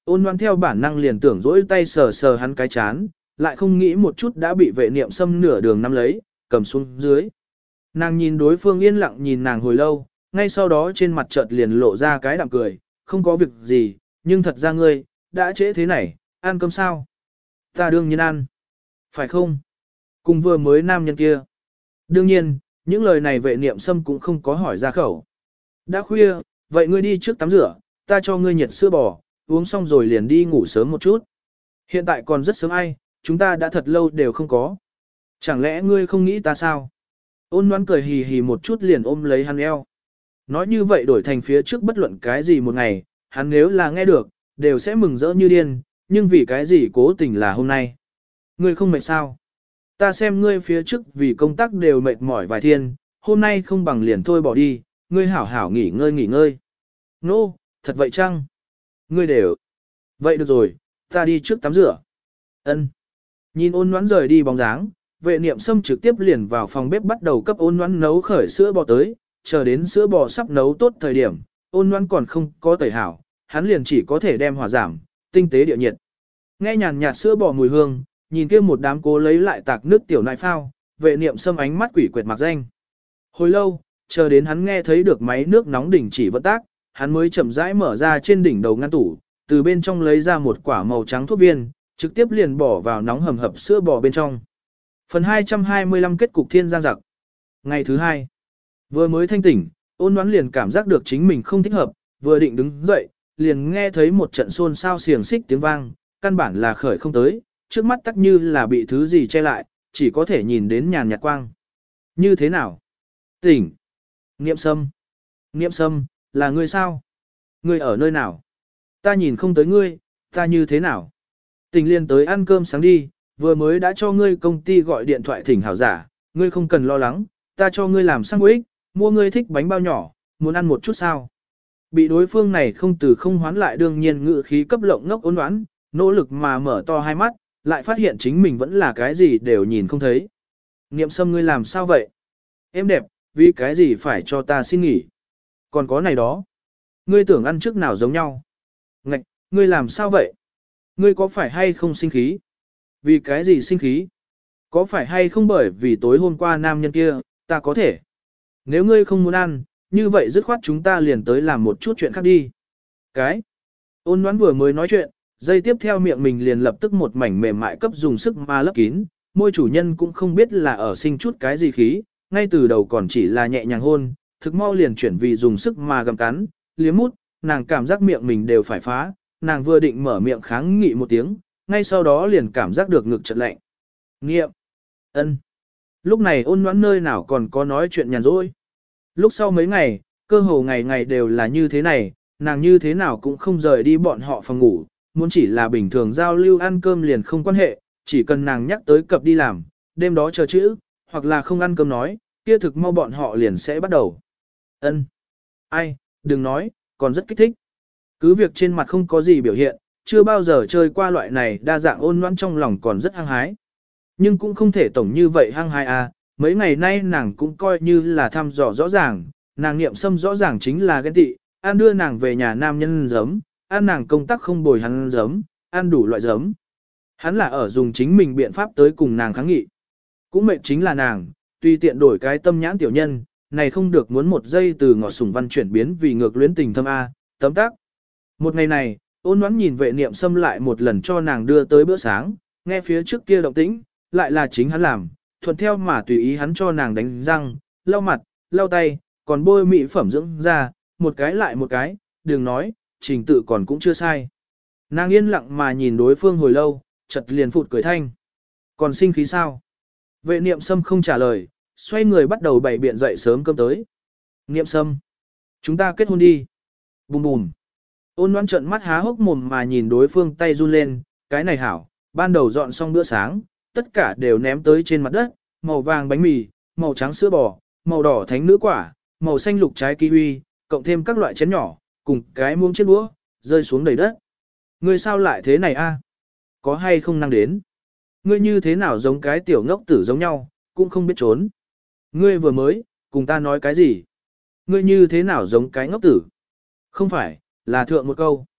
Speaker 1: Ôn Loan theo bản năng liền tưởng dỗi tay sờ sờ hắn cái chán, lại không nghĩ một chút đã bị vệ niệm xâm nửa đường nắm lấy, cầm xuống dưới. Nàng nhìn đối phương yên lặng nhìn nàng hồi lâu, ngay sau đó trên mặt chợt liền lộ ra cái đạm cười, không có việc gì, nhưng thật ra ngươi, đã trễ thế này, ăn cơm sao? Ta đương nhiên ăn. Phải không? Cùng vừa mới nam nhân kia. Đương nhiên, những lời này vệ niệm xâm cũng không có hỏi ra khẩu. Đã khuya, vậy ngươi đi trước tắm rửa, ta cho ngươi nhiệt sữa bò, uống xong rồi liền đi ngủ sớm một chút. Hiện tại còn rất sớm ai, chúng ta đã thật lâu đều không có. Chẳng lẽ ngươi không nghĩ ta sao? Ôn Loan cười hì hì một chút liền ôm lấy hắn eo. Nói như vậy đổi thành phía trước bất luận cái gì một ngày, hắn nếu là nghe được, đều sẽ mừng rỡ như điên, nhưng vì cái gì cố tình là hôm nay. Ngươi không mệt sao? Ta xem ngươi phía trước vì công tác đều mệt mỏi vài thiên, hôm nay không bằng liền thôi bỏ đi, ngươi hảo hảo nghỉ ngơi. Nô, thật vậy chăng? Ngươi đều. Vậy được rồi, ta đi trước tắm rửa. Ân. Nhìn Ôn Loan rời đi bóng dáng, vệ niệm xâm trực tiếp liền vào phòng bếp bắt đầu cấp Ôn Loan nấu khởi sữa bò tới, chờ đến sữa bò sắp nấu tốt thời điểm, Ôn Loan còn không có tẩy hảo, hắn liền chỉ có thể đem hỏa giảm, tinh tế địa nhiệt. Nghe nhàn nhạt sữa bò mùi hương, nhìn kia một đám cố lấy lại tạc nước tiểu nại phao, vệ niệm xâm ánh mắt quỷ quệt mặc danh. Hồi lâu, chờ đến hắn nghe thấy được máy nước nóng đỉnh chỉ vận tác, hắn mới chậm rãi mở ra trên đỉnh đầu ngăn tủ, từ bên trong lấy ra một quả màu trắng thuốc viên, trực tiếp liền bỏ vào nóng hầm hập sữa bò bên trong. Phần 225 kết cục thiên giang giặc. Ngày thứ hai, vừa mới thanh tỉnh, Ôn Loan liền cảm giác được chính mình không thích hợp, vừa định đứng dậy, liền nghe thấy một trận xôn xao xiềng xích tiếng vang, căn bản là khởi không tới, trước mắt tắc như là bị thứ gì che lại, chỉ có thể nhìn đến nhàn nhạt quang. Như thế nào? Tỉnh. Niệm Sâm. Niệm Sâm, là ngươi sao? Ngươi ở nơi nào? Ta nhìn không tới ngươi, ta như thế nào? Tỉnh liền tới ăn cơm sáng đi, vừa mới đã cho ngươi công ty gọi điện thoại thỉnh hảo giả, ngươi không cần lo lắng, ta cho ngươi làm sandwich, mua ngươi thích bánh bao nhỏ, muốn ăn một chút sao? Bị đối phương này không từ không hoán lại đương nhiên ngự khí cấp lộng ngốc Ôn Loan, nỗ lực mà mở to hai mắt, lại phát hiện chính mình vẫn là cái gì đều nhìn không thấy. Niệm Sâm ngươi làm sao vậy? Em đẹp, vì cái gì phải cho ta xin nghỉ? Còn có này đó. Ngươi tưởng ăn trước nào giống nhau? Ngạch, ngươi làm sao vậy? Ngươi có phải hay không sinh khí? Vì cái gì sinh khí? Có phải hay không bởi vì tối hôm qua nam nhân kia, ta có thể. Nếu ngươi không muốn ăn, như vậy dứt khoát chúng ta liền tới làm một chút chuyện khác đi. Cái? Ôn Loan vừa mới nói chuyện, dây tiếp theo miệng mình liền lập tức một mảnh mềm mại cấp dùng sức mà lấp kín, môi chủ nhân cũng không biết là ở sinh chút cái gì khí, ngay từ đầu còn chỉ là nhẹ nhàng hôn, thực mau liền chuyển vì dùng sức mà gầm cắn, liếm mút, nàng cảm giác miệng mình đều phải phá, nàng vừa định mở miệng kháng nghị một tiếng, ngay sau đó liền cảm giác được ngực chợt lạnh. Nghiệm. Ân. Lúc này Ôn Loan nơi nào còn có nói chuyện nhàn rỗi. Lúc sau mấy ngày, cơ hồ ngày ngày đều là như thế này, nàng như thế nào cũng không rời đi bọn họ phòng ngủ, muốn chỉ là bình thường giao lưu ăn cơm liền không quan hệ, chỉ cần nàng nhắc tới cập đi làm, đêm đó chờ chữ, hoặc là không ăn cơm nói, kia thực mau bọn họ liền sẽ bắt đầu. Ân. Ai, đừng nói, còn rất kích thích. Cứ việc trên mặt không có gì biểu hiện, chưa bao giờ chơi qua loại này đa dạng Ôn Loan trong lòng còn rất hăng hái. Nhưng cũng không thể tổng như vậy hăng hái à, mấy ngày nay nàng cũng coi như là thăm dò rõ ràng, nàng Niệm Sâm rõ ràng chính là ghen tị, ăn đưa nàng về nhà nam nhân giấm, ăn nàng công tác không bồi hắn giấm, ăn đủ loại giấm. Hắn là ở dùng chính mình biện pháp tới cùng nàng kháng nghị. Cũng mệt chính là nàng, tùy tiện đổi cái tâm nhãn tiểu nhân, này không được muốn một giây từ ngọt sủng văn chuyển biến vì ngược luyến tình thâm A, tấm tắc. Một ngày này, Ôn Loan nhìn vệ Niệm Sâm lại một lần cho nàng đưa tới bữa sáng, nghe phía trước kia động tĩnh, lại là chính hắn làm, thuận theo mà tùy ý hắn cho nàng đánh răng, lau mặt, lau tay, còn bôi mỹ phẩm dưỡng da, một cái lại một cái, đừng nói, trình tự còn cũng chưa sai. Nàng yên lặng mà nhìn đối phương hồi lâu, chợt liền phụt cười thanh. Còn sinh khí sao? Vệ Niệm Sâm không trả lời, xoay người bắt đầu bày biện dậy sớm cơm tới. Niệm Sâm, chúng ta kết hôn đi. Bùm bùm. Ôn Loan trợn mắt há hốc mồm mà nhìn đối phương tay run lên, cái này hảo, ban đầu dọn xong bữa sáng, tất cả đều ném tới trên mặt đất, màu vàng bánh mì, màu trắng sữa bò, màu đỏ thánh nữ quả, màu xanh lục trái kiwi, cộng thêm các loại chén nhỏ, cùng cái muỗng chiếc đũa, rơi xuống đầy đất. Ngươi sao lại thế này a? Có hay không năng đến? Ngươi như thế nào giống cái tiểu ngốc tử giống nhau, cũng không biết trốn. Ngươi vừa mới, cùng ta nói cái gì? Ngươi như thế nào giống cái ngốc tử? Không phải, là thượng một câu.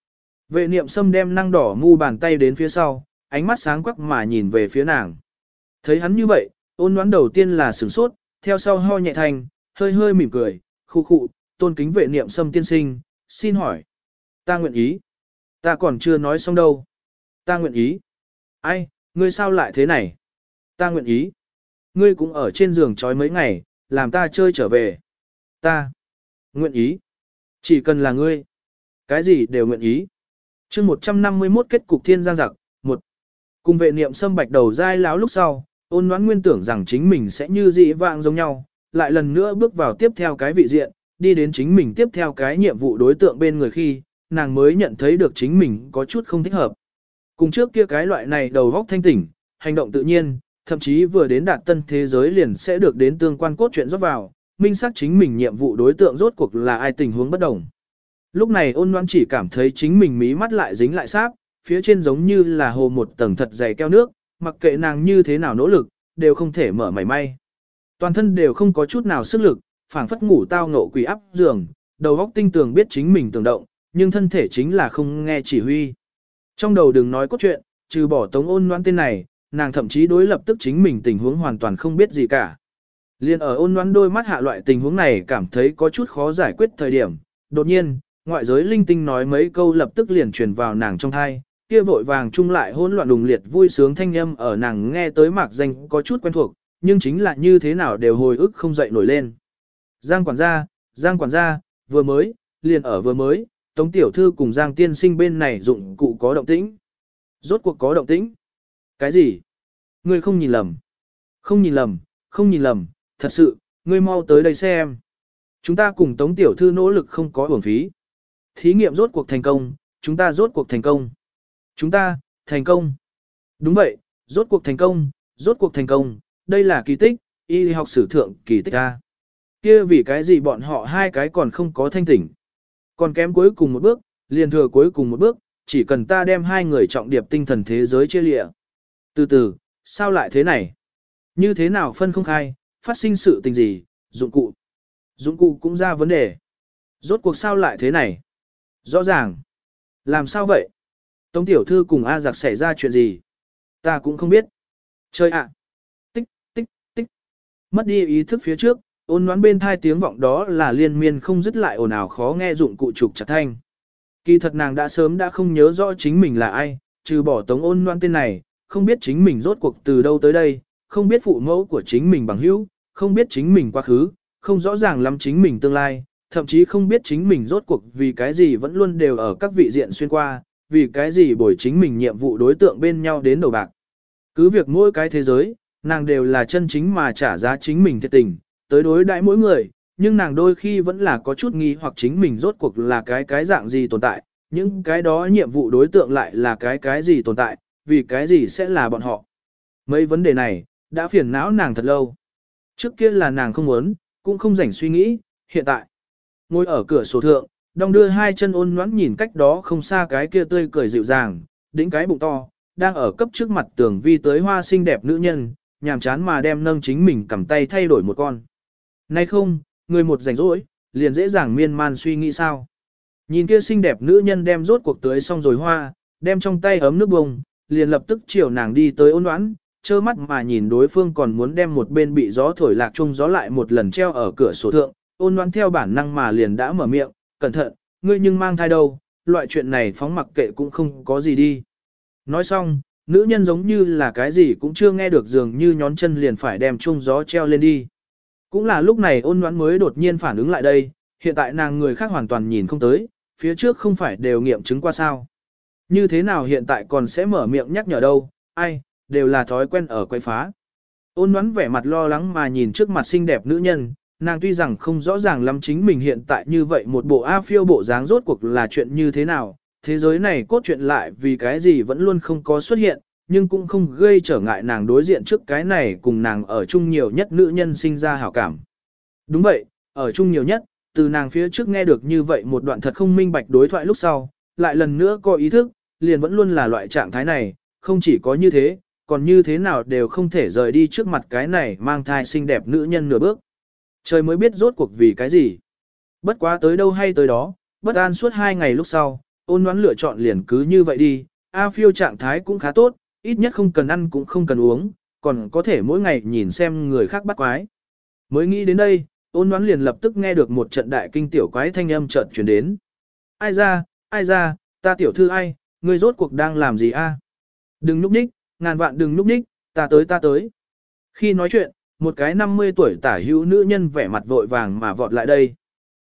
Speaker 1: Vệ niệm sâm đem năng đỏ mu bàn tay đến phía sau, ánh mắt sáng quắc mà nhìn về phía nàng. Thấy hắn như vậy, ôn đoán đầu tiên là sửng sốt, theo sau ho nhẹ thành, hơi hơi mỉm cười, khu khụ, tôn kính vệ niệm sâm tiên sinh, xin hỏi. Ta nguyện ý. Ta còn chưa nói xong đâu. Ta nguyện ý. Ai, ngươi sao lại thế này? Ta nguyện ý. Ngươi cũng ở trên giường trói mấy ngày, làm ta chơi trở về. Ta nguyện ý. Chỉ cần là ngươi. Cái gì đều nguyện ý. chương 151 kết cục thiên giang giặc. Một. Cùng vệ niệm sâm bạch đầu dai láo lúc sau, ôn đoán nguyên tưởng rằng chính mình sẽ như dị vạng giống nhau, lại lần nữa bước vào tiếp theo cái vị diện, đi đến chính mình tiếp theo cái nhiệm vụ đối tượng bên người khi, nàng mới nhận thấy được chính mình có chút không thích hợp. Cùng trước kia cái loại này đầu góc thanh tỉnh, hành động tự nhiên, thậm chí vừa đến đạt tân thế giới liền sẽ được đến tương quan cốt truyện rót vào, minh xác chính mình nhiệm vụ đối tượng rốt cuộc là ai tình huống bất đồng. Lúc này ôn đoán chỉ cảm thấy chính mình mí mắt lại dính lại sáp, phía trên giống như là hồ một tầng thật dày keo nước, mặc kệ nàng như thế nào nỗ lực, đều không thể mở mảy may. Toàn thân đều không có chút nào sức lực, phảng phất ngủ tao ngộ quỷ áp giường, đầu óc tinh tường biết chính mình tưởng động, nhưng thân thể chính là không nghe chỉ huy. Trong đầu đừng nói cốt truyện, trừ bỏ Tống Ôn Loan tên này, nàng thậm chí đối lập tức chính mình tình huống hoàn toàn không biết gì cả. Liên ở Ôn Loan đôi mắt hạ loại tình huống này cảm thấy có chút khó giải quyết thời điểm, đột nhiên, ngoại giới linh tinh nói mấy câu lập tức liền truyền vào nàng trong thai, kia vội vàng chung lại hỗn loạn đùng liệt vui sướng thanh âm ở nàng nghe tới mạc danh có chút quen thuộc, nhưng chính là như thế nào đều hồi ức không dậy nổi lên. Giang quản gia, vừa mới, liền ở vừa mới, Tống tiểu thư cùng Giang tiên sinh bên này dụng cụ có động tĩnh. Rốt cuộc có động tĩnh. Cái gì? Ngươi không nhìn lầm. Không nhìn lầm, thật sự, ngươi mau tới đây xem. Chúng ta cùng Tống tiểu thư nỗ lực không có uổng phí. Thí nghiệm rốt cuộc thành công, chúng ta rốt cuộc thành công. Chúng ta, thành công. Đúng vậy, rốt cuộc thành công, đây là kỳ tích, y học sử thượng kỳ tích a. Kia vì cái gì bọn họ hai cái còn không có thanh tỉnh. Còn kém cuối cùng một bước, liền thừa cuối cùng một bước, chỉ cần ta đem hai người trọng điệp tinh thần thế giới chia lịa. Từ từ, sao lại thế này? Như thế nào phân không khai, phát sinh sự tình gì, dụng cụ. Dụng cụ cũng ra vấn đề. Rốt cuộc sao lại thế này? Rõ ràng. Làm sao vậy? Tống tiểu thư cùng A giặc xảy ra chuyện gì? Ta cũng không biết. Chơi ạ. Tích, tích, tích. Mất đi ý thức phía trước, ôn đoán bên thai tiếng vọng đó là liên miên không dứt lại ồn ào khó nghe dụng cụ trục chặt thanh. Kỳ thật nàng đã sớm đã không nhớ rõ chính mình là ai, trừ bỏ Tống Ôn Loan tên này, không biết chính mình rốt cuộc từ đâu tới đây, không biết phụ mẫu của chính mình bằng hữu, không biết chính mình quá khứ, không rõ ràng lắm chính mình tương lai, thậm chí không biết chính mình rốt cuộc vì cái gì vẫn luôn đều ở các vị diện xuyên qua, vì cái gì bồi chính mình nhiệm vụ đối tượng bên nhau đến đầu bạc. Cứ việc mỗi cái thế giới, nàng đều là chân chính mà trả giá chính mình thiệt tình, tới đối đãi mỗi người, nhưng nàng đôi khi vẫn là có chút nghi hoặc chính mình rốt cuộc là cái dạng gì tồn tại, những cái đó nhiệm vụ đối tượng lại là cái gì tồn tại, vì cái gì sẽ là bọn họ. Mấy vấn đề này, đã phiền não nàng thật lâu. Trước kia là nàng không muốn, cũng không rảnh suy nghĩ, hiện tại. Ngồi ở cửa sổ thượng, đong đưa hai chân ôn ngoãn nhìn cách đó không xa cái kia tươi cười dịu dàng, đĩnh cái bụng to, đang ở cấp trước mặt tường vi tới hoa xinh đẹp nữ nhân, nhàm chán mà đem nâng chính mình cầm tay thay đổi một con. Nay không, người một rảnh rỗi, liền dễ dàng miên man suy nghĩ sao. Nhìn kia xinh đẹp nữ nhân đem rốt cuộc tưới xong rồi hoa, đem trong tay ấm nước bông, liền lập tức chiều nàng đi tới ôn đoán, trơ mắt mà nhìn đối phương còn muốn đem một bên bị gió thổi lạc chung gió lại một lần treo ở cửa sổ thượng, ôn đoán theo bản năng mà liền đã mở miệng, cẩn thận, ngươi nhưng mang thai đâu, loại chuyện này phóng mặc kệ cũng không có gì đi. Nói xong, nữ nhân giống như là cái gì cũng chưa nghe được dường như nhón chân liền phải đem chung gió treo lên đi. Cũng là lúc này ôn đoán mới đột nhiên phản ứng lại đây, hiện tại nàng người khác hoàn toàn nhìn không tới, phía trước không phải đều nghiệm chứng qua sao. Như thế nào hiện tại còn sẽ mở miệng nhắc nhở đâu, ai, đều là thói quen ở quay phá. Ôn đoán vẻ mặt lo lắng mà nhìn trước mặt xinh đẹp nữ nhân, nàng tuy rằng không rõ ràng lắm chính mình hiện tại như vậy một bộ A phiêu bộ dáng rốt cuộc là chuyện như thế nào, thế giới này cốt truyện lại vì cái gì vẫn luôn không có xuất hiện, nhưng cũng không gây trở ngại nàng đối diện trước cái này cùng nàng ở chung nhiều nhất nữ nhân sinh ra hảo cảm. Đúng vậy, ở chung nhiều nhất, từ nàng phía trước nghe được như vậy một đoạn thật không minh bạch đối thoại lúc sau, lại lần nữa có ý thức, liền vẫn luôn là loại trạng thái này, không chỉ có như thế, còn như thế nào đều không thể rời đi trước mặt cái này mang thai xinh đẹp nữ nhân nửa bước. Trời mới biết rốt cuộc vì cái gì. Bất quá tới đâu hay tới đó, bất an suốt 2 ngày lúc sau, Ôn Ngoãn lựa chọn liền cứ như vậy đi, A Phiêu trạng thái cũng khá tốt, ít nhất không cần ăn cũng không cần uống, còn có thể mỗi ngày nhìn xem người khác bắt quái. Mới nghĩ đến đây, Ôn Ngoãn liền lập tức nghe được một trận đại kinh tiểu quái thanh âm chợt truyền đến. Ai ra, ta tiểu thư ai, ngươi rốt cuộc đang làm gì a? Đừng núp ních, ngàn vạn đừng núp ních, ta tới. Khi nói chuyện, một cái 50 tuổi tả hữu nữ nhân vẻ mặt vội vàng mà vọt lại đây.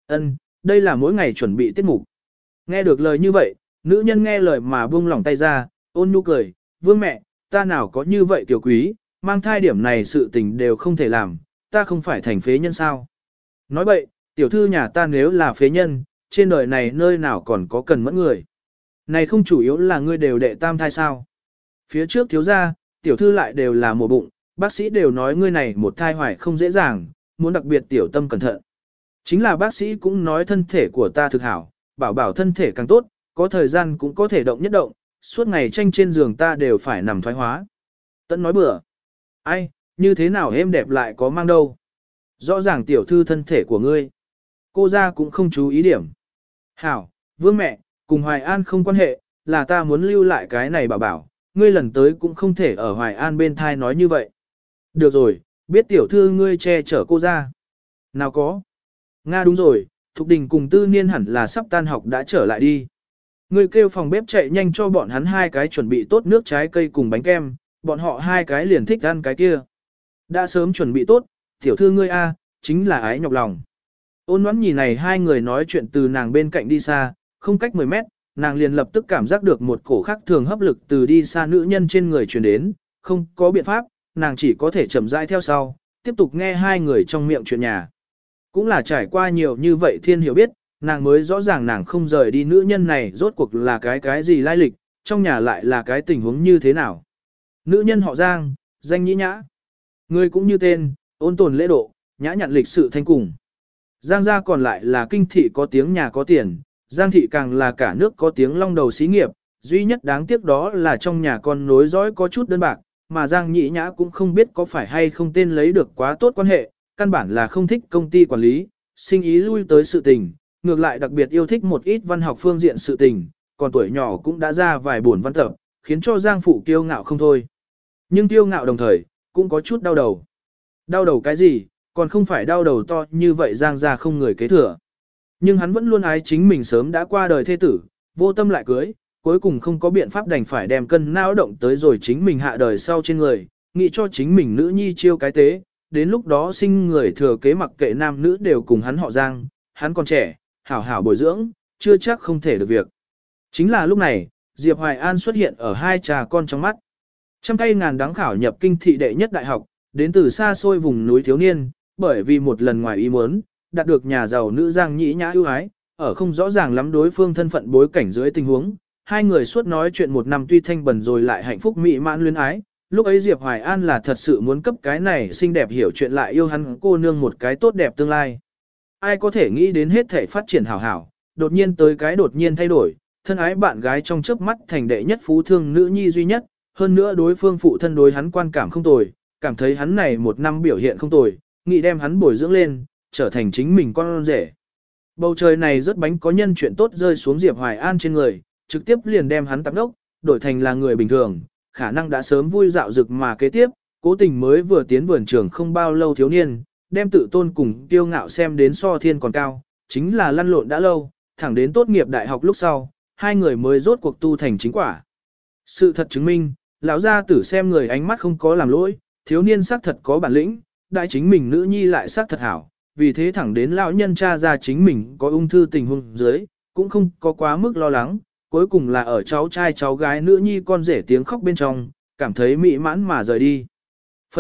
Speaker 1: Đây là mỗi ngày chuẩn bị tiết mục. Nghe được lời như vậy, nữ nhân nghe lời mà buông lỏng tay ra, ôn nhu cười, vương mẹ, ta nào có như vậy tiểu quý, mang thai điểm này sự tình đều không thể làm, ta không phải thành phế nhân sao. Nói bậy, tiểu thư nhà ta nếu là phế nhân, trên đời này nơi nào còn có cần mẫn người. Này không chủ yếu là ngươi đều đệ tam thai sao. Phía trước thiếu gia, tiểu thư lại đều là mổ bụng, bác sĩ đều nói ngươi này một thai hoài không dễ dàng, muốn đặc biệt tiểu tâm cẩn thận. Chính là bác sĩ cũng nói thân thể của ta thực hảo, bảo thân thể càng tốt, có thời gian cũng có thể động nhất động, suốt ngày tranh trên giường ta đều phải nằm thoái hóa. Tẫn nói bừa. Ai, như thế nào êm đẹp lại có mang đâu. Rõ ràng tiểu thư thân thể của ngươi. Cô ra cũng không chú ý điểm. Hảo, vương mẹ, cùng Hoài An không quan hệ, là ta muốn lưu lại cái này bảo, ngươi lần tới cũng không thể ở Hoài An bên thai nói như vậy. Được rồi, biết tiểu thư ngươi che chở cô ra. Nào có. Nga đúng rồi, Thục Đình cùng Tư Niên hẳn là sắp tan học đã trở lại đi. Ngươi kêu phòng bếp chạy nhanh cho bọn hắn hai cái chuẩn bị tốt nước trái cây cùng bánh kem, bọn họ hai cái liền thích ăn cái kia. Đã sớm chuẩn bị tốt, tiểu thư ngươi a, chính là ái nhọc lòng. Ôn Ngoãn nhìn này hai người nói chuyện từ nàng bên cạnh đi xa, không cách 10 mét, nàng liền lập tức cảm giác được một cổ khác thường hấp lực từ đi xa nữ nhân trên người truyền đến, không có biện pháp, nàng chỉ có thể chậm rãi theo sau, tiếp tục nghe hai người trong miệng chuyện nhà. Cũng là trải qua nhiều như vậy thiên hiểu biết, nàng mới rõ ràng nàng không rời đi nữ nhân này rốt cuộc là cái gì lai lịch, trong nhà lại là cái tình huống như thế nào. Nữ nhân họ Giang, danh Nhĩ Nhã. Người cũng như tên, ôn tồn lễ độ, nhã nhặn lịch sự thanh cùng. Giang gia còn lại là kinh thị có tiếng nhà có tiền, Giang thị càng là cả nước có tiếng long đầu xí nghiệp, duy nhất đáng tiếc đó là trong nhà con nối dõi có chút đơn bạc, mà Giang Nhĩ Nhã cũng không biết có phải hay không tên lấy được quá tốt quan hệ, căn bản là không thích công ty quản lý, sinh ý lui tới sự tình, ngược lại đặc biệt yêu thích một ít văn học phương diện sự tình, còn tuổi nhỏ cũng đã ra vài buồn văn tập, khiến cho Giang phụ kiêu ngạo không thôi. Nhưng kiêu ngạo đồng thời, cũng có chút đau đầu. Đau đầu cái gì, còn không phải đau đầu to như vậy Giang gia không người kế thừa. Nhưng hắn vẫn luôn ái chính mình sớm đã qua đời thê tử, vô tâm lại cưới, cuối cùng không có biện pháp đành phải đem cân não động tới rồi chính mình hạ đời sau trên người, nghĩ cho chính mình nữ nhi chiêu cái tế, đến lúc đó sinh người thừa kế mặc kệ nam nữ đều cùng hắn họ Giang, hắn còn trẻ, hảo hảo bồi dưỡng, chưa chắc không thể được việc. Chính là lúc này, Diệp Hoài An xuất hiện ở hai cha con trong mắt. Trăm cây ngàn đắng khảo nhập kinh thị đệ nhất đại học, đến từ xa xôi vùng núi thiếu niên, bởi vì một lần ngoài ý muốn, đạt được nhà giàu nữ Giang Nhĩ Nhã ưu ái, ở không rõ ràng lắm đối phương thân phận bối cảnh dưới tình huống, hai người suốt nói chuyện một năm tuy thanh bần rồi lại hạnh phúc mỹ mãn luyến ái. Lúc ấy Diệp Hoài An là thật sự muốn cấp cái này xinh đẹp hiểu chuyện lại yêu hắn cô nương một cái tốt đẹp tương lai. Ai có thể nghĩ đến hết thể phát triển hảo hảo, đột nhiên tới cái đột nhiên thay đổi, thân ái bạn gái trong chớp mắt thành đệ nhất phú thương nữ nhi duy nhất, hơn nữa đối phương phụ thân đối hắn quan cảm không tồi, cảm thấy hắn này một năm biểu hiện không tồi, nghĩ đem hắn bồi dưỡng lên, trở thành chính mình con rể. Bầu trời này rất bánh có nhân chuyện tốt rơi xuống Diệp Hoài An trên người, trực tiếp liền đem hắn tạp đốc, đổi thành là người bình thường, khả năng đã sớm vui dạo dực mà kế tiếp, cố tình mới vừa tiến vườn trường không bao lâu thiếu niên, đem tự tôn cùng kiêu ngạo xem đến so thiên còn cao, chính là lăn lộn đã lâu, thẳng đến tốt nghiệp đại học lúc sau, hai người mới rốt cuộc tu thành chính quả. Sự thật chứng minh, lão gia tử xem người ánh mắt không có làm lỗi, thiếu niên xác thật có bản lĩnh, đại chính mình nữ nhi lại xác thật hảo, vì thế thẳng đến lão nhân cha ra chính mình có ung thư tình huống dưới, cũng không có quá mức lo lắng, cuối cùng là ở cháu trai cháu gái nữ nhi con rể tiếng khóc bên trong, cảm thấy mỹ mãn mà rời đi. Phần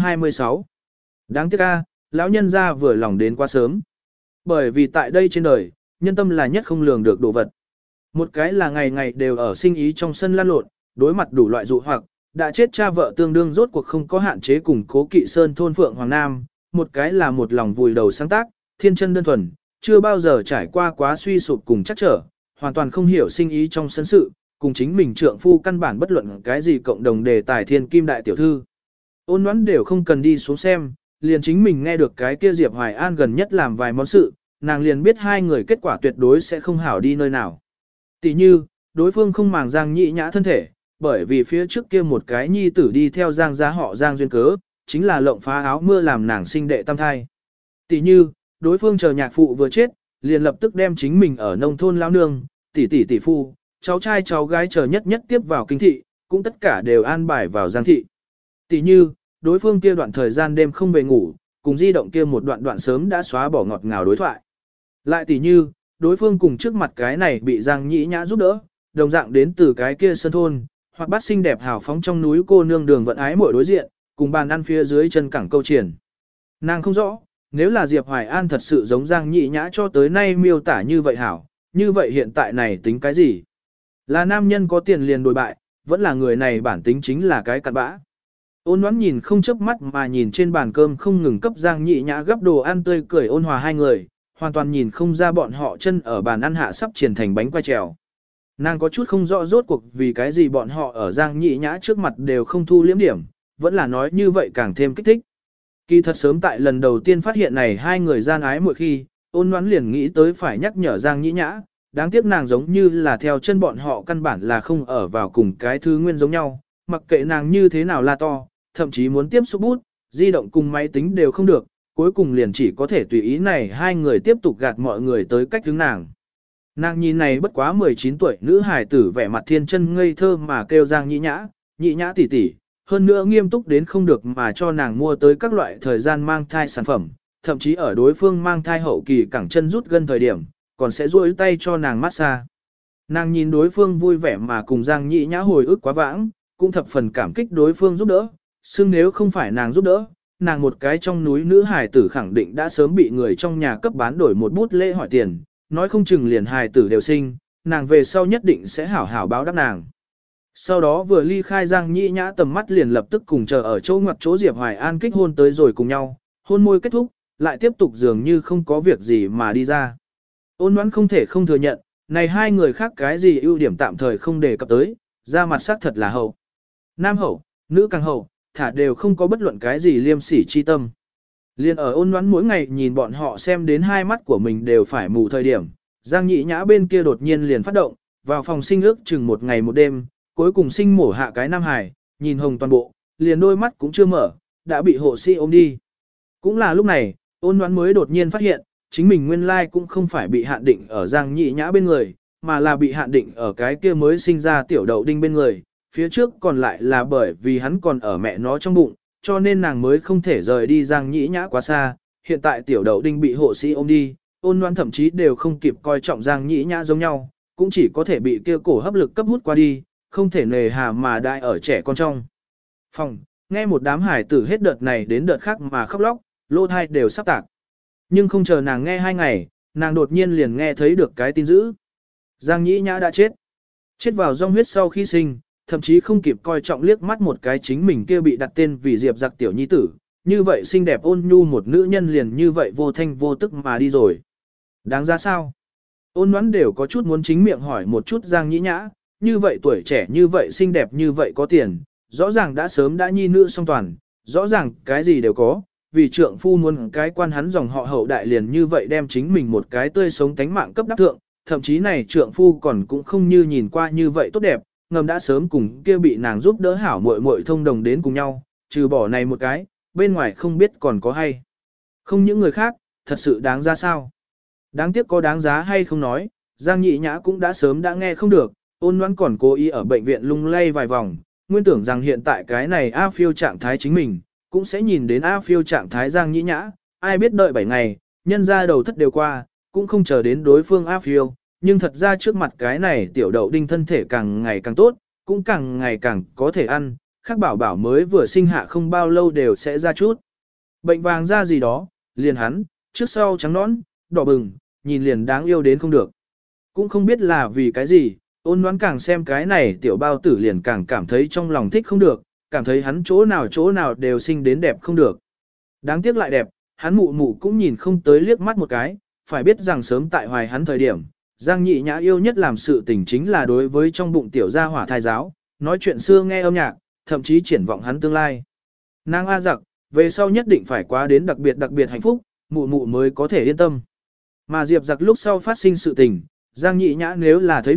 Speaker 1: 226 Đáng tiếc a, lão nhân gia vừa lòng đến quá sớm. Bởi vì tại đây trên đời, nhân tâm là nhất không lường được đồ vật. Một cái là ngày ngày đều ở sinh ý trong sân lăn lộn, đối mặt đủ loại dụ hoặc, đã chết cha vợ tương đương rốt cuộc không có hạn chế cùng Cố Kỵ Sơn thôn Phượng Hoàng Nam, một cái là một lòng vùi đầu sáng tác, thiên chân đơn thuần, chưa bao giờ trải qua quá suy sụp cùng chắc trở, hoàn toàn không hiểu sinh ý trong sân sự, cùng chính mình trượng phu căn bản bất luận cái gì cộng đồng đề tài thiên kim đại tiểu thư. Ôn Ngoãn đều không cần đi xuống xem, liền chính mình nghe được cái kia Diệp Hoài An gần nhất làm vài món sự, nàng liền biết hai người kết quả tuyệt đối sẽ không hảo đi nơi nào. Tỷ như, đối phương không màng Giang Nhĩ Nhã thân thể, bởi vì phía trước kia một cái nhi tử đi theo Giang gia họ Giang duyên cớ, chính là lộng phá áo mưa làm nàng sinh đệ tam thai. Tỷ như, đối phương chờ nhạc phụ vừa chết, liền lập tức đem chính mình ở nông thôn lao nương, tỷ phu, cháu trai cháu gái chờ nhất nhất tiếp vào kinh thị, cũng tất cả đều an bài vào Giang thị. Tỷ như, đối phương kia đoạn thời gian đêm không về ngủ, cùng di động kia một đoạn sớm đã xóa bỏ ngọt ngào đối thoại. Lại tỷ như, đối phương cùng trước mặt cái này bị Giang Nhĩ Nhã giúp đỡ, đồng dạng đến từ cái kia sân thôn, hoặc bát xinh đẹp hào phóng trong núi cô nương đường vận ái mỗi đối diện, cùng bàn ăn phía dưới chân cẳng câu triển. Nàng không rõ, nếu là Diệp Hoài An thật sự giống Giang Nhĩ Nhã cho tới nay miêu tả như vậy hảo, như vậy hiện tại này tính cái gì? Là nam nhân có tiền liền đổi bại, vẫn là người này bản tính chính là cái cặn bã. Ôn Ngoãn nhìn không chớp mắt mà nhìn trên bàn cơm không ngừng cấp Giang Nhĩ Nhã gấp đồ ăn tươi cười ôn hòa hai người, hoàn toàn nhìn không ra bọn họ chân ở bàn ăn hạ sắp triển thành bánh quay trèo. Nàng có chút không rõ rốt cuộc vì cái gì bọn họ ở Giang Nhĩ Nhã trước mặt đều không thu liếm điểm, vẫn là nói như vậy càng thêm kích thích. Kỳ thật sớm tại lần đầu tiên phát hiện này hai người gian ái mỗi khi, Ôn Ngoãn liền nghĩ tới phải nhắc nhở Giang Nhĩ Nhã, đáng tiếc nàng giống như là theo chân bọn họ căn bản là không ở vào cùng cái thứ nguyên giống nhau, mặc kệ nàng như thế nào la to, thậm chí muốn tiếp xúc bút, di động cùng máy tính đều không được, cuối cùng liền chỉ có thể tùy ý này hai người tiếp tục gạt mọi người tới cách hướng nàng. Nàng nhìn này bất quá 19 tuổi nữ hài tử vẻ mặt thiên chân ngây thơ mà kêu Giang Nhĩ Nhã tỷ tỷ, hơn nữa nghiêm túc đến không được mà cho nàng mua tới các loại thời gian mang thai sản phẩm, thậm chí ở đối phương mang thai hậu kỳ cẳng chân rút gân thời điểm, còn sẽ duỗi tay cho nàng massage. Nàng nhìn đối phương vui vẻ mà cùng Giang Nhĩ Nhã hồi ức quá vãng, cũng thập phần cảm kích đối phương giúp đỡ, xưng nếu không phải nàng giúp đỡ, nàng một cái trong núi nữ hài tử khẳng định đã sớm bị người trong nhà cấp bán đổi một bút lễ hỏi tiền, nói không chừng liền hài tử đều sinh, nàng về sau nhất định sẽ hảo hảo báo đáp nàng. Sau đó vừa ly khai Giang Nhĩ Nhã tầm mắt liền lập tức cùng chờ ở chỗ ngoặt chỗ Diệp Hoài An kích hôn tới rồi cùng nhau, hôn môi kết thúc, lại tiếp tục dường như không có việc gì mà đi ra. Ôn Ngoãn không thể không thừa nhận, này hai người khác cái gì ưu điểm tạm thời không đề cập tới, ra mặt sắc thật là hậu. Nam hậu, nữ càng hậu, thả đều không có bất luận cái gì liêm sỉ chi tâm. Liên ở Ôn Ngoãn mỗi ngày nhìn bọn họ xem đến hai mắt của mình đều phải mù thời điểm, Giang Nhĩ Nhã bên kia đột nhiên liền phát động, vào phòng sinh ước chừng một ngày một đêm, cuối cùng sinh mổ hạ cái nam hài, nhìn hồng toàn bộ, liền đôi mắt cũng chưa mở, đã bị hộ sĩ ôm đi. Cũng là lúc này, Ôn Ngoãn mới đột nhiên phát hiện, chính mình nguyên lai cũng không phải bị hạn định ở Giang Nhĩ Nhã bên người, mà là bị hạn định ở cái kia mới sinh ra tiểu đậu đinh bên người, phía trước còn lại là bởi vì hắn còn ở mẹ nó trong bụng, cho nên nàng mới không thể rời đi Giang Nhĩ Nhã quá xa, hiện tại tiểu đậu đinh bị hộ sĩ ôm đi, Ôn Ngoãn thậm chí đều không kịp coi trọng Giang Nhĩ Nhã giống nhau, cũng chỉ có thể bị kia cổ hấp lực cấp hút qua đi, không thể nề hà mà đại ở trẻ con trong phòng, nghe một đám hải tử hết đợt này đến đợt khác mà khóc lóc, lỗ thai đều sắp tạc. Nhưng không chờ nàng nghe 2 ngày, nàng đột nhiên liền nghe thấy được cái tin dữ. Giang Nhĩ Nhã đã chết. Chết vào dòng huyết sau khi sinh, thậm chí không kịp coi trọng liếc mắt một cái chính mình kia bị đặt tên vì Diệp Giặc tiểu nhi tử, như vậy xinh đẹp ôn nhu một nữ nhân liền như vậy vô thanh vô tức mà đi rồi. Đáng ra sao? Ôn Ngoãn đều có chút muốn chính miệng hỏi một chút Giang Nhĩ Nhã, như vậy tuổi trẻ như vậy xinh đẹp như vậy có tiền, rõ ràng đã sớm đã nhi nữ song toàn, rõ ràng cái gì đều có, vì trượng phu muốn cái quan hắn dòng họ hậu đại liền như vậy đem chính mình một cái tươi sống tánh mạng cấp đắc thượng, thậm chí này trượng phu còn cũng không như nhìn qua như vậy tốt đẹp, ngầm đã sớm cùng kia bị nàng giúp đỡ hảo muội muội thông đồng đến cùng nhau, trừ bỏ này một cái, bên ngoài không biết còn có hay. Không những người khác, thật sự đáng ra sao? Đáng tiếc có đáng giá hay không nói, Giang Nhĩ Nhã cũng đã sớm đã nghe không được, Ôn Ngoãn còn cố ý ở bệnh viện lung lay vài vòng, nguyên tưởng rằng hiện tại cái này A Phiêu trạng thái chính mình, cũng sẽ nhìn đến A Phiêu trạng thái Giang Nhĩ Nhã, ai biết đợi 7 ngày, nhân ra đầu thất đều qua, cũng không chờ đến đối phương A Phiêu, nhưng thật ra trước mặt cái này tiểu đậu đinh thân thể càng ngày càng tốt, cũng càng ngày càng có thể ăn, khác bảo bảo mới vừa sinh hạ không bao lâu đều sẽ ra chút. Bệnh vàng da gì đó, liền hắn, trước sau trắng nõn, đỏ bừng, nhìn liền đáng yêu đến không được. Cũng không biết là vì cái gì, Ôn Ngoãn càng xem cái này tiểu bao tử liền càng cảm thấy trong lòng thích không được, cảm thấy hắn chỗ nào đều xinh đến đẹp không được. Đáng tiếc lại đẹp, hắn mụ mụ cũng nhìn không tới liếc mắt một cái, phải biết rằng sớm tại hoài hắn thời điểm, Giang Nhĩ Nhã yêu nhất làm sự tình chính là đối với trong bụng tiểu gia hỏa thai giáo, nói chuyện xưa nghe âm nhạc, thậm chí triển vọng hắn tương lai. Nàng A Giặc, về sau nhất định phải quá đến đặc biệt hạnh phúc, mụ mụ mới có thể yên tâm. Mà Diệp Giặc lúc sau phát sinh sự tình, Giang Nhĩ Nhã nếu là thấy được,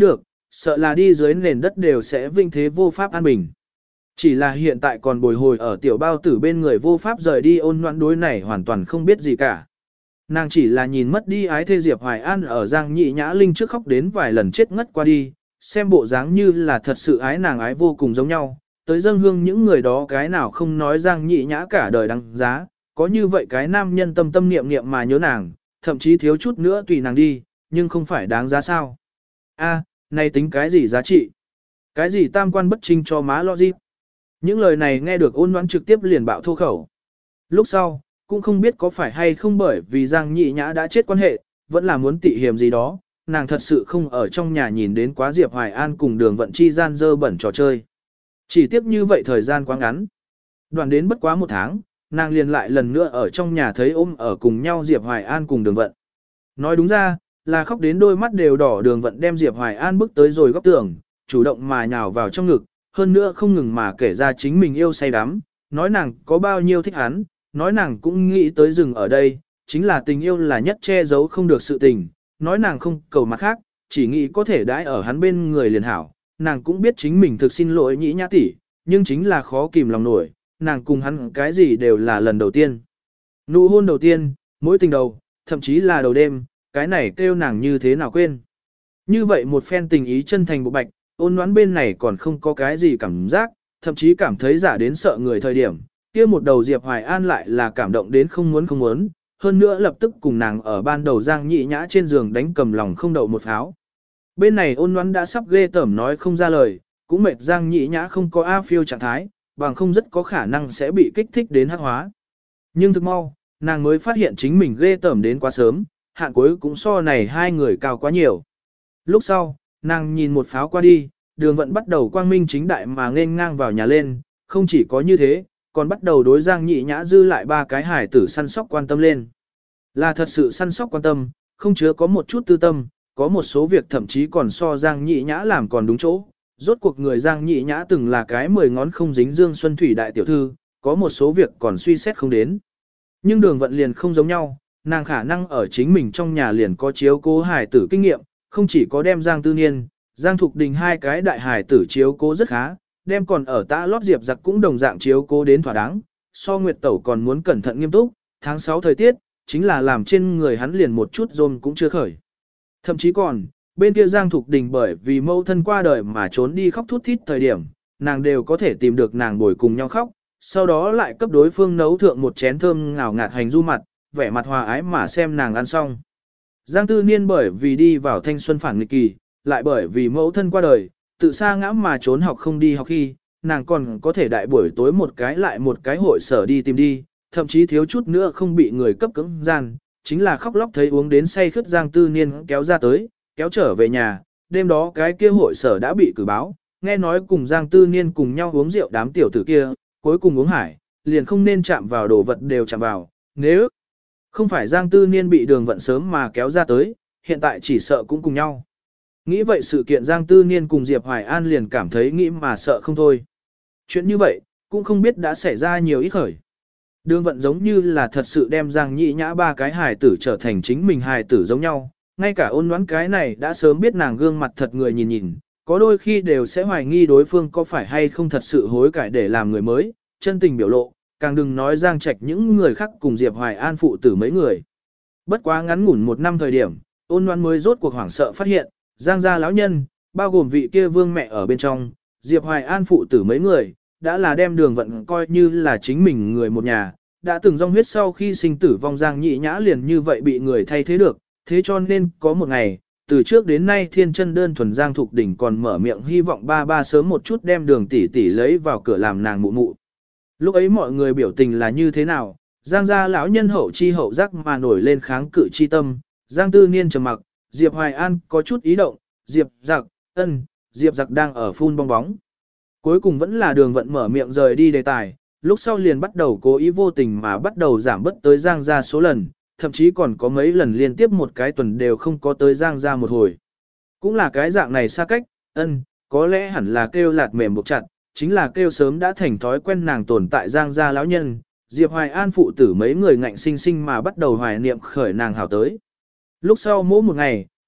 Speaker 1: sợ là đi dưới nền đất đều sẽ vinh thế vô pháp an bình. Chỉ là hiện tại còn bồi hồi ở tiểu bao tử bên người vô pháp rời đi ôn nhoãn đối này hoàn toàn không biết gì cả. Nàng chỉ là nhìn mất đi ái thê Diệp Hoài An ở Giang Nhị Nhã Linh trước khóc đến vài lần chết ngất qua đi, xem bộ dáng như là thật sự ái nàng ái vô cùng giống nhau, tới dâng hương những người đó cái nào không nói Giang Nhị Nhã cả đời đăng giá, có như vậy cái nam nhân tâm tâm niệm niệm mà nhớ nàng, thậm chí thiếu chút nữa tùy nàng đi, nhưng không phải đáng giá sao. A, này tính cái gì giá trị? Cái gì tam quan bất trinh cho má lo gì? Những lời này nghe được ôn nhoãn trực tiếp liền bạo thô khẩu. Lúc sau, cũng không biết có phải hay không bởi vì Giang Nhị Nhã đã chết quan hệ, vẫn là muốn tị hiềm gì đó, nàng thật sự không ở trong nhà nhìn đến quá Diệp Hoài An cùng Đường Vận chi gian dơ bẩn trò chơi. Chỉ tiếp như vậy thời gian quá ngắn. Đoàn đến bất quá một tháng, nàng liền lại lần nữa ở trong nhà thấy ôm ở cùng nhau Diệp Hoài An cùng Đường Vận. Nói đúng ra, là khóc đến đôi mắt đều đỏ. Đường Vận đem Diệp Hoài An bước tới rồi góc tường, chủ động mà nhào vào trong ngực, hơn nữa không ngừng mà kể ra chính mình yêu say đắm, nói nàng có bao nhiêu thích hắn, nói nàng cũng nghĩ tới rừng ở đây, chính là tình yêu là nhất che giấu không được sự tình, nói nàng không cầu mặt khác, chỉ nghĩ có thể đãi ở hắn bên người liền hảo, nàng cũng biết chính mình thực xin lỗi Nhĩ Nhã tỷ, nhưng chính là khó kìm lòng nổi, nàng cùng hắn cái gì đều là lần đầu tiên. Nụ hôn đầu tiên, mỗi tình đầu, thậm chí là đầu đêm, cái này kêu nàng như thế nào quên. Như vậy một phen tình ý chân thành bộ bạch, ôn nhoãn bên này còn không có cái gì cảm giác, thậm chí cảm thấy giả đến sợ người thời điểm, kia một đầu Diệp Hoài An lại là cảm động đến không muốn, hơn nữa lập tức cùng nàng ở ban đầu Giang Nhị Nhã trên giường đánh cầm lòng không đậu một pháo. Bên này ôn nhoãn đã sắp ghê tởm nói không ra lời, cũng mệt Giang Nhị Nhã không có A phiêu trạng thái, bằng không rất có khả năng sẽ bị kích thích đến hắc hóa. Nhưng thực mau, nàng mới phát hiện chính mình ghê tởm đến quá sớm, hạn cuối cũng so này hai người cao quá nhiều. Lúc sau, nàng nhìn một pháo qua đi, Đường Vận bắt đầu quang minh chính đại mà nghênh ngang vào nhà lên, không chỉ có như thế, còn bắt đầu đối Giang Nhị Nhã dư lại ba cái hải tử săn sóc quan tâm lên. Là thật sự săn sóc quan tâm, không chứa có một chút tư tâm, có một số việc thậm chí còn so Giang Nhị Nhã làm còn đúng chỗ. Rốt cuộc người Giang Nhị Nhã từng là cái 10 ngón không dính dương xuân thủy đại tiểu thư, có một số việc còn suy xét không đến. Nhưng Đường Vận liền không giống nhau, nàng khả năng ở chính mình trong nhà liền có chiếu cố hải tử kinh nghiệm, không chỉ có đem Giang Tư Niên, Giang Thục Đình hai cái đại hải tử chiếu cố rất khá, đem còn ở tã lót Diệp Giặc cũng đồng dạng chiếu cố đến thỏa đáng, so Nguyệt Tẩu còn muốn cẩn thận nghiêm túc, tháng 6 thời tiết, chính là làm trên người hắn liền một chút rôm cũng chưa khởi. Thậm chí còn, bên kia Giang Thục Đình bởi vì mâu thân qua đời mà trốn đi khóc thút thít thời điểm, nàng đều có thể tìm được nàng bồi cùng nhau khóc, sau đó lại cấp đối phương nấu thượng một chén thơm ngào ngạt hành du mặt, vẻ mặt hòa ái mà xem nàng ăn xong. Giang Tư Niên bởi vì đi vào thanh xuân phản nghịch kỳ, lại bởi vì mẫu thân qua đời, tự sa ngã mà trốn học không đi học khi, nàng còn có thể đại buổi tối một cái lại một cái hội sở đi tìm đi, thậm chí thiếu chút nữa không bị người cấp cưỡng gian, chính là khóc lóc thấy uống đến say khướt Giang Tư Niên kéo ra tới, kéo trở về nhà, đêm đó cái kia hội sở đã bị cử báo, nghe nói cùng Giang Tư Niên cùng nhau uống rượu đám tiểu tử kia, cuối cùng uống hải, liền không nên chạm vào đồ vật đều chạm vào, nếu không phải Giang Tư Niên bị Đường Vận sớm mà kéo ra tới, hiện tại chỉ sợ cũng cùng nhau. Nghĩ vậy sự kiện Giang Tư Niên cùng Diệp Hoài An liền cảm thấy nghĩ mà sợ không thôi. Chuyện như vậy, cũng không biết đã xảy ra nhiều ít khởi. Đường Vận giống như là thật sự đem Giang Nhị Nhã ba cái hài tử trở thành chính mình hài tử giống nhau, ngay cả ôn đoán cái này đã sớm biết nàng gương mặt thật người nhìn nhìn, có đôi khi đều sẽ hoài nghi đối phương có phải hay không thật sự hối cải để làm người mới, chân tình biểu lộ, càng đừng nói Giang Trạch những người khác cùng Diệp Hoài An phụ tử mấy người. Bất quá ngắn ngủn một năm thời điểm, ôn đoán mới rốt cuộc hoảng sợ phát hiện, Giang gia lão nhân, bao gồm vị kia vương mẹ ở bên trong, Diệp Hoài An phụ tử mấy người, đã là đem Đường Vận coi như là chính mình người một nhà, đã từng dòng huyết sau khi sinh tử vong Giang Nhị Nhã liền như vậy bị người thay thế được, thế cho nên có một ngày, từ trước đến nay thiên chân đơn thuần Giang Thục Đỉnh còn mở miệng hy vọng ba ba sớm một chút đem Đường tỷ tỷ lấy vào cửa làm nàng mụ mụ. Lúc ấy mọi người biểu tình là như thế nào, Giang gia lão nhân hậu chi hậu giác mà nổi lên kháng cự chi tâm, Giang Tư Niên trầm mặc, Diệp Hoài An có chút ý động, Diệp Giặc đang ở phun bong bóng. Cuối cùng vẫn là Đường Vận mở miệng rời đi đề tài, lúc sau liền bắt đầu cố ý vô tình mà bắt đầu giảm bớt tới Giang gia số lần, thậm chí còn có mấy lần liên tiếp một cái tuần đều không có tới Giang gia một hồi. Cũng là cái dạng này xa cách, có lẽ hẳn là kêu lạt mềm buộc chặt, chính là kêu sớm đã thành thói quen nàng tồn tại Giang gia lão nhân, Diệp Hoài An phụ tử mấy người ngạnh sinh sinh mà bắt đầu hoài niệm khởi nàng hảo tới. Lúc sau mỗi một ngày,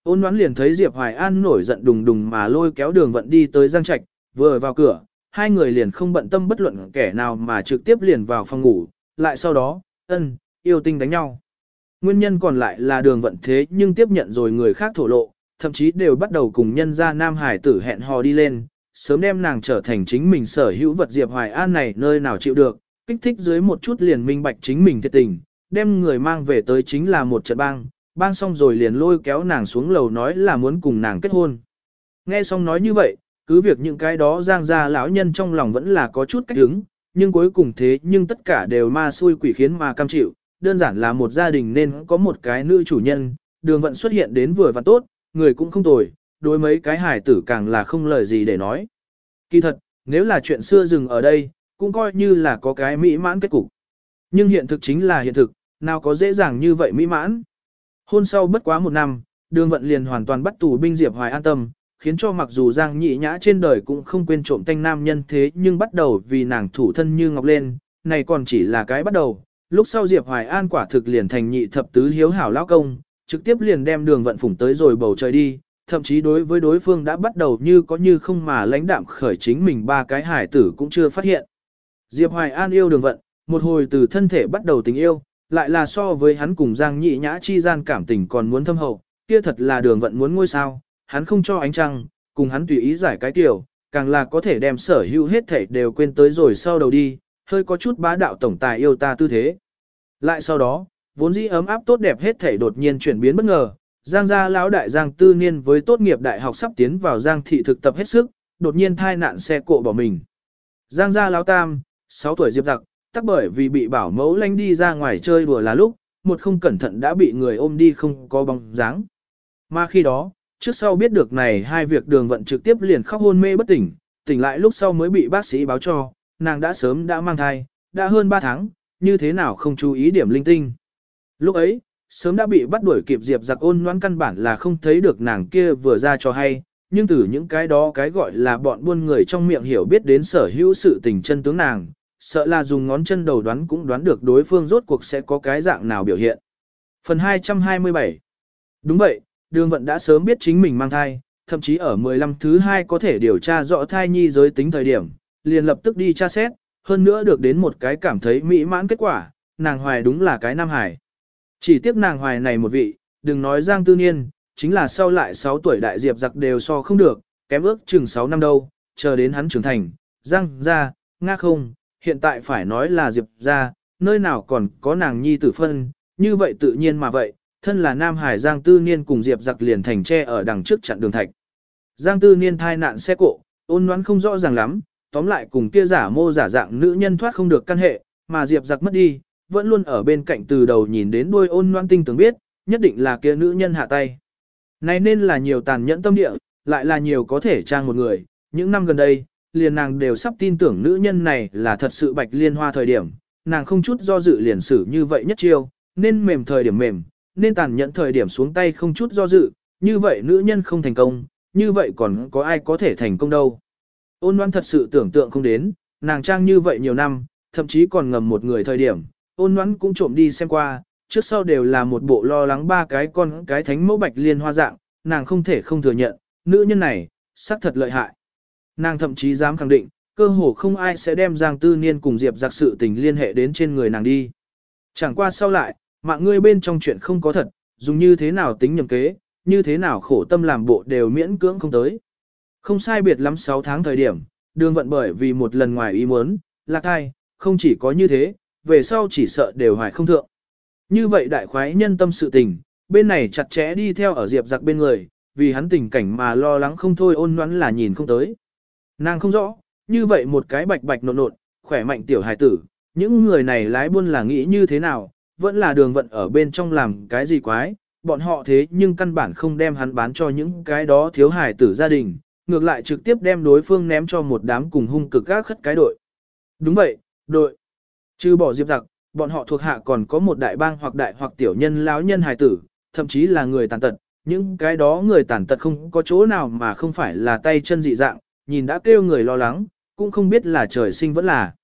Speaker 1: Ôn Ngoãn liền thấy Diệp Hoài An nổi giận đùng đùng mà lôi kéo Đường Vận đi tới Giang Trạch, vừa vào cửa, hai người liền không bận tâm bất luận kẻ nào mà trực tiếp liền vào phòng ngủ, lại sau đó, yêu tinh đánh nhau. Nguyên nhân còn lại là Đường Vận thế nhưng tiếp nhận rồi người khác thổ lộ, thậm chí đều bắt đầu cùng nhân gia nam hải tử hẹn hò đi lên, sớm đem nàng trở thành chính mình sở hữu vật. Diệp Hoài An này nơi nào chịu được, kích thích dưới một chút liền minh bạch chính mình thiệt tình, đem người mang về tới chính là một trận bang xong rồi liền lôi kéo nàng xuống lầu nói là muốn cùng nàng kết hôn. Nghe xong nói như vậy, cứ việc những cái đó Giang gia lão nhân trong lòng vẫn là có chút cách hứng, nhưng cuối cùng thế nhưng tất cả đều ma xui quỷ khiến mà cam chịu, đơn giản là một gia đình nên có một cái nữ chủ nhân, Đường Vận xuất hiện đến vừa và tốt, người cũng không tồi, đối mấy cái hài tử càng là không lời gì để nói. Kỳ thật, nếu là chuyện xưa dừng ở đây, cũng coi như là có cái mỹ mãn kết cục. Nhưng hiện thực chính là hiện thực, nào có dễ dàng như vậy mỹ mãn. Hôn sau bất quá một năm, Đường Vận liền hoàn toàn bắt tù binh Diệp Hoài an tâm, khiến cho mặc dù Giang Nhị Nhã trên đời cũng không quên trộm tanh nam nhân thế nhưng bắt đầu vì nàng thủ thân như ngọc lên, này còn chỉ là cái bắt đầu. Lúc sau Diệp Hoài An quả thực liền thành nhị thập tứ hiếu hảo lão công, trực tiếp liền đem Đường Vận phủng tới rồi bầu trời đi, thậm chí đối với đối phương đã bắt đầu như có như không mà lãnh đạm khởi chính mình ba cái hải tử cũng chưa phát hiện. Diệp Hoài An yêu Đường Vận, một hồi từ thân thể bắt đầu tình yêu, lại là so với hắn cùng Giang Nhị Nhã chi gian cảm tình còn muốn thâm hậu, kia thật là Đường Vận muốn ngôi sao, hắn không cho ánh trăng, cùng hắn tùy ý giải cái tiểu, càng là có thể đem sở hữu hết thảy đều quên tới rồi sau đầu đi, hơi có chút bá đạo tổng tài yêu ta tư thế. Lại sau đó, vốn dĩ ấm áp tốt đẹp hết thảy đột nhiên chuyển biến bất ngờ, Giang gia lão đại Giang Tư Niên với tốt nghiệp đại học sắp tiến vào Giang thị thực tập hết sức, đột nhiên thai nạn xe cộ bỏ mình. Giang gia lão tam, 6 tuổi Diệp Giặc, tắc bởi vì bị bảo mẫu lanh đi ra ngoài chơi đùa là lúc, một không cẩn thận đã bị người ôm đi không có bóng dáng. Mà khi đó, trước sau biết được này hai việc Đường Vận trực tiếp liền khóc hôn mê bất tỉnh, tỉnh lại lúc sau mới bị bác sĩ báo cho, nàng đã sớm đã mang thai, đã hơn 3 tháng, như thế nào không chú ý điểm linh tinh. Lúc ấy, sớm đã bị bắt đuổi kịp Diệp Giặc Ôn Ngoãn căn bản là không thấy được nàng kia vừa ra cho hay, nhưng từ những cái đó cái gọi là bọn buôn người trong miệng hiểu biết đến sở hữu sự tình chân tướng nàng, sợ là dùng ngón chân đầu đoán cũng đoán được đối phương rốt cuộc sẽ có cái dạng nào biểu hiện. Phần 227. Đúng vậy, Đường Vận đã sớm biết chính mình mang thai, thậm chí ở 15 thứ 2 có thể điều tra rõ thai nhi giới tính thời điểm, liền lập tức đi tra xét, hơn nữa được đến một cái cảm thấy mỹ mãn kết quả, nàng hoài đúng là cái nam hải. Chỉ tiếc nàng hoài này một vị, đừng nói Giang Tư Niên, chính là sau lại 6 tuổi đại Diệp Giặc đều so không được, kém ước chừng 6 năm đâu, chờ đến hắn trưởng thành, Giang gia, Nga không, hiện tại phải nói là Diệp gia, nơi nào còn có nàng nhi tử phân, như vậy tự nhiên mà vậy, thân là Nam Hải Giang Tư Niên cùng Diệp Giặc liền thành tre ở đằng trước chặn đường thạch. Giang Tư Niên thai nạn xe cộ, Ôn Ngoãn không rõ ràng lắm, tóm lại cùng kia giả mô giả dạng nữ nhân thoát không được căn hệ, mà Diệp Giặc mất đi, vẫn luôn ở bên cạnh từ đầu nhìn đến đuôi. Ôn Ngoãn tinh tường biết, nhất định là kia nữ nhân hạ tay. Này nên là nhiều tàn nhẫn tâm địa, lại là nhiều có thể trang một người, những năm gần đây, liền nàng đều sắp tin tưởng nữ nhân này là thật sự Bạch Liên Hoa thời điểm, nàng không chút do dự liền xử như vậy nhất chiêu, nên mềm thời điểm mềm, nên tàn nhẫn thời điểm xuống tay không chút do dự, như vậy nữ nhân không thành công, như vậy còn có ai có thể thành công đâu. Ôn Ngoãn thật sự tưởng tượng không đến, nàng trang như vậy nhiều năm, thậm chí còn ngầm một người thời điểm, Ôn Ngoãn cũng trộm đi xem qua, trước sau đều là một bộ lo lắng ba cái con cái thánh mẫu Bạch Liên Hoa dạng, nàng không thể không thừa nhận, nữ nhân này, xác thật lợi hại. Nàng thậm chí dám khẳng định, cơ hồ không ai sẽ đem Giang Tư Niên cùng Diệp Giặc sự tình liên hệ đến trên người nàng đi. Chẳng qua sau lại, mạng ngươi bên trong chuyện không có thật, dùng như thế nào tính nhầm kế, như thế nào khổ tâm làm bộ đều miễn cưỡng không tới. Không sai biệt lắm 6 tháng thời điểm, Đường Vận bởi vì một lần ngoài ý muốn, lạc thai, không chỉ có như thế, về sau chỉ sợ đều hoài không thượng. Như vậy đại khoái nhân tâm sự tình, bên này chặt chẽ đi theo ở Diệp Giặc bên người, vì hắn tình cảnh mà lo lắng không thôi. Ôn Ngoãn là nhìn không tới. Nàng không rõ, như vậy một cái bạch bạch nộn nộn, khỏe mạnh tiểu hài tử, những người này lái buôn là nghĩ như thế nào, vẫn là Đường Vận ở bên trong làm cái gì quái, bọn họ thế nhưng căn bản không đem hắn bán cho những cái đó thiếu hài tử gia đình, ngược lại trực tiếp đem đối phương ném cho một đám cùng hung cực gác khất cái đội. Đúng vậy, đội. Trừ bỏ Diệp Giặc, bọn họ thuộc hạ còn có một đại bang hoặc đại hoặc tiểu nhân lão nhân hài tử, thậm chí là người tàn tật, những cái đó người tàn tật không có chỗ nào mà không phải là tay chân dị dạng, nhìn đã kêu người lo lắng, cũng không biết là trời sinh vẫn là.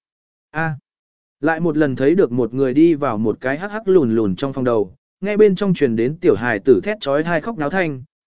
Speaker 1: Lại một lần thấy được một người đi vào một cái hắc hắc lùn lùn trong phòng đầu, nghe bên trong truyền đến tiểu hài tử thét trói thai khóc náo thanh,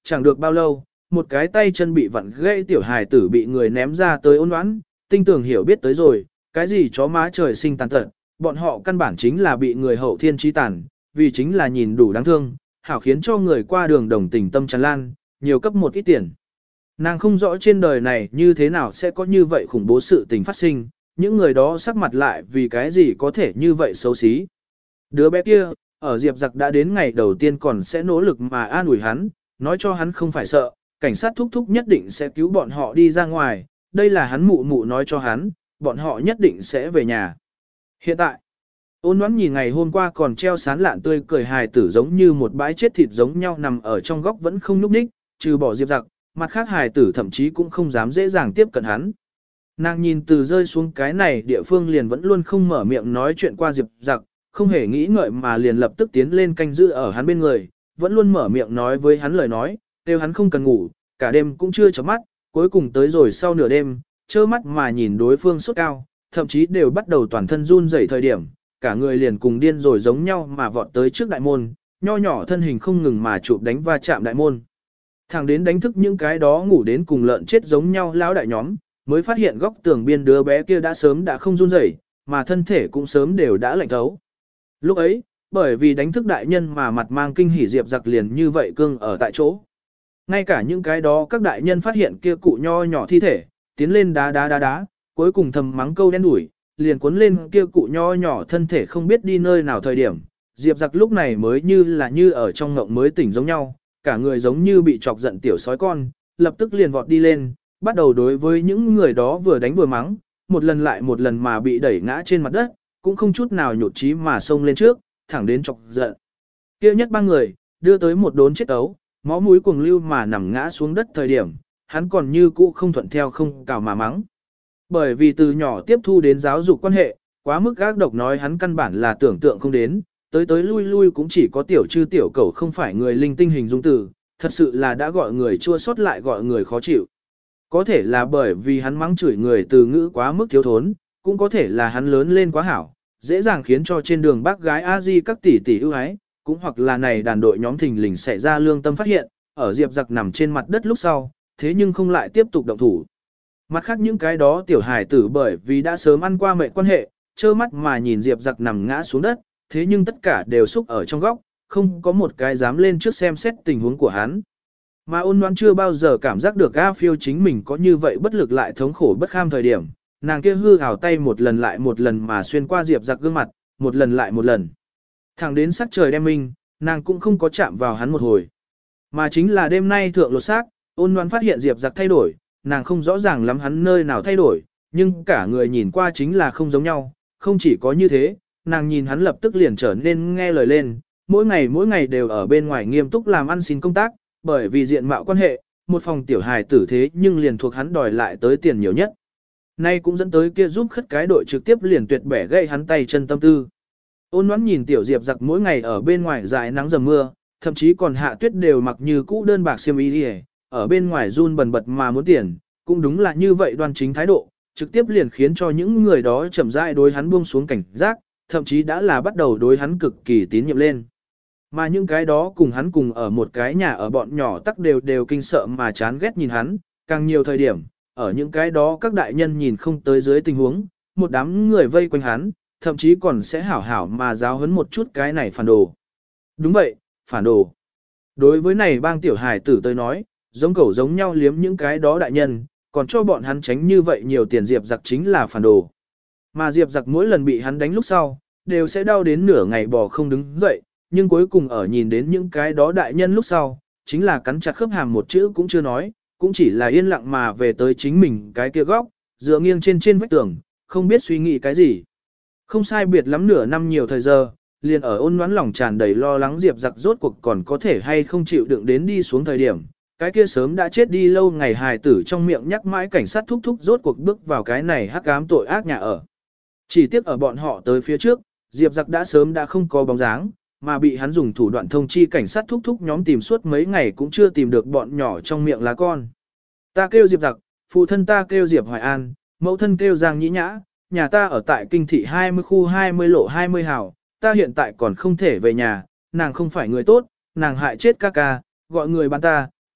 Speaker 1: chẳng được bao lâu, một cái tay chân bị vặn gãy tiểu hài tử bị người ném ra tới Ôn Ngoãn, tinh tường hiểu biết tới rồi, cái gì chó má trời sinh tàn tật, bọn họ căn bản chính là bị người hậu thiên chi tàn, vì chính là nhìn đủ đáng thương, hảo khiến cho người qua đường đồng tình tâm tràn lan, nhiều cấp một ít tiền. Nàng không rõ trên đời này như thế nào sẽ có như vậy khủng bố sự tình phát sinh, những người đó sắc mặt lại vì cái gì có thể như vậy xấu xí. Đứa bé kia, ở Diệp Giặc đã đến ngày đầu tiên còn sẽ nỗ lực mà an ủi hắn, nói cho hắn không phải sợ, cảnh sát thúc thúc nhất định sẽ cứu bọn họ đi ra ngoài, đây là hắn mụ mụ nói cho hắn, bọn họ nhất định sẽ về nhà. Hiện tại, Ôn Ngoãn nhìn ngày hôm qua còn treo sán lạn tươi cười hài tử giống như một bãi chết thịt giống nhau nằm ở trong góc vẫn không nhúc nhích, trừ bỏ Diệp Giặc, mặt khác hài tử thậm chí cũng không dám dễ dàng tiếp cận hắn. Nàng nhìn từ rơi xuống cái này địa phương liền vẫn luôn không mở miệng nói chuyện qua Diệp Giặc, không hề nghĩ ngợi mà liền lập tức tiến lên canh giữ ở hắn bên người, vẫn luôn mở miệng nói với hắn lời nói, kêu hắn không cần ngủ, cả đêm cũng chưa chớp mắt, cuối cùng tới rồi sau nửa đêm, trơ mắt mà nhìn đối phương sốt cao, thậm chí đều bắt đầu toàn thân run rẩy thời điểm, cả người liền cùng điên rồi giống nhau mà vọt tới trước đại môn, nho nhỏ thân hình không ngừng mà chụp đánh va chạm đại môn. Thẳng đến đánh thức những cái đó ngủ đến cùng lợn chết giống nhau lão đại nhóm, mới phát hiện góc tường biên đứa bé kia đã sớm đã không run rẩy, mà thân thể cũng sớm đều đã lạnh thấu. Lúc ấy, bởi vì đánh thức đại nhân mà mặt mang kinh hỉ Diệp Giặc liền như vậy cương ở tại chỗ. Ngay cả những cái đó các đại nhân phát hiện kia cụ nho nhỏ thi thể, tiến lên đá, cuối cùng thầm mắng câu đen đủi, liền cuốn lên kia cụ nho nhỏ thân thể không biết đi nơi nào thời điểm. Diệp Giặc lúc này mới như ở trong ngộng mới tỉnh giống nhau, cả người giống như bị chọc giận tiểu sói con, lập tức liền vọt đi lên, bắt đầu đối với những người đó vừa đánh vừa mắng, một lần lại một lần mà bị đẩy ngã trên mặt đất, cũng không chút nào nhụt chí mà xông lên trước, thẳng đến chọc giận. Kia nhất ba người, đưa tới một đốn chết ấu, máu mũi cuồng lưu mà nằm ngã xuống đất thời điểm, hắn còn như cũ không thuận theo không cào mà mắng. Bởi vì từ nhỏ tiếp thu đến giáo dục quan hệ, quá mức gác độc nói hắn căn bản là tưởng tượng không đến, tới lui cũng chỉ có tiểu chư tiểu cầu không phải người linh tinh hình dung từ, thật sự là đã gọi người chua xót lại gọi người khó chịu. Có thể là bởi vì hắn mắng chửi người từ ngữ quá mức thiếu thốn, cũng có thể là hắn lớn lên quá hảo, dễ dàng khiến cho trên đường bác gái A-di các tỷ tỷ ưu ái, cũng hoặc là này đàn đội nhóm thình lình xảy ra lương tâm phát hiện, ở Diệp Giặc nằm trên mặt đất lúc sau, thế nhưng không lại tiếp tục động thủ. Mặt khác những cái đó tiểu hài tử bởi vì đã sớm ăn qua mệnh quan hệ, trơ mắt mà nhìn Diệp Giặc nằm ngã xuống đất, thế nhưng tất cả đều xúc ở trong góc, không có một cái dám lên trước xem xét tình huống của hắn. Mà Ôn Ngoãn chưa bao giờ cảm giác được A Phiêu chính mình có như vậy bất lực lại thống khổ bất kham thời điểm, nàng kia hư hào tay một lần lại một lần mà xuyên qua Diệp Giặc gương mặt, một lần lại một lần. Thẳng đến sắc trời đêm minh, nàng cũng không có chạm vào hắn một hồi. Mà chính là đêm nay thượng lột xác, Ôn Ngoãn phát hiện Diệp Giặc thay đổi, nàng không rõ ràng lắm hắn nơi nào thay đổi, nhưng cả người nhìn qua chính là không giống nhau, không chỉ có như thế, nàng nhìn hắn lập tức liền trở nên nghe lời lên, mỗi ngày đều ở bên ngoài nghiêm túc làm ăn xin công tác, bởi vì diện mạo quan hệ, một phòng tiểu hài tử thế nhưng liền thuộc hắn đòi lại tới tiền nhiều nhất. Nay cũng dẫn tới kia giúp khất cái đội trực tiếp liền tuyệt bẻ gãy hắn tay chân tâm tư. Ôn Ngoãn nhìn tiểu Diệp Giặc mỗi ngày ở bên ngoài dãi nắng dầm mưa, thậm chí còn hạ tuyết đều mặc như cũ đơn bạc xiêm y đi, ở bên ngoài run bần bật mà muốn tiền, cũng đúng là như vậy đoan chính thái độ, trực tiếp liền khiến cho những người đó chậm rãi đối hắn buông xuống cảnh giác, thậm chí đã là bắt đầu đối hắn cực kỳ tín nhiệm lên. Mà những cái đó cùng hắn cùng ở một cái nhà ở bọn nhỏ tắc đều kinh sợ mà chán ghét nhìn hắn, càng nhiều thời điểm, ở những cái đó các đại nhân nhìn không tới dưới tình huống, một đám người vây quanh hắn, thậm chí còn sẽ hảo hảo mà giáo huấn một chút cái này phản đồ. Đúng vậy, phản đồ. Đối với này bang tiểu hài tử tới nói, giống cẩu giống nhau liếm những cái đó đại nhân, còn cho bọn hắn tránh như vậy nhiều tiền Diệp Giặc chính là phản đồ. Mà Diệp Giặc mỗi lần bị hắn đánh lúc sau, đều sẽ đau đến nửa ngày bò không đứng dậy, nhưng cuối cùng ở nhìn đến những cái đó đại nhân lúc sau, chính là cắn chặt khớp hàm một chữ cũng chưa nói, cũng chỉ là yên lặng mà về tới chính mình cái kia góc, dựa nghiêng trên vách tường, không biết suy nghĩ cái gì. Không sai biệt lắm nửa năm nhiều thời giờ, liền ở Ôn Ngoãn lòng tràn đầy lo lắng Diệp Giặc rốt cuộc còn có thể hay không chịu đựng đến đi xuống thời điểm. Cái kia sớm đã chết đi lâu ngày hài tử trong miệng nhắc mãi cảnh sát thúc thúc rốt cuộc bước vào cái này hắc ám tội ác nhà ở. Chỉ tiếc ở bọn họ tới phía trước, Diệp Giặc đã sớm đã không có bóng dáng, mà bị hắn dùng thủ đoạn thông chi cảnh sát thúc thúc nhóm tìm suốt mấy ngày cũng chưa tìm được bọn nhỏ trong miệng lá con. Ta kêu Diệp Giặc, phụ thân ta kêu Diệp Hoài An, mẫu thân kêu Giang Nhĩ Nhã, nhà ta ở tại kinh thị 20 khu 20 lộ 20 hào, ta hiện tại còn không thể về nhà, nàng không phải người tốt, nàng hại chết ca ca, gọi người bán ta,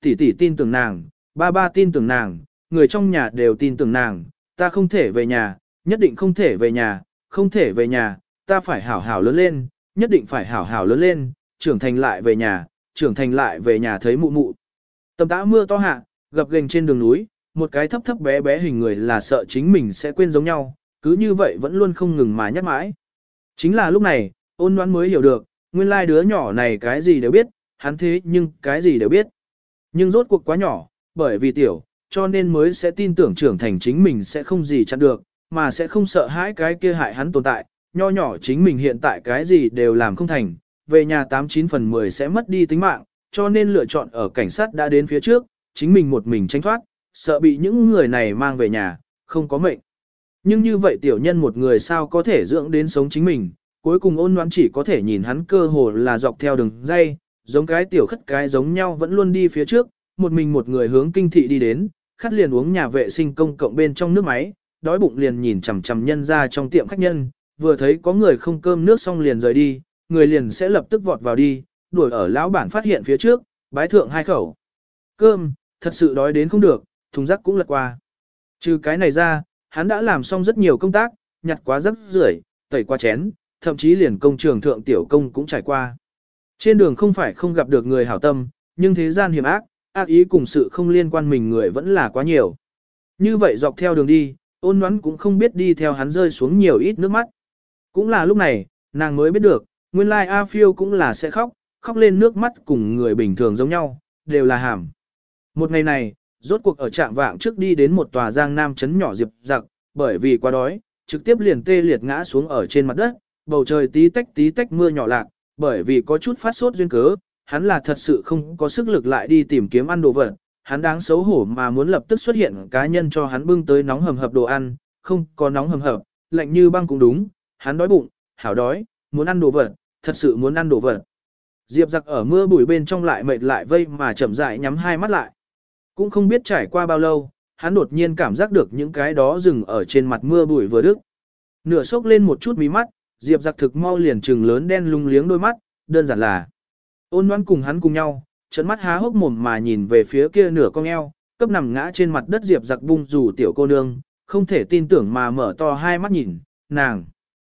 Speaker 1: tỷ tỷ tin tưởng nàng, ba ba tin tưởng nàng, người trong nhà đều tin tưởng nàng, ta không thể về nhà, nhất định không thể về nhà, không thể về nhà, ta phải hảo hảo lớn lên, nhất định phải hảo hảo lớn lên, trưởng thành lại về nhà, trưởng thành lại về nhà thấy mụ mụ. Tầm tã mưa to hạ, gập ghềnh trên đường núi, một cái thấp thấp bé bé hình người là sợ chính mình sẽ quên giống nhau, cứ như vậy vẫn luôn không ngừng mà nhắc mãi. Chính là lúc này, Ôn Ngoãn mới hiểu được, nguyên lai đứa nhỏ này cái gì đều biết, hắn thế nhưng cái gì đều biết. Nhưng rốt cuộc quá nhỏ, bởi vì tiểu, cho nên mới sẽ tin tưởng trưởng thành chính mình sẽ không gì chặn được, mà sẽ không sợ hãi cái kia hại hắn tồn tại, nho nhỏ chính mình hiện tại cái gì đều làm không thành, về nhà 89 phần 10 sẽ mất đi tính mạng, cho nên lựa chọn ở cảnh sát đã đến phía trước, chính mình một mình tránh thoát, sợ bị những người này mang về nhà, không có mệnh. Nhưng như vậy tiểu nhân một người sao có thể dưỡng đến sống chính mình, cuối cùng Ôn Ngoãn chỉ có thể nhìn hắn cơ hồ là dọc theo đường dây, giống cái tiểu khất cái giống nhau vẫn luôn đi phía trước, một mình một người hướng kinh thị đi đến, khát liền uống nhà vệ sinh công cộng bên trong nước máy, đói bụng liền nhìn chằm chằm nhân ra trong tiệm khách nhân, vừa thấy có người không cơm nước xong liền rời đi, người liền sẽ lập tức vọt vào đi, đuổi ở lão bản phát hiện phía trước, bái thượng hai khẩu. Cơm, thật sự đói đến không được, thùng rác cũng lật qua. Trừ cái này ra, hắn đã làm xong rất nhiều công tác, nhặt quá rác rưởi, tẩy qua chén, thậm chí liền công trường thượng tiểu công cũng trải qua. Trên đường không phải không gặp được người hảo tâm, nhưng thế gian hiểm ác, ác ý cùng sự không liên quan mình người vẫn là quá nhiều. Như vậy dọc theo đường đi, Ôn Ngoãn cũng không biết đi theo hắn rơi xuống nhiều ít nước mắt. Cũng là lúc này, nàng mới biết được, nguyên lai A Phiêu cũng là sẽ khóc, khóc lên nước mắt cùng người bình thường giống nhau, đều là hàm. Một ngày này, rốt cuộc ở trạm vạng trước đi đến một tòa giang nam trấn nhỏ Diệp Giặc, bởi vì quá đói, trực tiếp liền tê liệt ngã xuống ở trên mặt đất, bầu trời tí tách mưa nhỏ lạc, bởi vì có chút phát sốt duyên cớ, hắn là thật sự không có sức lực lại đi tìm kiếm ăn đồ vật, hắn đáng xấu hổ mà muốn lập tức xuất hiện cá nhân cho hắn bưng tới nóng hầm hập đồ ăn, không có nóng hầm hập, lạnh như băng cũng đúng, hắn đói bụng, hảo đói, muốn ăn đồ vật, thật sự muốn ăn đồ vật. Diệp Giặc ở mưa bụi bên trong lại mệt lại vây mà chậm rãi nhắm hai mắt lại. Cũng không biết trải qua bao lâu, hắn đột nhiên cảm giác được những cái đó dừng ở trên mặt mưa bụi vừa đứt. Nửa sốc lên một chút mí mắt, Diệp Giặc thực mau liền trừng lớn đen lung liếng đôi mắt, đơn giản là Ôn Ngoãn cùng hắn cùng nhau, trợn mắt há hốc mồm mà nhìn về phía kia nửa cong eo, cấp nằm ngã trên mặt đất Diệp Giặc bung rủ tiểu cô nương, không thể tin tưởng mà mở to hai mắt nhìn, nàng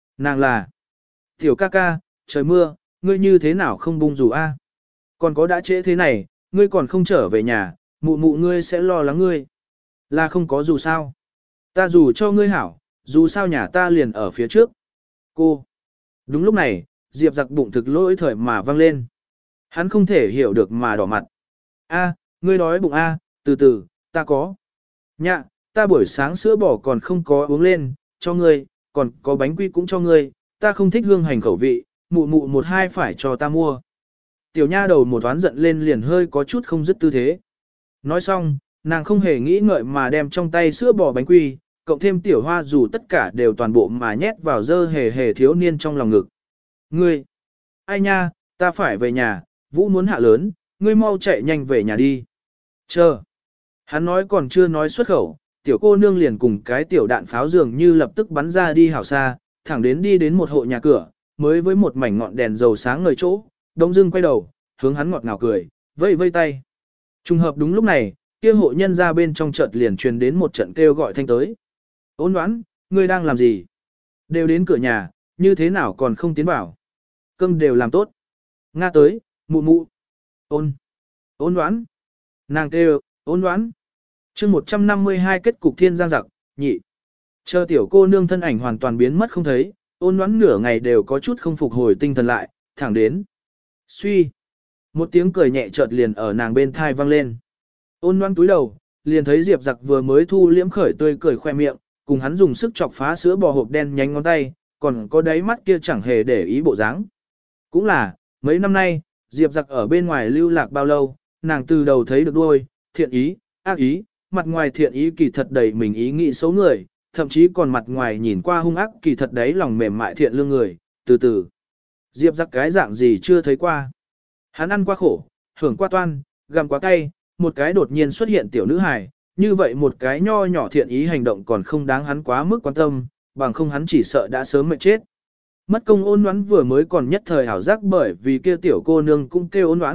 Speaker 1: là tiểu ca ca, trời mưa, ngươi như thế nào không bung rủ a? Còn có đã trễ thế này, ngươi còn không trở về nhà, mụ mụ ngươi sẽ lo lắng ngươi. Là không có dù sao. Ta dù cho ngươi hảo, dù sao nhà ta liền ở phía trước. Cô. Đúng lúc này, Diệp Giặc bụng thực lỗi thời mà vang lên. Hắn không thể hiểu được mà đỏ mặt. A, ngươi đói bụng a, từ từ, ta có. Nhạ, ta buổi sáng sữa bò còn không có uống lên, cho ngươi, còn có bánh quy cũng cho ngươi, ta không thích hương hành khẩu vị, mụ mụ một hai phải cho ta mua. Tiểu nha đầu một toán giận lên liền hơi có chút không dứt tư thế. Nói xong, nàng không hề nghĩ ngợi mà đem trong tay sữa bò bánh quy, cộng thêm tiểu hoa dù tất cả đều toàn bộ mà nhét vào dơ hề hề thiếu niên trong lòng ngực. Ngươi! Ai nha, ta phải về nhà, Vũ muốn hạ lớn, ngươi mau chạy nhanh về nhà đi. Chờ! Hắn nói còn chưa nói xuất khẩu, tiểu cô nương liền cùng cái tiểu đạn pháo dường như lập tức bắn ra đi hảo xa, thẳng đến đi đến một hộ nhà cửa, mới với một mảnh ngọn đèn dầu sáng ngời chỗ, đông dưng quay đầu, hướng hắn ngọt ngào cười, vây vây tay. Trùng hợp đúng lúc này, kia hộ nhân ra bên trong chợt liền truyền đến một trận kêu gọi thanh tới. Ôn Ngoãn, ngươi đang làm gì? Đều đến cửa nhà, như thế nào còn không tiến vào? Cơm đều làm tốt. Nga tới, mụ mụ. Ôn Ngoãn. Nàng kêu, Ôn Ngoãn. Chương 152 kết cục thiên giang giặc, nhị. Chờ tiểu cô nương thân ảnh hoàn toàn biến mất không thấy, Ôn Ngoãn nửa ngày đều có chút không phục hồi tinh thần lại, thẳng đến. Suy. Một tiếng cười nhẹ chợt liền ở nàng bên thai vang lên. Ôn Ngoãn túi đầu, liền thấy Diệp Giặc vừa mới thu liễm khởi tươi cười khoe miệng, cùng hắn dùng sức chọc phá sữa bò hộp đen nhánh ngón tay, còn có đáy mắt kia chẳng hề để ý bộ dáng. Cũng là, mấy năm nay, Diệp Giặc ở bên ngoài lưu lạc bao lâu, nàng từ đầu thấy được đuôi, thiện ý, ác ý, mặt ngoài thiện ý kỳ thật đầy mình ý nghĩ xấu người, thậm chí còn mặt ngoài nhìn qua hung ác kỳ thật đấy lòng mềm mại thiện lương người, từ từ. Diệp Giặc cái dạng gì chưa thấy qua. Hắn ăn qua khổ, hưởng qua toan, gặm quá cay, một cái đột nhiên xuất hiện tiểu nữ hài, như vậy một cái nho nhỏ thiện ý hành động còn không đáng hắn quá mức quan tâm, bằng không hắn chỉ sợ đã sớm mệt chết. Mất công Ôn Ngoãn vừa mới còn nhất thời hảo giác bởi vì kia tiểu cô nương cũng kêu Ôn Ngoãn,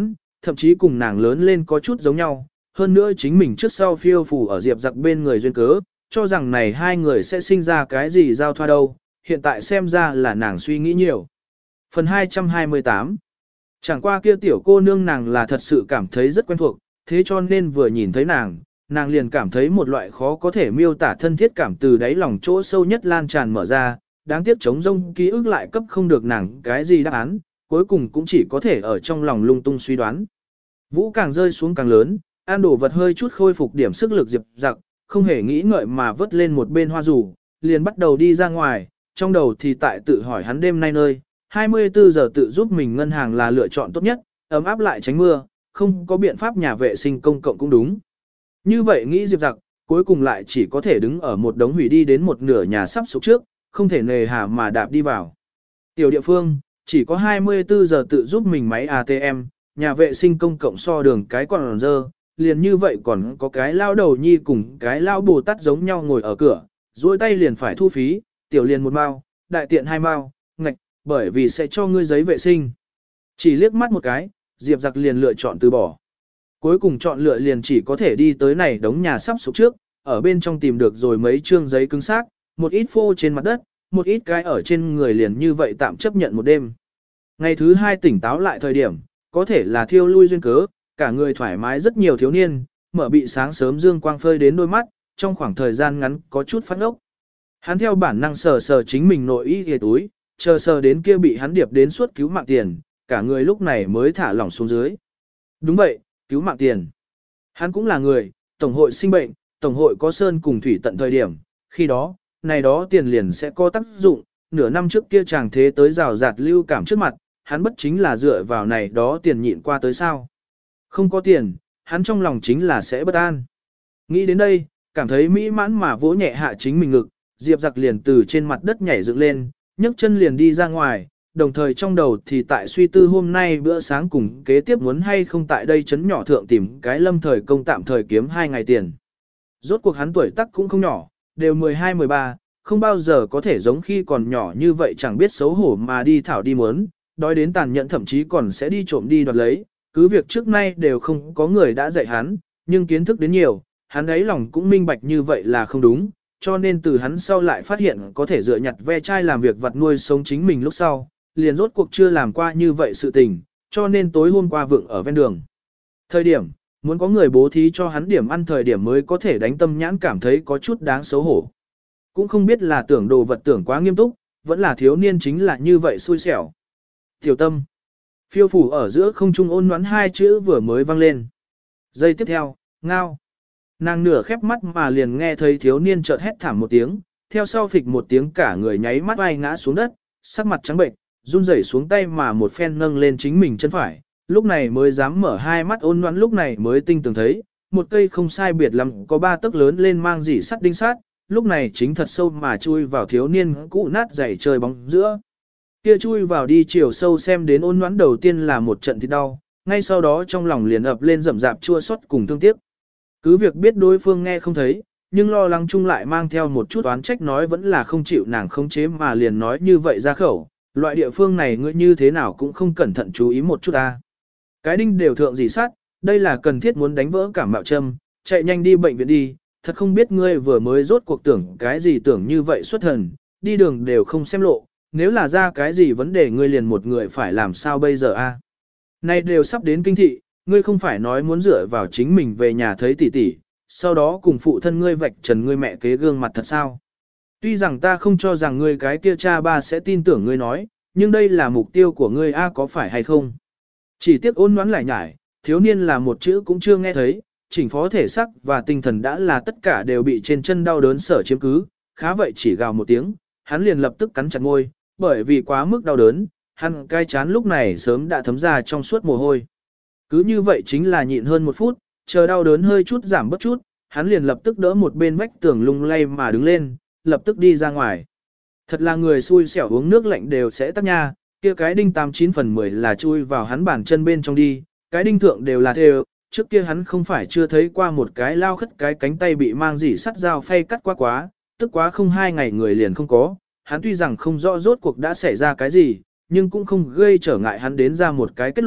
Speaker 1: thậm chí cùng nàng lớn lên có chút giống nhau, hơn nữa chính mình trước sau phiêu phù ở Diệp Giặc bên người duyên cớ, cho rằng này hai người sẽ sinh ra cái gì giao thoa đâu, hiện tại xem ra là nàng suy nghĩ nhiều. Phần 228. Chẳng qua kia tiểu cô nương nàng là thật sự cảm thấy rất quen thuộc, thế cho nên vừa nhìn thấy nàng liền cảm thấy một loại khó có thể miêu tả thân thiết cảm từ đáy lòng chỗ sâu nhất lan tràn mở ra, đáng tiếc trống rông ký ức lại cấp không được nàng cái gì đáp án, cuối cùng cũng chỉ có thể ở trong lòng lung tung suy đoán. Vũ càng rơi xuống càng lớn, ăn đồ vật hơi chút khôi phục điểm sức lực Diệp Giặc, không hề nghĩ ngợi mà vớt lên một bên hoa rủ, liền bắt đầu đi ra ngoài, trong đầu thì tại tự hỏi hắn đêm nay nơi, 24 giờ tự giúp mình ngân hàng là lựa chọn tốt nhất, ấm áp lại tránh mưa, không có biện pháp nhà vệ sinh công cộng cũng đúng. Như vậy nghĩ Diệp Giặc, cuối cùng lại chỉ có thể đứng ở một đống hủy đi đến một nửa nhà sắp sụp trước, không thể nề hà mà đạp đi vào. Tiểu địa phương, chỉ có 24 giờ tự giúp mình máy ATM, nhà vệ sinh công cộng so đường cái còn dơ, liền như vậy còn có cái lao đầu nhi cùng cái lao Bồ Tát giống nhau ngồi ở cửa, duỗi tay liền phải thu phí, tiểu liền 1 mao, đại tiện 2 mao, ngạch, bởi vì sẽ cho ngươi giấy vệ sinh. Chỉ liếc mắt một cái, Diệp Giặc liền lựa chọn từ bỏ. Cuối cùng chọn lựa liền chỉ có thể đi tới này đống nhà sắp sụp trước, ở bên trong tìm được rồi mấy trương giấy cứng xác, một ít phô trên mặt đất, một ít cái ở trên người liền như vậy tạm chấp nhận một đêm. Ngày thứ 2 tỉnh táo lại thời điểm, có thể là thiêu lui duyên cớ, cả người thoải mái rất nhiều thiếu niên, mở bị sáng sớm dương quang phơi đến đôi mắt, trong khoảng thời gian ngắn có chút phát ốc. Hắn theo bản năng sờ sờ chính mình nội y ghề túi, chờ sờ đến kia bị hắn điệp đến suốt cứu mạng tiền, cả người lúc này mới thả lỏng xuống dưới. Đúng vậy, cứu mạng tiền. Hắn cũng là người, tổng hội sinh bệnh, tổng hội có sơn cùng thủy tận thời điểm, khi đó, này đó tiền liền sẽ có tác dụng, nửa năm trước kia chàng thế tới rào rạt lưu cảm trước mặt, hắn bất chính là dựa vào này đó tiền nhịn qua tới sao. Không có tiền, hắn trong lòng chính là sẽ bất an. Nghĩ đến đây, cảm thấy mỹ mãn mà vỗ nhẹ hạ chính mình ngực, Diệp Giặc liền từ trên mặt đất nhảy dựng lên, nhấc chân liền đi ra ngoài, đồng thời trong đầu thì tại suy tư hôm nay bữa sáng cùng kế tiếp muốn hay không tại đây chấn nhỏ thượng tìm cái lâm thời công tạm thời kiếm 2 ngày tiền. Rốt cuộc hắn tuổi tác cũng không nhỏ, đều 12-13, không bao giờ có thể giống khi còn nhỏ như vậy chẳng biết xấu hổ mà đi thảo đi muốn, đói đến tàn nhẫn thậm chí còn sẽ đi trộm đi đoạt lấy, cứ việc trước nay đều không có người đã dạy hắn, nhưng kiến thức đến nhiều, hắn ấy lòng cũng minh bạch như vậy là không đúng, cho nên từ hắn sau lại phát hiện có thể dựa nhặt ve chai làm việc vặt nuôi sống chính mình lúc sau, liền rốt cuộc chưa làm qua như vậy sự tình, cho nên tối hôm qua vượng ở ven đường. Thời điểm, muốn có người bố thí cho hắn điểm ăn thời điểm mới có thể đánh tâm nhãn cảm thấy có chút đáng xấu hổ. Cũng không biết là tưởng đồ vật tưởng quá nghiêm túc, vẫn là thiếu niên chính là như vậy xui xẻo. Tiểu tâm. Phiêu phủ ở giữa không trung ôn nhoắn 2 chữ vừa mới vang lên. Giây tiếp theo, ngao. Nàng nửa khép mắt mà liền nghe thấy thiếu niên chợt hét thảm một tiếng, theo sau phịch một tiếng cả người nháy mắt vai ngã xuống đất, sắc mặt trắng bệnh, run rẩy xuống tay mà một phen nâng lên chính mình chân phải, lúc này mới dám mở 2 mắt ôn nhoắn lúc này mới tinh tường thấy, một cây không sai biệt lắm có 3 tấc lớn lên mang dỉ sắt đinh sát, lúc này chính thật sâu mà chui vào thiếu niên cũ nát giày chơi bóng giữa. Kia chui vào đi chiều sâu xem đến ôn nhoắn đầu tiên là một trận thịt đau, ngay sau đó trong lòng liền ập lên rậm rạp chua xót cùng thương tiếc. Cứ việc biết đối phương nghe không thấy, nhưng lo lắng chung lại mang theo một chút oán trách nói vẫn là không chịu nàng khống chế mà liền nói như vậy ra khẩu, loại địa phương này ngươi như thế nào cũng không cẩn thận chú ý một chút ta. Cái đinh đều thượng dỉ sát, đây là cần thiết muốn đánh vỡ cảm mạo châm, chạy nhanh đi bệnh viện đi, thật không biết ngươi vừa mới rốt cuộc tưởng cái gì tưởng như vậy xuất thần, đi đường đều không xem lộ, nếu là ra cái gì vấn đề ngươi liền một người phải làm sao bây giờ a? Này đều sắp đến kinh thị, ngươi không phải nói muốn dựa vào chính mình về nhà thấy tỷ tỷ, sau đó cùng phụ thân ngươi vạch trần ngươi mẹ kế gương mặt thật sao? Tuy rằng ta không cho rằng ngươi cái kia cha ba sẽ tin tưởng ngươi nói, nhưng đây là mục tiêu của ngươi a có phải hay không? Chỉ tiếc ôn đoán lại nhải, thiếu niên là một chữ cũng chưa nghe thấy, chỉnh phó thể sắc và tinh thần đã là tất cả đều bị trên chân đau đớn sở chiếm cứ, khá vậy chỉ gào một tiếng, hắn liền lập tức cắn chặt môi, bởi vì quá mức đau đớn, hắn cai chán lúc này sớm đã thấm ra trong suốt mồ hôi. Cứ như vậy chính là nhịn hơn 1 phút, chờ đau đớn hơi chút giảm bớt chút, hắn liền lập tức đỡ một bên vách tường lung lay mà đứng lên, lập tức đi ra ngoài. Thật là người xui xẻo uống nước lạnh đều sẽ tắc nha, kia cái đinh 89 phần 10 là chui vào hắn bàn chân bên trong đi, cái đinh thượng đều là thêu, trước kia hắn không phải chưa thấy qua một cái lao khất cái cánh tay bị mang dỉ sắt dao phay cắt quá, tức quá không 2 ngày người liền không có, hắn tuy rằng không rõ rốt cuộc đã xảy ra cái gì, nhưng cũng không gây trở ngại hắn đến ra một cái kết luận,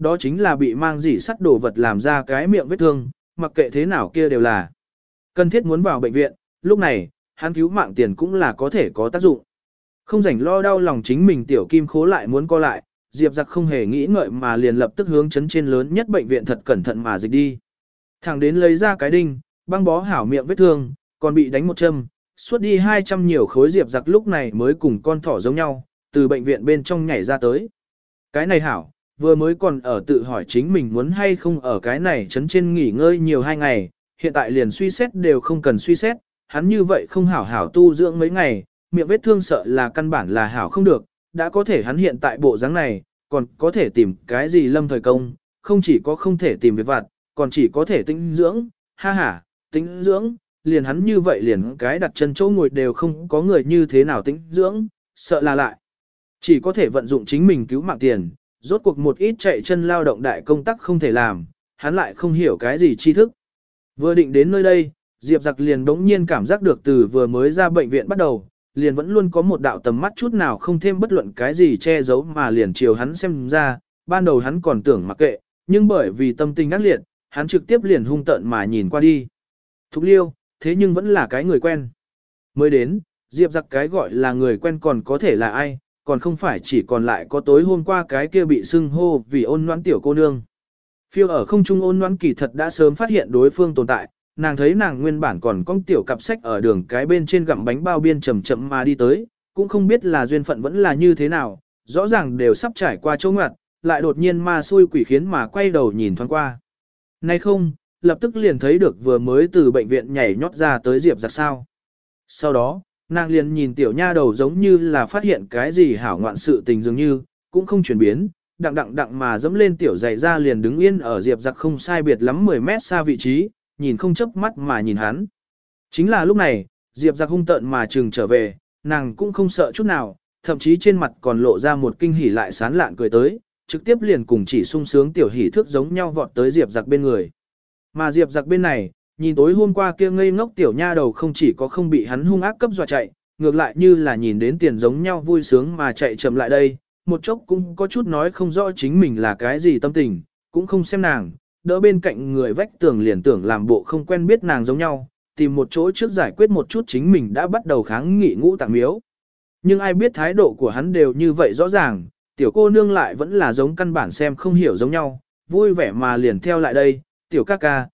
Speaker 1: đó chính là bị mang dỉ sắt đồ vật làm ra cái miệng vết thương, mặc kệ thế nào kia đều là cần thiết muốn vào bệnh viện, lúc này, hắn cứu mạng tiền cũng là có thể có tác dụng. Không rảnh lo đau lòng chính mình tiểu kim khố lại muốn co lại, Diệp Giặc không hề nghĩ ngợi mà liền lập tức hướng chấn trên lớn nhất bệnh viện thật cẩn thận mà dịch đi. Thẳng đến lấy ra cái đinh, băng bó hảo miệng vết thương, còn bị đánh một châm, suốt đi 200 nhiều khối Diệp Giặc lúc này mới cùng con thỏ giống nhau, từ bệnh viện bên trong nhảy ra tới. Cái này hảo, vừa mới còn ở tự hỏi chính mình muốn hay không ở cái này chấn trên nghỉ ngơi nhiều 2 ngày, hiện tại liền suy xét đều không cần suy xét, hắn như vậy không hảo hảo tu dưỡng mấy ngày, miệng vết thương sợ là căn bản là hảo không được, đã có thể hắn hiện tại bộ dáng này, còn có thể tìm cái gì lâm thời công, không chỉ có không thể tìm việc vặt, còn chỉ có thể tĩnh dưỡng, ha ha, tĩnh dưỡng, liền hắn như vậy liền cái đặt chân chỗ ngồi đều không có người như thế nào tĩnh dưỡng, sợ là lại. Chỉ có thể vận dụng chính mình cứu mạng tiền, rốt cuộc một ít chạy chân lao động đại công tác không thể làm, hắn lại không hiểu cái gì tri thức. Vừa định đến nơi đây, Diệp Giặc liền bỗng nhiên cảm giác được từ vừa mới ra bệnh viện bắt đầu, liền vẫn luôn có một đạo tầm mắt chút nào không thêm bất luận cái gì che giấu mà liền chiều hắn xem ra, ban đầu hắn còn tưởng mặc kệ, nhưng bởi vì tâm tình ác liệt, hắn trực tiếp liền hung tợn mà nhìn qua đi. Thục Liêu, thế nhưng vẫn là cái người quen. Mới đến, Diệp Giặc cái gọi là người quen còn có thể là ai, còn không phải chỉ còn lại có tối hôm qua cái kia bị xưng hô vì Ôn Noãn tiểu cô nương. Phiêu ở không trung Ôn Noãn kỳ thật đã sớm phát hiện đối phương tồn tại, nàng thấy nàng nguyên bản còn con tiểu cặp sách ở đường cái bên trên gặm bánh bao biên chậm chậm mà đi tới, cũng không biết là duyên phận vẫn là như thế nào, rõ ràng đều sắp trải qua chỗ ngoặt, lại đột nhiên ma xui quỷ khiến mà quay đầu nhìn thoáng qua. Nay không, lập tức liền thấy được vừa mới từ bệnh viện nhảy nhót ra tới Diệp Giặc sao. Sau đó, nàng liền nhìn tiểu nha đầu giống như là phát hiện cái gì hảo ngoạn sự tình dường như, cũng không chuyển biến, đặng mà dẫm lên tiểu giày ra liền đứng yên ở Diệp Giặc không sai biệt lắm 10 mét xa vị trí, nhìn không chớp mắt mà nhìn hắn. Chính là lúc này, Diệp Giặc hung tợn mà trừng trở về, nàng cũng không sợ chút nào, thậm chí trên mặt còn lộ ra một kinh hỉ lại sán lạn cười tới, trực tiếp liền cùng chỉ sung sướng tiểu hỉ thức giống nhau vọt tới Diệp Giặc bên người. Mà Diệp Giặc bên này, nhìn tối hôm qua kia ngây ngốc tiểu nha đầu không chỉ có không bị hắn hung ác cấp dọa chạy, ngược lại như là nhìn đến tiền giống nhau vui sướng mà chạy chậm lại đây, một chốc cũng có chút nói không rõ chính mình là cái gì tâm tình, cũng không xem nàng, đỡ bên cạnh người vách tường liền tưởng làm bộ không quen biết nàng giống nhau, tìm một chỗ trước giải quyết một chút chính mình đã bắt đầu kháng nghị ngũ tạng miếu. Nhưng ai biết thái độ của hắn đều như vậy rõ ràng, tiểu cô nương lại vẫn là giống căn bản xem không hiểu giống nhau, vui vẻ mà liền theo lại đây, tiểu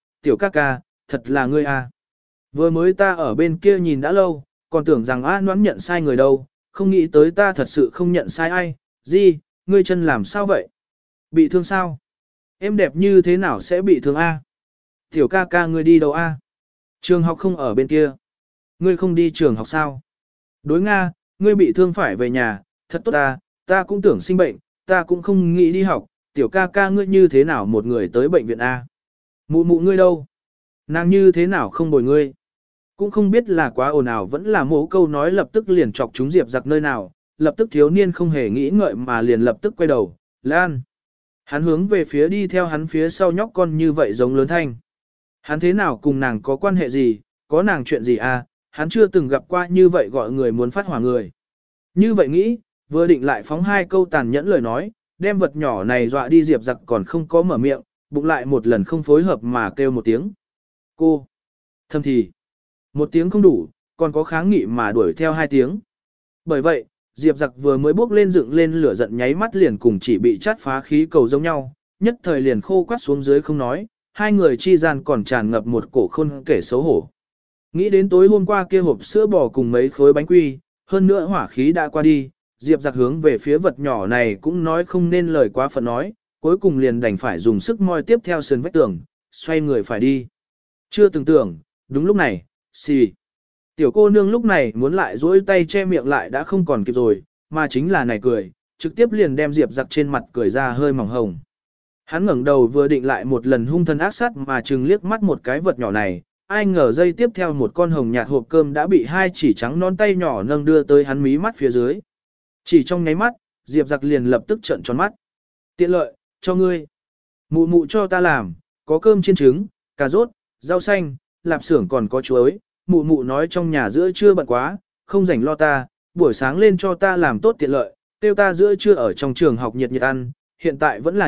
Speaker 1: ca ca, thật là ngươi à. Vừa mới ta ở bên kia nhìn đã lâu, còn tưởng rằng A Noãn nhận sai người đâu, không nghĩ tới ta thật sự không nhận sai ai, gì, ngươi chân làm sao vậy? Bị thương sao? Em đẹp như thế nào sẽ bị thương A? Tiểu ca ca ngươi đi đâu A? Trường học không ở bên kia. Ngươi không đi trường học sao? Đối Nga, ngươi bị thương phải về nhà, thật tốt ta cũng tưởng sinh bệnh, ta cũng không nghĩ đi học, tiểu ca ca ngươi như thế nào một người tới bệnh viện A? Mụ mụ ngươi đâu? Nàng như thế nào không bồi ngươi? Cũng không biết là quá ồn ào vẫn là mố câu nói lập tức liền chọc chúng Diệp Giặc nơi nào, lập tức thiếu niên không hề nghĩ ngợi mà liền lập tức quay đầu, Lan. Hắn hướng về phía đi theo hắn phía sau nhóc con như vậy giống lớn thanh. Hắn thế nào cùng nàng có quan hệ gì, có nàng chuyện gì à, hắn chưa từng gặp qua như vậy gọi người muốn phát hỏa người. Như vậy nghĩ, vừa định lại phóng hai câu tàn nhẫn lời nói, đem vật nhỏ này dọa đi Diệp Giặc còn không có mở miệng, bụng lại một lần không phối hợp mà kêu một tiếng. Cô! Thầm thì! Một tiếng không đủ, còn có kháng nghị mà đuổi theo 2 tiếng. Bởi vậy, Diệp Giặc vừa mới bước lên dựng lên lửa giận nháy mắt liền cùng chỉ bị chát phá khí cầu giống nhau, nhất thời liền khô quắt xuống dưới không nói, hai người chi gian còn tràn ngập một cổ khôn kể xấu hổ. Nghĩ đến tối hôm qua kia hộp sữa bò cùng mấy khối bánh quy, hơn nữa hỏa khí đã qua đi, Diệp Giặc hướng về phía vật nhỏ này cũng nói không nên lời quá phận nói, cuối cùng liền đành phải dùng sức moi tiếp theo sườn vách tường, xoay người phải đi. Chưa từng tưởng, đúng lúc này, xì. Tiểu cô nương lúc này muốn lại dỗi tay che miệng lại đã không còn kịp rồi, mà chính là này cười, trực tiếp liền đem Diệp Giặc trên mặt cười ra hơi mỏng hồng. Hắn ngẩng đầu vừa định lại một lần hung thân ác sát mà chừng liếc mắt một cái vật nhỏ này, ai ngờ dây tiếp theo một con hồng nhạt hộp cơm đã bị hai chỉ trắng non tay nhỏ nâng đưa tới hắn mí mắt phía dưới. Chỉ trong nháy mắt, Diệp Giặc liền lập tức trợn tròn mắt. Tiện lợi, cho ngươi. Mụ mụ cho ta làm, có cơm chiên trứng, cà rốt, rau xanh, lạp xưởng còn có chuối. Mụ mụ nói trong nhà giữa trưa bận quá, không rảnh lo ta, buổi sáng lên cho ta làm tốt tiện lợi, tiêu ta giữa trưa ở trong trường học nhiệt nhiệt ăn, hiện tại vẫn là nhiệt,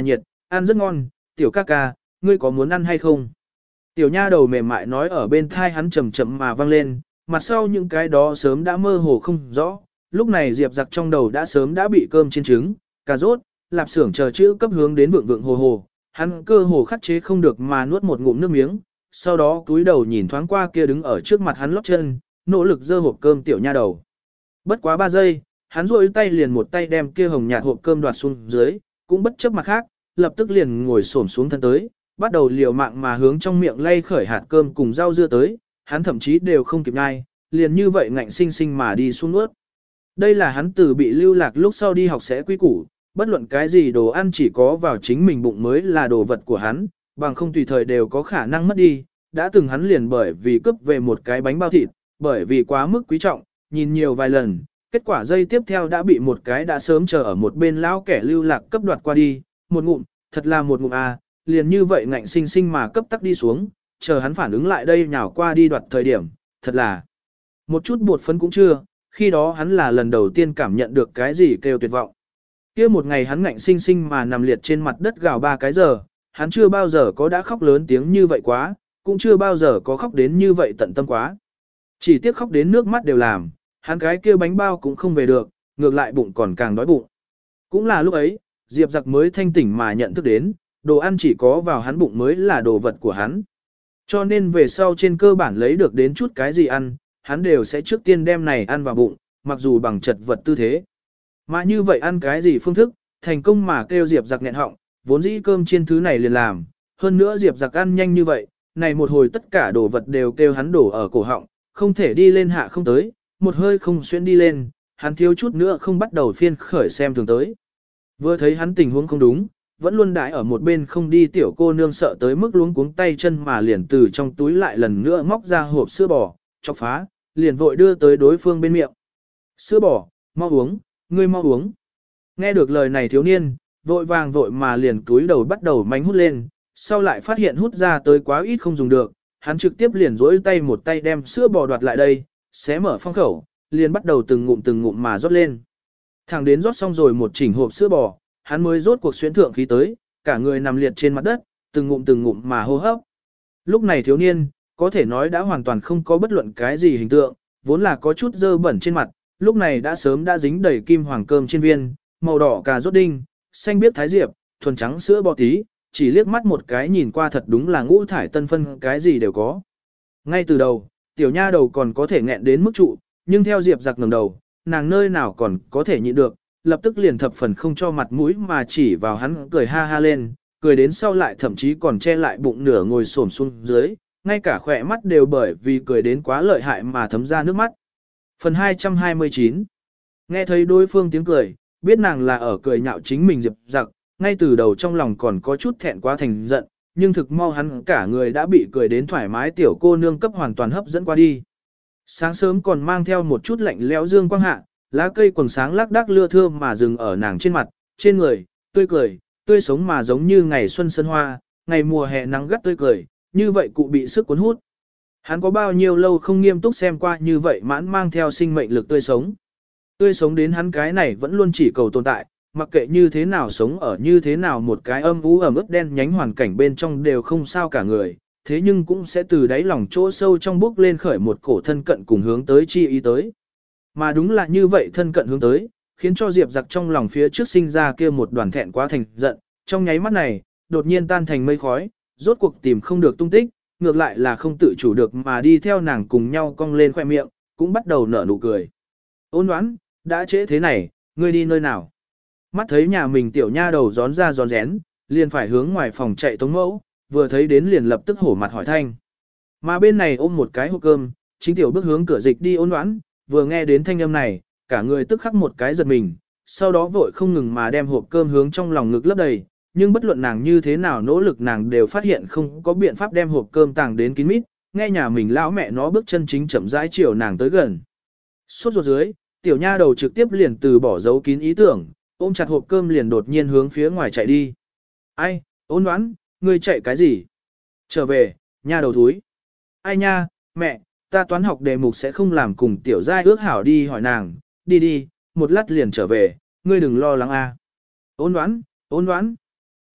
Speaker 1: ăn rất ngon, tiểu ca ca, ngươi có muốn ăn hay không? Tiểu nha đầu mềm mại nói ở bên thai hắn chậm chậm mà vang lên, mặt sau những cái đó sớm đã mơ hồ không rõ, lúc này Diệp Giặc trong đầu đã sớm đã bị cơm chiên trứng, cà rốt, lạp xưởng chờ chữ cấp hướng đến vượng vượng hồ hồ, hắn cơ hồ khắc chế không được mà nuốt một ngụm nước miếng, sau đó cúi đầu nhìn thoáng qua kia đứng ở trước mặt hắn lót chân, nỗ lực giơ hộp cơm tiểu nha đầu. Bất quá 3 giây, hắn rôi tay liền một tay đem kia hồng nhạt hộp cơm đoạt xuống dưới, cũng bất chấp mặt khác, lập tức liền ngồi xổm xuống thân tới, bắt đầu liều mạng mà hướng trong miệng lay khởi hạt cơm cùng rau dưa tới, hắn thậm chí đều không kịp nhai, liền như vậy ngạnh sinh sinh mà đi xuống nuốt. Đây là hắn từ bị lưu lạc lúc sau đi học sẽ quy củ, bất luận cái gì đồ ăn chỉ có vào chính mình bụng mới là đồ vật của hắn, bằng không tùy thời đều có khả năng mất đi. Đã từng hắn liền bởi vì cướp về một cái bánh bao thịt, bởi vì quá mức quý trọng, nhìn nhiều vài lần, kết quả dây tiếp theo đã bị một cái đã sớm chờ ở một bên lão kẻ lưu lạc cấp đoạt qua đi, một ngụm, thật là một ngụm à, liền như vậy ngạnh sinh sinh mà cấp tắc đi xuống, chờ hắn phản ứng lại đây nhào qua đi đoạt thời điểm, thật là một chút bột phấn cũng chưa, khi đó hắn là lần đầu tiên cảm nhận được cái gì kêu tuyệt vọng. Kia một ngày hắn ngạnh sinh sinh mà nằm liệt trên mặt đất gào 3 cái giờ, hắn chưa bao giờ có đã khóc lớn tiếng như vậy quá, cũng chưa bao giờ có khóc đến như vậy tận tâm quá. Chỉ tiếc khóc đến nước mắt đều làm, hắn cái kia bánh bao cũng không về được, ngược lại bụng còn càng đói bụng. Cũng là lúc ấy, Diệp Giặc mới thanh tỉnh mà nhận thức đến, đồ ăn chỉ có vào hắn bụng mới là đồ vật của hắn. Cho nên về sau trên cơ bản lấy được đến chút cái gì ăn, hắn đều sẽ trước tiên đem này ăn vào bụng, mặc dù bằng chật vật tư thế. Mà như vậy ăn cái gì phương thức, thành công mà kêu Diệp Giặc nghẹn họng, vốn dĩ cơm chiên thứ này liền làm, hơn nữa Diệp Giặc ăn nhanh như vậy, này một hồi tất cả đồ vật đều kêu hắn đổ ở cổ họng, không thể đi lên hạ không tới, một hơi không xuyên đi lên, hắn thiếu chút nữa không bắt đầu phiên khởi xem thường tới. Vừa thấy hắn tình huống không đúng, vẫn luôn đãi ở một bên không đi tiểu cô nương sợ tới mức luống cuống tay chân mà liền từ trong túi lại lần nữa móc ra hộp sữa bò, chọc phá, liền vội đưa tới đối phương bên miệng. Sữa bò, mau uống, ngươi mau uống. Nghe được lời này thiếu niên, vội vàng vội mà liền túi đầu bắt đầu mánh hút lên, sau lại phát hiện hút ra tới quá ít không dùng được, hắn trực tiếp liền rỗi tay một tay đem sữa bò đoạt lại đây, xé mở phong khẩu, liền bắt đầu từng ngụm mà rót lên. Thẳng đến rót xong rồi một chỉnh hộp sữa bò, hắn mới rốt cuộc xuyến thượng khí tới, cả người nằm liệt trên mặt đất, từng ngụm mà hô hấp. Lúc này thiếu niên, có thể nói đã hoàn toàn không có bất luận cái gì hình tượng, vốn là có chút dơ bẩn trên mặt, lúc này đã sớm đã dính đầy kim hoàng cơm trên viên, màu đỏ cà rốt đinh, xanh biếc thái diệp, thuần trắng sữa bò tí, chỉ liếc mắt một cái nhìn qua thật đúng là ngũ thải tân phân cái gì đều có. Ngay từ đầu, tiểu nha đầu còn có thể nghẹn đến mức trụ, nhưng theo Diệp Giặc ngẩng đầu, nàng nơi nào còn có thể nhịn được, lập tức liền thập phần không cho mặt mũi mà chỉ vào hắn cười ha ha lên, cười đến sau lại thậm chí còn che lại bụng nửa ngồi xổm xuống dưới, ngay cả khỏe mắt đều bởi vì cười đến quá lợi hại mà thấm ra nước mắt. Phần 229. Nghe thấy đối phương tiếng cười, biết nàng là ở cười nhạo chính mình Diệp Giặc, ngay từ đầu trong lòng còn có chút thẹn quá thành giận, nhưng thực mau hắn cả người đã bị cười đến thoải mái tiểu cô nương cấp hoàn toàn hấp dẫn qua đi. Sáng sớm còn mang theo một chút lạnh lẽo dương quang hạ, lá cây quầng sáng lác đác lưa thưa mà dừng ở nàng trên mặt, trên người, tươi cười, tươi sống mà giống như ngày xuân sân hoa, ngày mùa hè nắng gắt tươi cười, như vậy cụ bị sức cuốn hút. Hắn có bao nhiêu lâu không nghiêm túc xem qua như vậy mãn mang theo sinh mệnh lực tươi sống. Tươi sống đến hắn cái này vẫn luôn chỉ cầu tồn tại, mặc kệ như thế nào sống ở như thế nào một cái âm u ẩm ướt đen nhánh hoàn cảnh bên trong đều không sao cả người, thế nhưng cũng sẽ từ đáy lòng chỗ sâu trong bước lên khởi một cổ thân cận cùng hướng tới chi ý tới. Mà đúng là như vậy thân cận hướng tới, khiến cho Diệp Giặc trong lòng phía trước sinh ra kia một đoàn thẹn quá thành giận, trong nháy mắt này, đột nhiên tan thành mây khói, rốt cuộc tìm không được tung tích, ngược lại là không tự chủ được mà đi theo nàng cùng nhau cong lên khoe miệng, cũng bắt đầu nở nụ cười. Ôn đoán, đã trễ thế này, ngươi đi nơi nào? Mắt thấy nhà mình tiểu nha đầu gión ra gión rén, liền phải hướng ngoài phòng chạy tống mẫu, vừa thấy đến liền lập tức hổ mặt hỏi thanh. Mà bên này ôm một cái hộp cơm, chính tiểu bước hướng cửa dịch đi ôn đoán, vừa nghe đến thanh âm này, cả người tức khắc một cái giật mình, sau đó vội không ngừng mà đem hộp cơm hướng trong lòng ngực lấp đầy, nhưng bất luận nàng như thế nào nỗ lực nàng đều phát hiện không có biện pháp đem hộp cơm tàng đến kín mít, nghe nhà mình lão mẹ nó bước chân chính chậm rãi chiều nàng tới gần. Sốt ruột dưới, tiểu nha đầu trực tiếp liền từ bỏ dấu kín ý tưởng, ôm chặt hộp cơm liền đột nhiên hướng phía ngoài chạy đi. Ai, ôn đoán, ngươi chạy cái gì? Trở về, nha đầu thúi. Ai nha, mẹ, ta toán học đề mục sẽ không làm cùng tiểu giai ước hảo đi hỏi nàng, đi đi, một lát liền trở về, ngươi đừng lo lắng a. Ôn đoán, ôn đoán.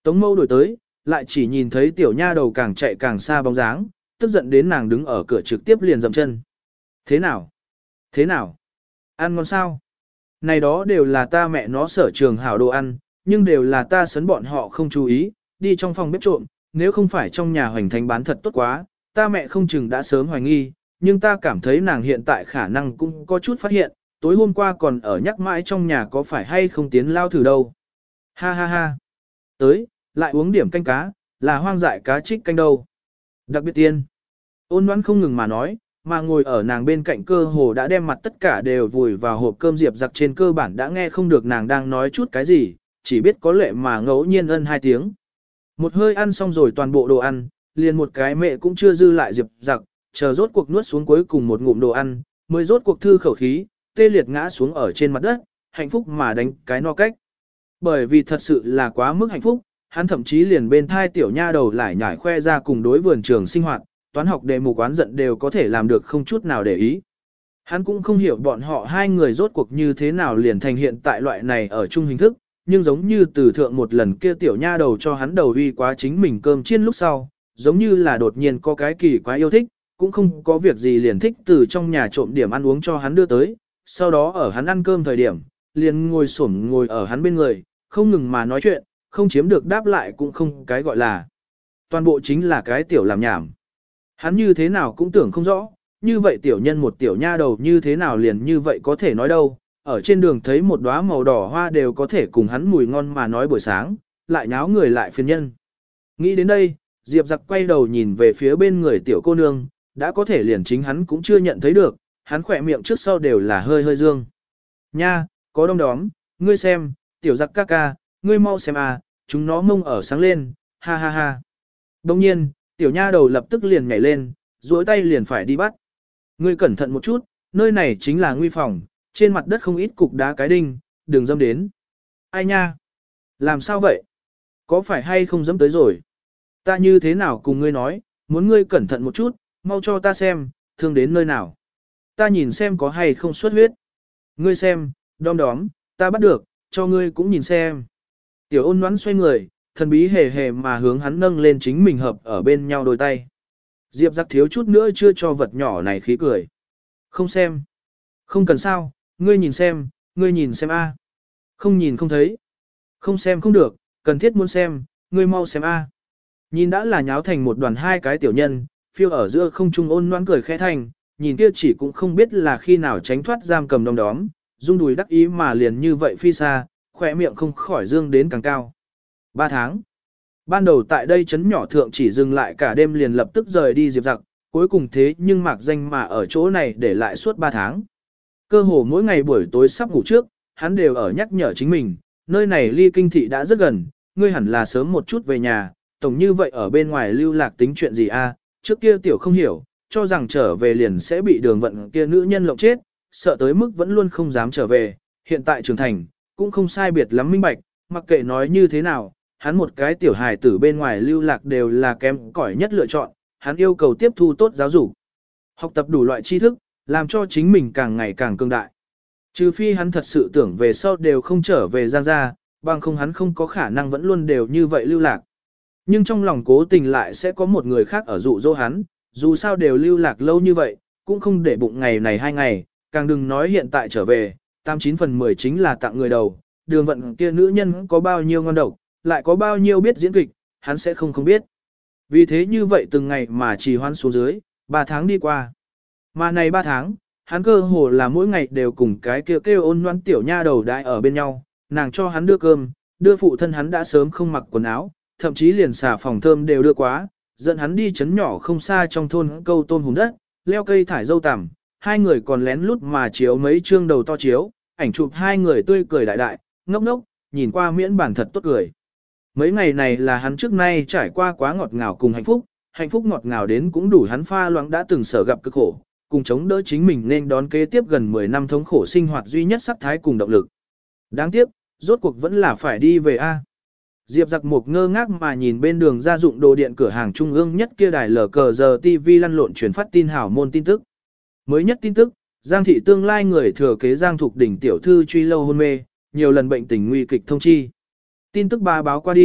Speaker 1: Tống Mâu đổi tới, lại chỉ nhìn thấy tiểu nha đầu càng chạy càng xa bóng dáng, tức giận đến nàng đứng ở cửa trực tiếp liền dậm chân. Thế nào? Thế nào? Ăn ngon sao? Này đó đều là ta mẹ nó sở trường hảo đồ ăn, nhưng đều là ta sấn bọn họ không chú ý, đi trong phòng bếp trộm, nếu không phải trong nhà hoành thánh bán thật tốt quá, ta mẹ không chừng đã sớm hoài nghi, nhưng ta cảm thấy nàng hiện tại khả năng cũng có chút phát hiện, tối hôm qua còn ở nhắc mãi trong nhà có phải hay không tiến lao thử đâu. Ha ha ha. Tới, lại uống điểm canh cá, là hoang dại cá trích canh đâu. Đặc biệt tiên. Ôn Ngoãn không ngừng mà nói, mà ngồi ở nàng bên cạnh cơ hồ đã đem mặt tất cả đều vùi vào hộp cơm Diệp Giặc trên cơ bản đã nghe không được nàng đang nói chút cái gì, chỉ biết có lệ mà ngẫu nhiên ân hai tiếng. Một hơi ăn xong rồi toàn bộ đồ ăn, liền một cái mẹ cũng chưa dư lại Diệp Giặc, chờ rốt cuộc nuốt xuống cuối cùng một ngụm đồ ăn, mới rốt cuộc thư khẩu khí, tê liệt ngã xuống ở trên mặt đất, hạnh phúc mà đánh cái no cách. Bởi vì thật sự là quá mức hạnh phúc, hắn thậm chí liền bên thai tiểu nha đầu lại nhảy khoe ra cùng đối vườn trường sinh hoạt, toán học đề mục oán giận đều có thể làm được không chút nào để ý. Hắn cũng không hiểu bọn họ hai người rốt cuộc như thế nào liền thành hiện tại loại này ở chung hình thức, nhưng giống như từ thượng một lần kia tiểu nha đầu cho hắn đầu uy quá chính mình cơm chiên lúc sau, giống như là đột nhiên có cái kỳ quá yêu thích, cũng không có việc gì liền thích từ trong nhà trộm điểm ăn uống cho hắn đưa tới, sau đó ở hắn ăn cơm thời điểm, liền ngồi xổm ngồi ở hắn bên người, không ngừng mà nói chuyện, không chiếm được đáp lại cũng không cái gọi là. Toàn bộ chính là cái tiểu làm nhảm. Hắn như thế nào cũng tưởng không rõ, như vậy tiểu nhân một tiểu nha đầu như thế nào liền như vậy có thể nói đâu, ở trên đường thấy một đóa màu đỏ hoa đều có thể cùng hắn mùi ngon mà nói buổi sáng, lại nháo người lại phiền nhân. Nghĩ đến đây, Diệp Giặc quay đầu nhìn về phía bên người tiểu cô nương, đã có thể liền chính hắn cũng chưa nhận thấy được, hắn khỏe miệng trước sau đều là hơi hơi dương. Nha, có đông đóm, ngươi xem, tiểu Giặc ca ca, ngươi mau xem à, chúng nó mông ở sáng lên, ha ha ha. Đồng nhiên, tiểu nha đầu lập tức liền nhảy lên, duỗi tay liền phải đi bắt. Ngươi cẩn thận một chút, nơi này chính là nguy phòng, trên mặt đất không ít cục đá cái đinh, đừng dâm đến. Ai nha? Làm sao vậy? Có phải hay không dẫm tới rồi? Ta như thế nào cùng ngươi nói, muốn ngươi cẩn thận một chút, mau cho ta xem, thương đến nơi nào. Ta nhìn xem có hay không xuất huyết. Ngươi xem, đom đóm, ta bắt được, cho ngươi cũng nhìn xem. Tiểu Ôn Ngoãn xoay người, thần bí hề hề mà hướng hắn nâng lên chính mình hợp ở bên nhau đôi tay. Diệp Giặc thiếu chút nữa chưa cho vật nhỏ này khí cười. Không xem. Không cần sao, ngươi nhìn xem a. Không nhìn không thấy. Không xem không được, cần thiết muốn xem, ngươi mau xem a. Nhìn đã là nháo thành một đoàn hai cái tiểu nhân, phiêu ở giữa không trung Ôn Ngoãn cười khẽ thành, nhìn kia chỉ cũng không biết là khi nào tránh thoát giam cầm đom đóm, rung đùi đắc ý mà liền như vậy phi xa, khỏe miệng không khỏi dương đến càng cao. 3 tháng. Ban đầu tại đây chấn nhỏ thượng chỉ dừng lại cả đêm liền lập tức rời đi Diệp Giặc, cuối cùng thế nhưng mạc danh mà ở chỗ này để lại suốt 3 tháng. Cơ hồ mỗi ngày buổi tối sắp ngủ trước, hắn đều ở nhắc nhở chính mình, nơi này ly kinh thị đã rất gần, ngươi hẳn là sớm một chút về nhà, tổng như vậy ở bên ngoài lưu lạc tính chuyện gì a? Trước kia tiểu không hiểu, cho rằng trở về liền sẽ bị đường vận kia nữ nhân lộng chết, sợ tới mức vẫn luôn không dám trở về, hiện tại trưởng thành, cũng không sai biệt lắm minh bạch, mặc kệ nói như thế nào, hắn một cái tiểu hài tử bên ngoài lưu lạc đều là kém cỏi nhất lựa chọn, hắn yêu cầu tiếp thu tốt giáo dục, học tập đủ loại tri thức, làm cho chính mình càng ngày càng cường đại. Trừ phi hắn thật sự tưởng về sau đều không trở về Giang gia, bằng không hắn không có khả năng vẫn luôn đều như vậy lưu lạc. Nhưng trong lòng cố tình lại sẽ có một người khác ở dụ dỗ hắn, dù sao đều lưu lạc lâu như vậy, cũng không để bụng ngày này 2 ngày, càng đừng nói hiện tại trở về, 89 phần 10 chính là tặng người đầu, đường vận kia nữ nhân có bao nhiêu ngon độc, lại có bao nhiêu biết diễn kịch, hắn sẽ không biết. Vì thế như vậy từng ngày mà trì hoãn xuống dưới, 3 tháng đi qua. Mà này 3 tháng, hắn cơ hồ là mỗi ngày đều cùng cái kêu Ôn Ngoãn tiểu nha đầu đại ở bên nhau, nàng cho hắn đưa cơm, đưa phụ thân hắn đã sớm không mặc quần áo, thậm chí liền xà phòng thơm đều đưa quá, dẫn hắn đi chấn nhỏ không xa trong thôn câu tôm hùm đất, leo cây thải dâu tằm, hai người còn lén lút mà chiếu mấy chương đầu to chiếu, ảnh chụp hai người tươi cười đại đại, ngốc ngốc, nhìn qua miễn bản thật tốt cười. Mấy ngày này là hắn trước nay trải qua quá ngọt ngào cùng hạnh phúc ngọt ngào đến cũng đủ hắn pha loãng đã từng sở gặp cực khổ, cùng chống đỡ chính mình nên đón kế tiếp gần 10 năm thống khổ sinh hoạt duy nhất sắc thái cùng động lực. Đáng tiếc, rốt cuộc vẫn là phải đi về A. Diệp Giặc Mục ngơ ngác mà nhìn bên đường gia dụng đồ điện cửa hàng trung ương nhất kia đài lờ cờ giờ TV lăn lộn truyền phát tin hảo môn tin tức. Mới nhất tin tức, Giang thị tương lai người thừa kế Giang Thục Đỉnh tiểu thư truy lâu hôn mê, nhiều lần bệnh tình nguy kịch thông chi. Tin tức ba báo qua đi,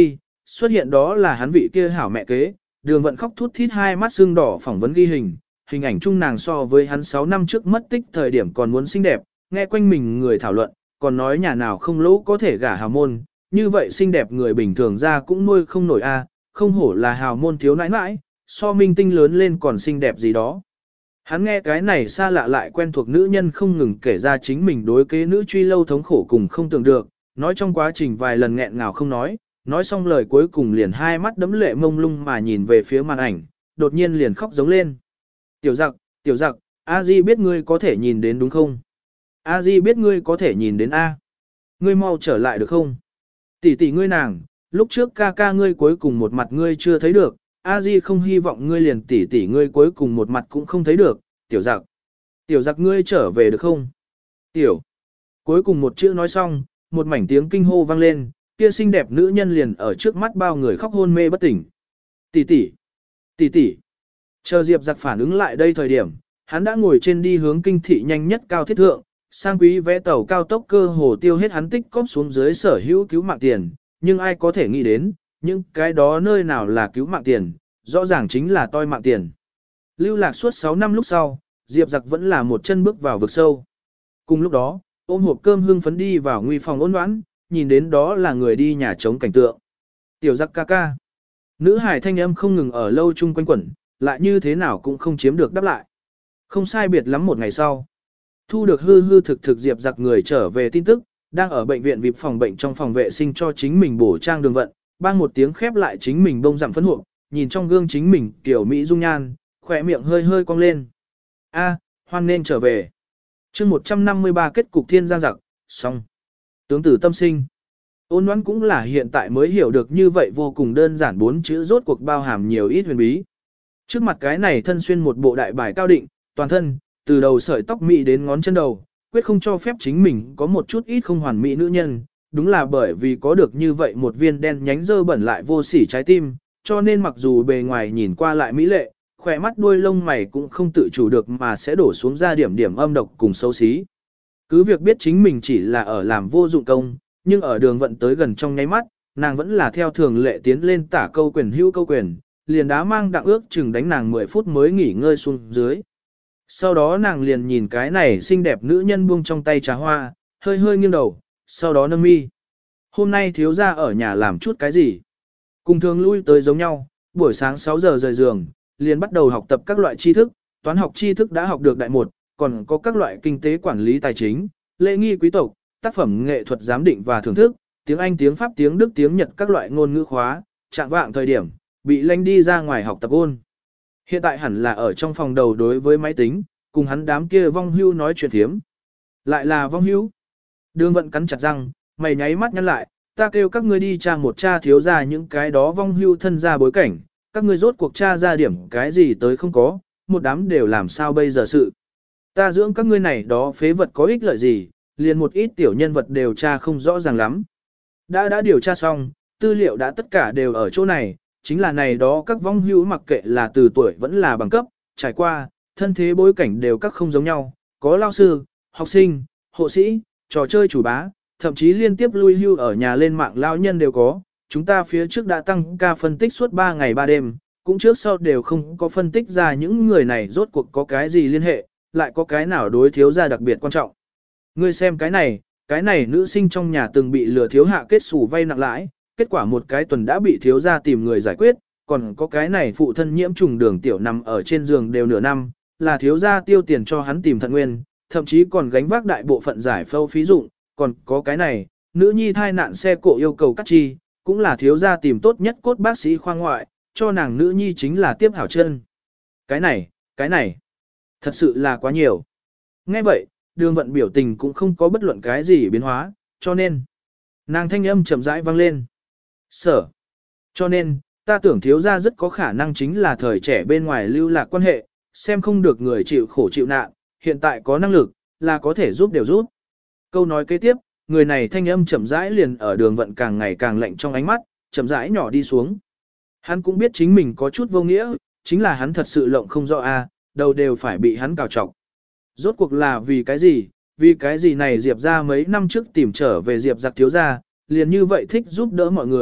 Speaker 1: Xuất hiện đó là hắn vị kia hảo mẹ kế, Đường Vận khóc thút thít hai mắt sưng đỏ phỏng vấn ghi hình ảnh chung nàng so với hắn 6 năm trước mất tích thời điểm còn muốn xinh đẹp, nghe quanh mình người thảo luận, còn nói nhà nào không lỗ có thể gả hào môn, như vậy xinh đẹp người bình thường ra cũng nuôi không nổi a, không hổ là hào môn thiếu nãi nãi, so minh tinh lớn lên còn xinh đẹp gì đó. Hắn nghe cái này xa lạ lại quen thuộc nữ nhân không ngừng kể ra chính mình đối kế nữ truy lâu thống khổ cùng không tưởng được, nói trong quá trình vài lần nghẹn ngào không nói xong lời cuối cùng liền hai mắt đẫm lệ mông lung mà nhìn về phía màn ảnh, đột nhiên liền khóc giống lên. Tiểu giặc, A Di biết ngươi có thể nhìn đến đúng không? A Di biết ngươi có thể nhìn đến A. Ngươi mau trở lại được không? Tỷ tỷ ngươi nàng, lúc trước ca ca ngươi cuối cùng một mặt ngươi chưa thấy được, A Di không hy vọng ngươi liền tỷ tỷ ngươi cuối cùng một mặt cũng không thấy được, tiểu giặc ngươi trở về được không? Cuối cùng một chữ nói xong, một mảnh tiếng kinh hô vang lên, kia xinh đẹp nữ nhân liền ở trước mắt bao người khóc hôn mê bất tỉnh. Tỷ tỷ. Chờ Diệp Giặc phản ứng lại đây thời điểm, hắn đã ngồi trên đi hướng kinh thị nhanh nhất cao thiết thượng, sang quý vẽ tàu cao tốc cơ hồ tiêu hết hắn tích cóp xuống dưới sở hữu cứu mạng tiền, nhưng ai có thể nghĩ đến, những cái đó nơi nào là cứu mạng tiền, rõ ràng chính là toi mạng tiền. Lưu lạc suốt 6 năm lúc sau, Diệp Giặc vẫn là một chân bước vào vực sâu. Cùng lúc đó, ôm hộp cơm hưng phấn đi vào nguy phòng ôn đoán, nhìn đến đó là người đi nhà trống cảnh tượng. Tiểu Giặc ca ca. Nữ hải thanh âm không ngừng ở lâu chung quanh quẩn, lại như thế nào cũng không chiếm được đáp lại. Không sai biệt lắm một ngày sau. Thu được hư thực Diệp Giặc người trở về tin tức, đang ở bệnh viện vịp phòng bệnh trong phòng vệ sinh cho chính mình bổ trang đường vận, bang một tiếng khép lại chính mình bông rằm phấn hộ, nhìn trong gương chính mình kiểu Mỹ dung nhan, khỏe miệng hơi cong lên. Hoan nên trở về. chương 153 kết cục thiên giang giặc, xong. Tướng tử tâm sinh. Ôn đoán cũng là hiện tại mới hiểu được như vậy vô cùng đơn giản 4 chữ rốt cuộc bao hàm nhiều ít huyền bí. Trước mặt cái này thân xuyên một bộ đại bài cao định, toàn thân, từ đầu sợi tóc mỹ đến ngón chân đầu, quyết không cho phép chính mình có một chút ít không hoàn mỹ nữ nhân, đúng là bởi vì có được như vậy một viên đen nhánh dơ bẩn lại vô sỉ trái tim, cho nên mặc dù bề ngoài nhìn qua lại mỹ lệ, khỏe mắt đuôi lông mày cũng không tự chủ được mà sẽ đổ xuống ra điểm âm độc cùng xấu xí. Cứ việc biết chính mình chỉ là ở làm vô dụng công, nhưng ở đường vận tới gần trong nháy mắt, nàng vẫn là theo thường lệ tiến lên tả câu quyền hữu câu quyền, liền đá mang đặng ước chừng đánh nàng 10 phút mới nghỉ ngơi xuống dưới. Sau đó nàng liền nhìn cái này xinh đẹp nữ nhân buông trong tay trà hoa, hơi nghiêng đầu, sau đó nâng mi. Hôm nay thiếu gia ở nhà làm chút cái gì? Cùng thường lui tới giống nhau, buổi sáng 6 giờ rời giường, liền bắt đầu học tập các loại tri thức, toán học tri thức đã học được đại một, còn có các loại kinh tế quản lý tài chính, lễ nghi quý tộc, tác phẩm nghệ thuật giám định và thưởng thức, tiếng Anh, tiếng Pháp, tiếng Đức, tiếng Nhật các loại ngôn ngữ khóa, trạng vạng thời điểm, bị lanh đi ra ngoài học tập ôn. Hiện tại hẳn là ở trong phòng đầu đối với máy tính, cùng hắn đám kia vong hưu nói chuyện thiếm. Lại là vong hưu. Đường vận cắn chặt răng, mày nháy mắt nhăn lại, ta kêu các ngươi đi tra một tra thiếu ra những cái đó vong hưu thân ra bối cảnh, các ngươi rốt cuộc tra ra điểm cái gì tới không có, một đám đều làm sao bây giờ sự. Ta dưỡng các ngươi này đó phế vật có ích lợi gì, liền một ít tiểu nhân vật đều tra không rõ ràng lắm. Đã điều tra xong, tư liệu đã tất cả đều ở chỗ này, chính là này đó các vong hữu mặc kệ là từ tuổi vẫn là bằng cấp, trải qua, thân thế bối cảnh đều các không giống nhau, có lao sư, học sinh, hộ sĩ, trò chơi chủ bá, thậm chí liên tiếp lui hưu ở nhà lên mạng lao nhân đều có. Chúng ta phía trước đã tăng ca phân tích suốt 3 ngày 3 đêm, cũng trước sau đều không có phân tích ra những người này rốt cuộc có cái gì liên hệ, lại có cái nào đối thiếu gia đặc biệt quan trọng. Ngươi xem cái này nữ sinh trong nhà từng bị lừa thiếu hạ kết sủ vay nặng lãi, kết quả một cái tuần đã bị thiếu gia tìm người giải quyết, còn có cái này phụ thân nhiễm trùng đường tiểu nằm ở trên giường đều nửa năm, là thiếu gia tiêu tiền cho hắn tìm thận nguyên, thậm chí còn gánh vác đại bộ phận giải phẫu phí dụng, còn có cái này, nữ nhi thai nạn xe cộ yêu cầu cắt chi, cũng là thiếu gia tìm tốt nhất cốt bác sĩ khoa ngoại, cho nàng nữ nhi chính là tiếp hảo chân. Cái này, thật sự là quá nhiều. Nghe vậy, đường vận biểu tình cũng không có bất luận cái gì biến hóa, cho nên, nàng thanh âm chậm rãi vang lên. Cho nên, ta tưởng thiếu gia rất có khả năng chính là thời trẻ bên ngoài lưu lạc quan hệ, xem không được người chịu khổ chịu nạn, hiện tại có năng lực, là có thể giúp đều giúp. Câu nói kế tiếp, người này thanh âm chậm rãi liền ở đường vận càng ngày càng lạnh trong ánh mắt, chậm rãi nhỏ đi xuống. Hắn cũng biết chính mình có chút vô nghĩa, chính là hắn thật sự lộng không rõ đầu đều phải bị hắn cào trọc. Rốt cuộc là vì cái gì này Diệp ra mấy năm trước tìm trở về Diệp giặc thiếu gia, liền như vậy thích giúp đỡ mọi người,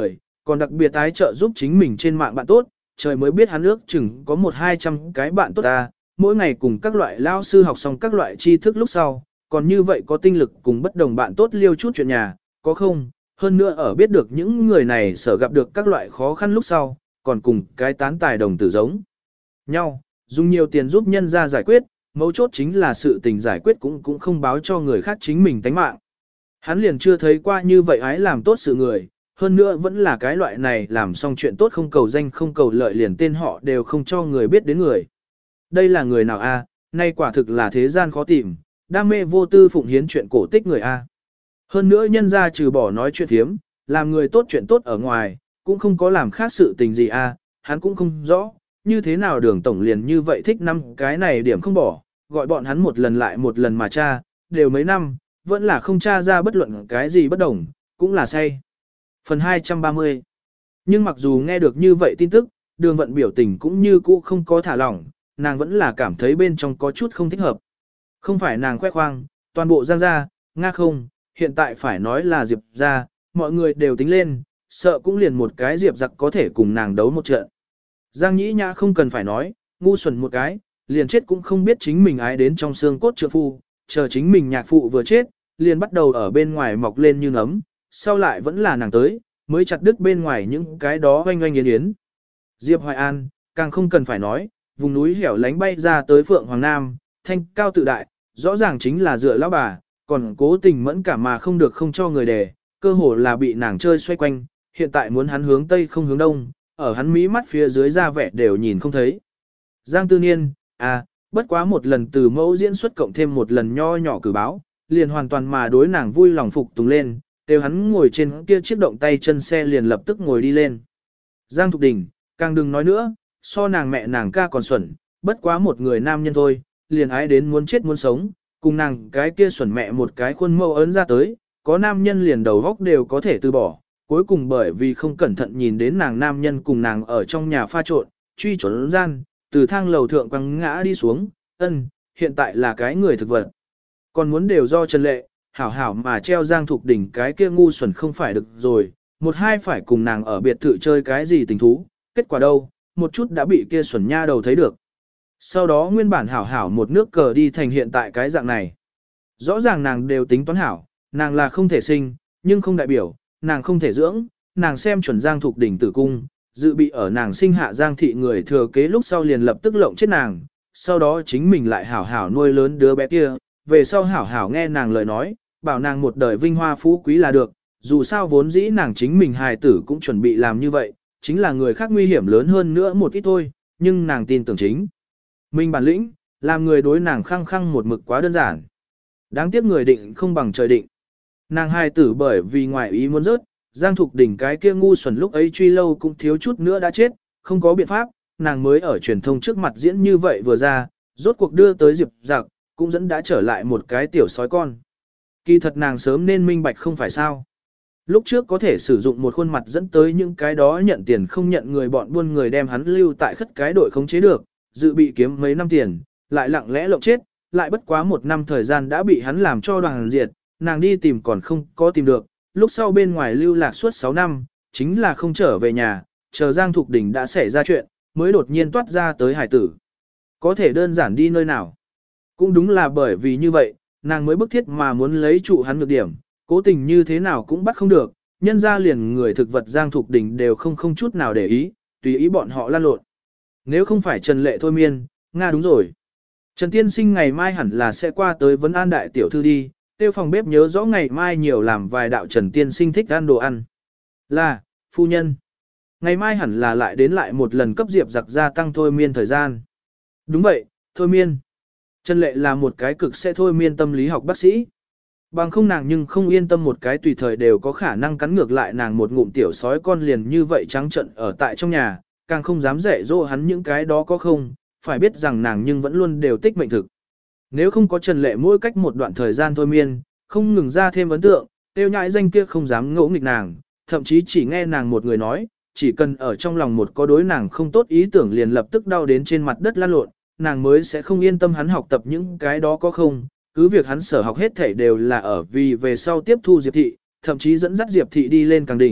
Speaker 1: còn đặc biệt tái trợ giúp chính mình trên mạng bạn tốt, trời mới biết hắn ước chừng có 100-200 cái bạn tốt ta, mỗi ngày cùng các loại lao sư học xong các loại tri thức lúc sau, còn như vậy có tinh lực cùng bất đồng bạn tốt liêu chút chuyện nhà, có không? Hơn nữa ở biết được những người này sở gặp được các loại khó khăn lúc sau, còn cùng cái tán tài đồng tử giống nhau, dùng nhiều tiền giúp nhân ra giải quyết, mấu chốt chính là sự tình giải quyết cũng không báo cho người khác chính mình tánh mạng. Hắn liền chưa thấy qua như vậy ái làm tốt sự người, hơn nữa vẫn là cái loại này làm xong chuyện tốt không cầu danh không cầu lợi liền tên họ đều không cho người biết đến người. Đây là người nào a? Nay quả thực là thế gian khó tìm, đam mê vô tư phụng hiến chuyện cổ tích người a. Hơn nữa nhân ra trừ bỏ nói chuyện thiếm, làm người tốt chuyện tốt ở ngoài, cũng không có làm khác sự tình gì a, hắn cũng không rõ, như thế nào Đường tổng liền như vậy thích năm cái này điểm không bỏ, gọi bọn hắn một lần lại một lần mà tra, đều mấy năm, vẫn là không tra ra bất luận cái gì bất đồng, cũng là say. Phần 230. Nhưng mặc dù nghe được như vậy tin tức, Đường Vận biểu tình cũng như cũ không có thả lỏng, nàng vẫn là cảm thấy bên trong có chút không thích hợp. Không phải nàng khoe khoang, toàn bộ Giang gia, Nga không, hiện tại phải nói là Diệp gia, mọi người đều tính lên, sợ cũng liền một cái Diệp giặc có thể cùng nàng đấu một trận. Giang Nhĩ Nhã không cần phải nói, ngu xuẩn một cái, liền chết cũng không biết chính mình ái đến trong xương cốt trượng phu, chờ chính mình nhạc phụ vừa chết, liền bắt đầu ở bên ngoài mọc lên như nấm, sau lại vẫn là nàng tới, mới chặt đứt bên ngoài những cái đó oanh oanh yến yến. Diệp Hoài An, càng không cần phải nói, vùng núi hẻo lánh bay ra tới Phượng Hoàng Nam, thanh cao tự đại, rõ ràng chính là dựa lão bà, còn cố tình mẫn cả mà không được không cho người đề, cơ hồ là bị nàng chơi xoay quanh, hiện tại muốn hắn hướng tây không hướng đông, ở hắn mí mắt phía dưới ra vẻ đều nhìn không thấy. Giang Tư Niên, bất quá một lần từ mẫu diễn xuất cộng thêm một lần nho nhỏ cử báo, liền hoàn toàn mà đối nàng vui lòng phục tùng lên, đều hắn ngồi trên kia chiếc động tay chân xe liền lập tức ngồi đi lên. Giang Thục Đình, càng đừng nói nữa, so nàng mẹ nàng ca còn xuẩn, bất quá một người nam nhân thôi, liền ái đến muốn chết muốn sống, cùng nàng cái kia xuẩn mẹ một cái khuôn mẫu ấn ra tới, có nam nhân liền đầu góc đều có thể từ bỏ, cuối cùng bởi vì không cẩn thận nhìn đến nàng nam nhân cùng nàng ở trong nhà pha trộn, truy trốn gian, từ thang lầu thượng quăng ngã đi xuống, hiện tại là cái người thực vật. Còn muốn đều do Trần Lệ, hảo hảo mà treo Giang Thục Đỉnh cái kia ngu xuẩn không phải được rồi, một hai phải cùng nàng ở biệt thự chơi cái gì tình thú, kết quả đâu, một chút đã bị kia xuẩn nha đầu thấy được. Sau đó nguyên bản hảo hảo một nước cờ đi thành hiện tại cái dạng này. Rõ ràng nàng đều tính toán hảo, nàng là không thể sinh, nhưng không đại biểu, nàng không thể dưỡng, nàng xem chuẩn Giang Thục Đỉnh tử cung, dự bị ở nàng sinh hạ Giang thị người thừa kế lúc sau liền lập tức lộng chết nàng, sau đó chính mình lại hảo hảo nuôi lớn đứa bé kia, về sau hảo hảo nghe nàng lời nói, bảo nàng một đời vinh hoa phú quý là được, dù sao vốn dĩ nàng chính mình hài tử cũng chuẩn bị làm như vậy, chính là người khác nguy hiểm lớn hơn nữa một ít thôi, nhưng nàng tin tưởng chính. Mình bản lĩnh, làm người đối nàng khăng khăng một mực quá đơn giản. Đáng tiếc người định không bằng trời định. Nàng hài tử bởi vì ngoại ý muốn rớt, Giang Thục Đỉnh cái kia ngu xuẩn lúc ấy truy lâu cũng thiếu chút nữa đã chết, không có biện pháp, nàng mới ở truyền thông trước mặt diễn như vậy vừa ra, rốt cuộc đưa tới Diệp Giặc, cũng dẫn đã trở lại một cái tiểu sói con. Kỳ thật nàng sớm nên minh bạch không phải sao. Lúc trước có thể sử dụng một khuôn mặt dẫn tới những cái đó nhận tiền không nhận người bọn buôn người đem hắn lưu tại khất cái đội khống chế được, dự bị kiếm mấy năm tiền, lại lặng lẽ lộng chết, lại bất quá một năm thời gian đã bị hắn làm cho đoàn diệt, nàng đi tìm còn không có tìm được, lúc sau bên ngoài lưu lạc suốt 6 năm, chính là không trở về nhà, chờ Giang Thục Đỉnh đã xảy ra chuyện, mới đột nhiên toát ra tới hải tử. Có thể đơn giản đi nơi nào. Cũng đúng là bởi vì như vậy, nàng mới bức thiết mà muốn lấy trụ hắn nhược điểm, cố tình như thế nào cũng bắt không được, nhân ra liền người thực vật Giang Thục Đỉnh đều không chút nào để ý, tùy ý bọn họ lan lộn. Nếu không phải Trần Lệ thôi miên, Nga đúng rồi. Trần Tiên Sinh ngày mai hẳn là sẽ qua tới vấn an đại tiểu thư đi, tiêu phòng bếp nhớ rõ ngày mai nhiều làm vài đạo Trần Tiên Sinh thích ăn đồ ăn. Là, phu nhân. Ngày mai hẳn là lại đến lại một lần cấp Diệp Giặc gia tăng thôi miên thời gian. Đúng vậy, thôi miên. Trần Lệ là một cái cực sẽ thôi miên tâm lý học bác sĩ. Bằng không nàng nhưng không yên tâm một cái tùy thời đều có khả năng cắn ngược lại nàng một ngụm tiểu sói con liền như vậy trắng trận ở tại trong nhà, càng không dám dạy dỗ hắn những cái đó có không, phải biết rằng nàng nhưng vẫn luôn đều tích mệnh thực. Nếu không có Trần Lệ mỗi cách một đoạn thời gian thôi miên, không ngừng ra thêm ấn tượng, tiêu nhãi danh kia không dám ngỗ nghịch nàng, thậm chí chỉ nghe nàng một người nói, chỉ cần ở trong lòng một có đối nàng không tốt ý tưởng liền lập tức đau đến trên mặt đất lăn lộn, nàng mới sẽ không yên tâm hắn học tập những cái đó có không, cứ việc hắn sở học hết thể đều là ở vì về sau tiếp thu Diệp Thị, thậm chí dẫn dắt Diệp Thị đi lên càng đỉnh,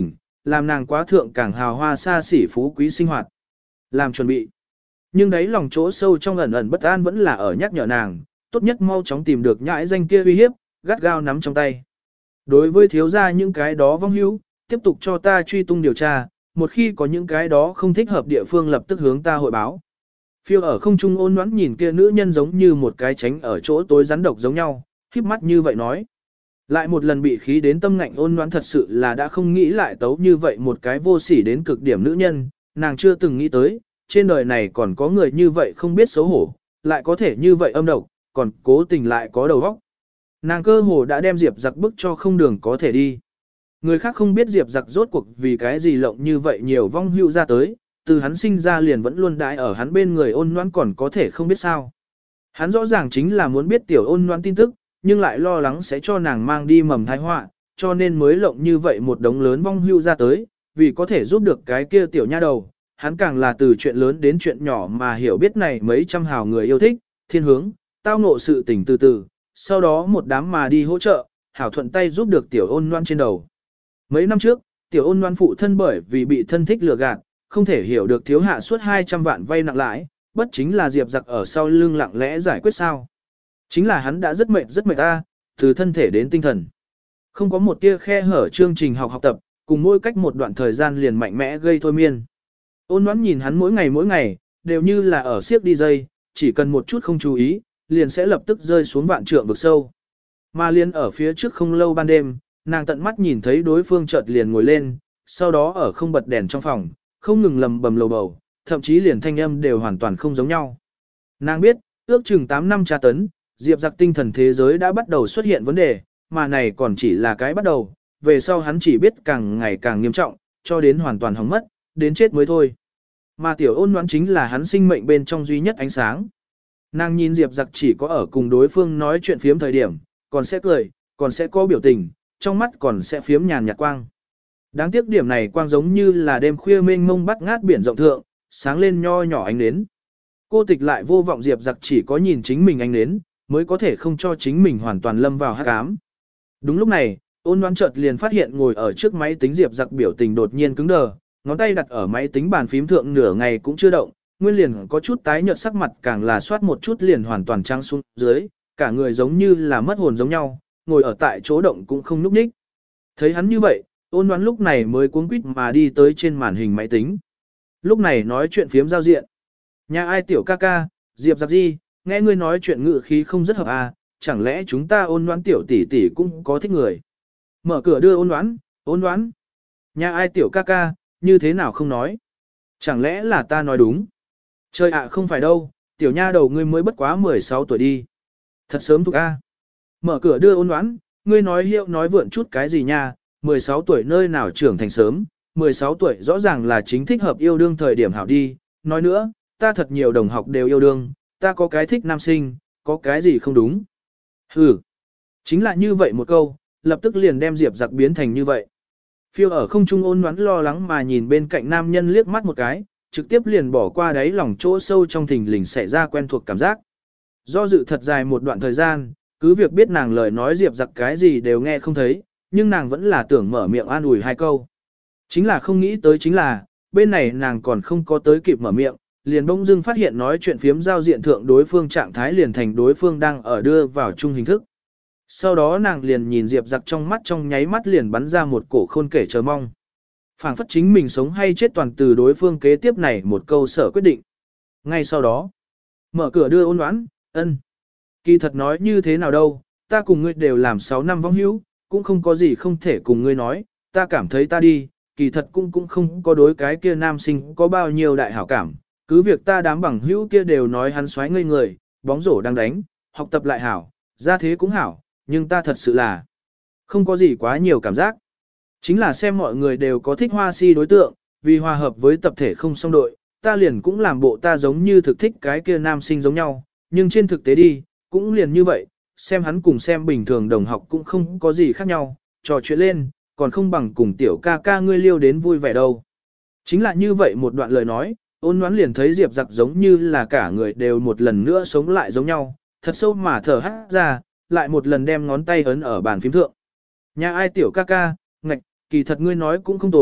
Speaker 1: làm nàng quá thượng càng hào hoa xa xỉ phú quý sinh hoạt. Làm chuẩn bị. Nhưng đấy lòng chỗ sâu trong ẩn ẩn bất an vẫn là ở nhắc nhở nàng, tốt nhất mau chóng tìm được nhãi danh kia uy hiếp, gắt gao nắm trong tay. Đối với thiếu gia những cái đó vong hữu, tiếp tục cho ta truy tung điều tra, một khi có những cái đó không thích hợp địa phương lập tức hướng ta hội báo. Phiêu ở không trung ôn ngoãn nhìn kia nữ nhân giống như một cái tránh ở chỗ tối rắn độc giống nhau, híp mắt như vậy nói. Lại một lần bị khí đến tâm ngạnh ôn ngoãn thật sự là đã không nghĩ lại tấu như vậy một cái vô sỉ đến cực điểm nữ nhân, nàng chưa từng nghĩ tới, trên đời này còn có người như vậy không biết xấu hổ, lại có thể như vậy âm độc, còn cố tình lại có đầu óc. Nàng cơ hồ đã đem Diệp Giặc bức cho không đường có thể đi. Người khác không biết Diệp Giặc rốt cuộc vì cái gì lộng như vậy nhiều vong hữu ra tới, từ hắn sinh ra liền vẫn luôn đãi ở hắn bên người ôn noãn còn có thể không biết sao. Hắn rõ ràng chính là muốn biết tiểu ôn noãn tin tức, nhưng lại lo lắng sẽ cho nàng mang đi mầm tai họa, cho nên mới lộng như vậy một đống lớn vong hữu ra tới, vì có thể giúp được cái kia tiểu nha đầu. Hắn càng là từ chuyện lớn đến chuyện nhỏ mà hiểu biết này mấy trăm hào người yêu thích, thiên hướng, tao ngộ sự tình từ từ, sau đó một đám mà đi hỗ trợ, hảo thuận tay giúp được tiểu ôn noan trên đầu. Mấy năm trước, tiểu ôn noan phụ thân bởi vì bị thân thích lừa gạt, không thể hiểu được thiếu hạ suốt 200 vạn vay nặng lãi, bất chính là Diệp Giặc ở sau lưng lặng lẽ giải quyết sao. Chính là hắn đã rất mệt ta, từ thân thể đến tinh thần. Không có một tia khe hở chương trình học tập, cùng mỗi cách một đoạn thời gian liền mạnh mẽ gây thôi miên. Ôn đoán nhìn hắn mỗi ngày, đều như là ở siếc đi dây, chỉ cần một chút không chú ý, liền sẽ lập tức rơi xuống vạn trượng vực sâu. Mà liền ở phía trước không lâu ban đêm, nàng tận mắt nhìn thấy đối phương chợt liền ngồi lên, sau đó ở không bật đèn trong phòng, không ngừng lầm bầm lầu bầu, thậm chí liền thanh âm đều hoàn toàn không giống nhau. Nàng biết, ước chừng 8 năm tra tấn, Diệp Giặc tinh thần thế giới đã bắt đầu xuất hiện vấn đề, mà này còn chỉ là cái bắt đầu, về sau hắn chỉ biết càng ngày càng nghiêm trọng, cho đến hoàn toàn hỏng mất, đến chết mới thôi. Mà tiểu ôn đoán chính là hắn sinh mệnh bên trong duy nhất ánh sáng. Nàng nhìn Diệp Giặc chỉ có ở cùng đối phương nói chuyện phiếm thời điểm, còn sẽ cười, còn sẽ có biểu tình, trong mắt còn sẽ phiếm nhàn nhạt quang. Đáng tiếc điểm này quang giống như là đêm khuya mênh mông bắt ngát biển rộng thượng, sáng lên nho nhỏ ánh nến. Cô tịch lại vô vọng Diệp Giặc chỉ có nhìn chính mình ánh nến, mới có thể không cho chính mình hoàn toàn lâm vào hắc ám. Đúng lúc này, ôn đoán chợt liền phát hiện ngồi ở trước máy tính Diệp Giặc biểu tình đột nhiên cứng đờ, ngón tay đặt ở máy tính bàn phím thượng nửa ngày cũng chưa động, nguyên liền có chút tái nhợt sắc mặt càng là soát một chút liền hoàn toàn trắng xuống dưới, cả người giống như là mất hồn giống nhau, ngồi ở tại chỗ động cũng không nhúc nhích. Thấy hắn như vậy, ôn đoán lúc này mới cuống quýt mà đi tới trên màn hình máy tính. Lúc này nói chuyện phiếm giao diện. Nhà ai tiểu ca ca, Diệp Giặc gì, nghe ngươi nói chuyện ngữ khí không rất hợp à, chẳng lẽ chúng ta ôn đoán tiểu tỷ tỷ cũng có thích người. Mở cửa đưa ôn đoán. Nhà ai tiểu ca ca, như thế nào không nói. Chẳng lẽ là ta nói đúng. Trời ạ không phải đâu, tiểu nha đầu ngươi mới bất quá 16 tuổi đi. Thật sớm thuộc a. Mở cửa đưa ôn đoán, ngươi nói hiệu nói vượn chút cái gì nha, 16 tuổi nơi nào trưởng thành sớm, 16 tuổi rõ ràng là chính thích hợp yêu đương thời điểm hảo đi. Nói nữa, ta thật nhiều đồng học đều yêu đương, ta có cái thích nam sinh, có cái gì không đúng. Hừ, chính là như vậy một câu, lập tức liền đem Diệp Giặc biến thành như vậy. Phiêu ở không trung ôn đoán lo lắng mà nhìn bên cạnh nam nhân liếc mắt một cái, trực tiếp liền bỏ qua đáy lòng chỗ sâu trong thình lình xảy ra quen thuộc cảm giác. Do dự thật dài một đoạn thời gian, cứ việc biết nàng lời nói Diệp Giặc cái gì đều nghe không thấy, nhưng nàng vẫn là tưởng mở miệng an ủi hai câu. Chính là không nghĩ tới chính là, bên này nàng còn không có tới kịp mở miệng, liền bỗng dưng phát hiện nói chuyện phiếm giao diện thượng đối phương trạng thái liền thành đối phương đang ở đưa vào chung hình thức. Sau đó nàng liền nhìn Diệp Giặc trong mắt trong nháy mắt liền bắn ra một cổ khôn kể chờ mong. Phảng phất chính mình sống hay chết toàn từ đối phương kế tiếp này một câu sở quyết định. Ngay sau đó, mở cửa đưa ôn đoán, ân. Kỳ thật nói như thế nào đâu, ta cùng ngươi đều làm 6 năm vong hữu, cũng không có gì không thể cùng ngươi nói, ta cảm thấy ta đi, kỳ thật cũng không có đối cái kia nam sinh có bao nhiêu đại hảo cảm, cứ việc ta đám bằng hữu kia đều nói hắn xoáy ngây người, bóng rổ đang đánh, học tập lại hảo, ra thế cũng hảo, nhưng ta thật sự là không có gì quá nhiều cảm giác. Chính là xem mọi người đều có thích hoa si đối tượng, vì hòa hợp với tập thể không song đội, ta liền cũng làm bộ ta giống như thực thích cái kia nam sinh giống nhau, nhưng trên thực tế đi, cũng liền như vậy, xem hắn cùng xem bình thường đồng học cũng không có gì khác nhau, trò chuyện lên, còn không bằng cùng tiểu ca ca ngươi liêu đến vui vẻ đâu. Chính là như vậy một đoạn lời nói, ôn đoán liền thấy Diệp Giặc giống như là cả người đều một lần nữa sống lại giống nhau, thật sâu mà thở hắt ra, lại một lần đem ngón tay ấn ở bàn phím thượng. Nhà ai tiểu ca ca, ngạch, kỳ thật ngươi nói cũng không tồi,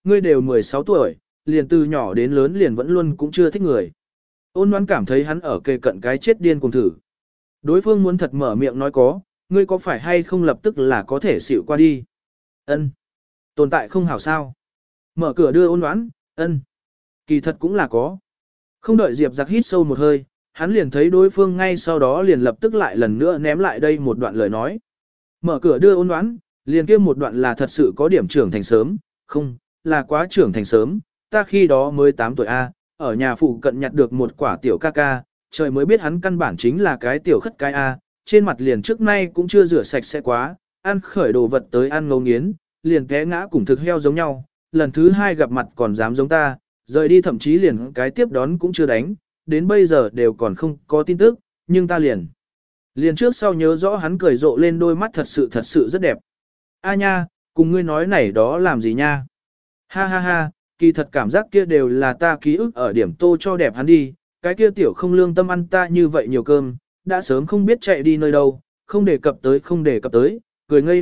Speaker 1: ngươi đều 16 tuổi, liền từ nhỏ đến lớn liền vẫn luôn cũng chưa thích người. Ôn Ngoãn cảm thấy hắn ở kề cận cái chết điên cùng thử. Đối phương muốn thật mở miệng nói có, ngươi có phải hay không lập tức là có thể xịu qua đi. Ân, tồn tại không hảo sao. Mở cửa đưa Ôn Ngoãn, ân, kỳ thật cũng là có. Không đợi Diệp Giặc hít sâu một hơi, hắn liền thấy đối phương ngay sau đó liền lập tức lại lần nữa ném lại đây một đoạn lời nói. Mở cửa đưa Ôn Ngoãn, liền kia một đoạn là thật sự có điểm trưởng thành sớm, không, là quá trưởng thành sớm, ta khi đó mới 8 tuổi A, ở nhà phụ cận nhặt được một quả tiểu ca ca, trời mới biết hắn căn bản chính là cái tiểu khất cái A, trên mặt liền trước nay cũng chưa rửa sạch sẽ quá, ăn khởi đồ vật tới ăn ngấu nghiến, liền té ngã cùng thực heo giống nhau, lần thứ hai gặp mặt còn dám giống ta, rời đi thậm chí liền cái tiếp đón cũng chưa đánh, đến bây giờ đều còn không có tin tức, nhưng ta liền trước sau nhớ rõ hắn cười rộ lên đôi mắt thật sự rất đẹp. A nha, cùng ngươi nói này đó làm gì nha? Ha ha ha, kỳ thật cảm giác kia đều là ta ký ức ở điểm tô cho đẹp hắn đi, cái kia tiểu không lương tâm ăn ta như vậy nhiều cơm, đã sớm không biết chạy đi nơi đâu, không đề cập tới, cười ngây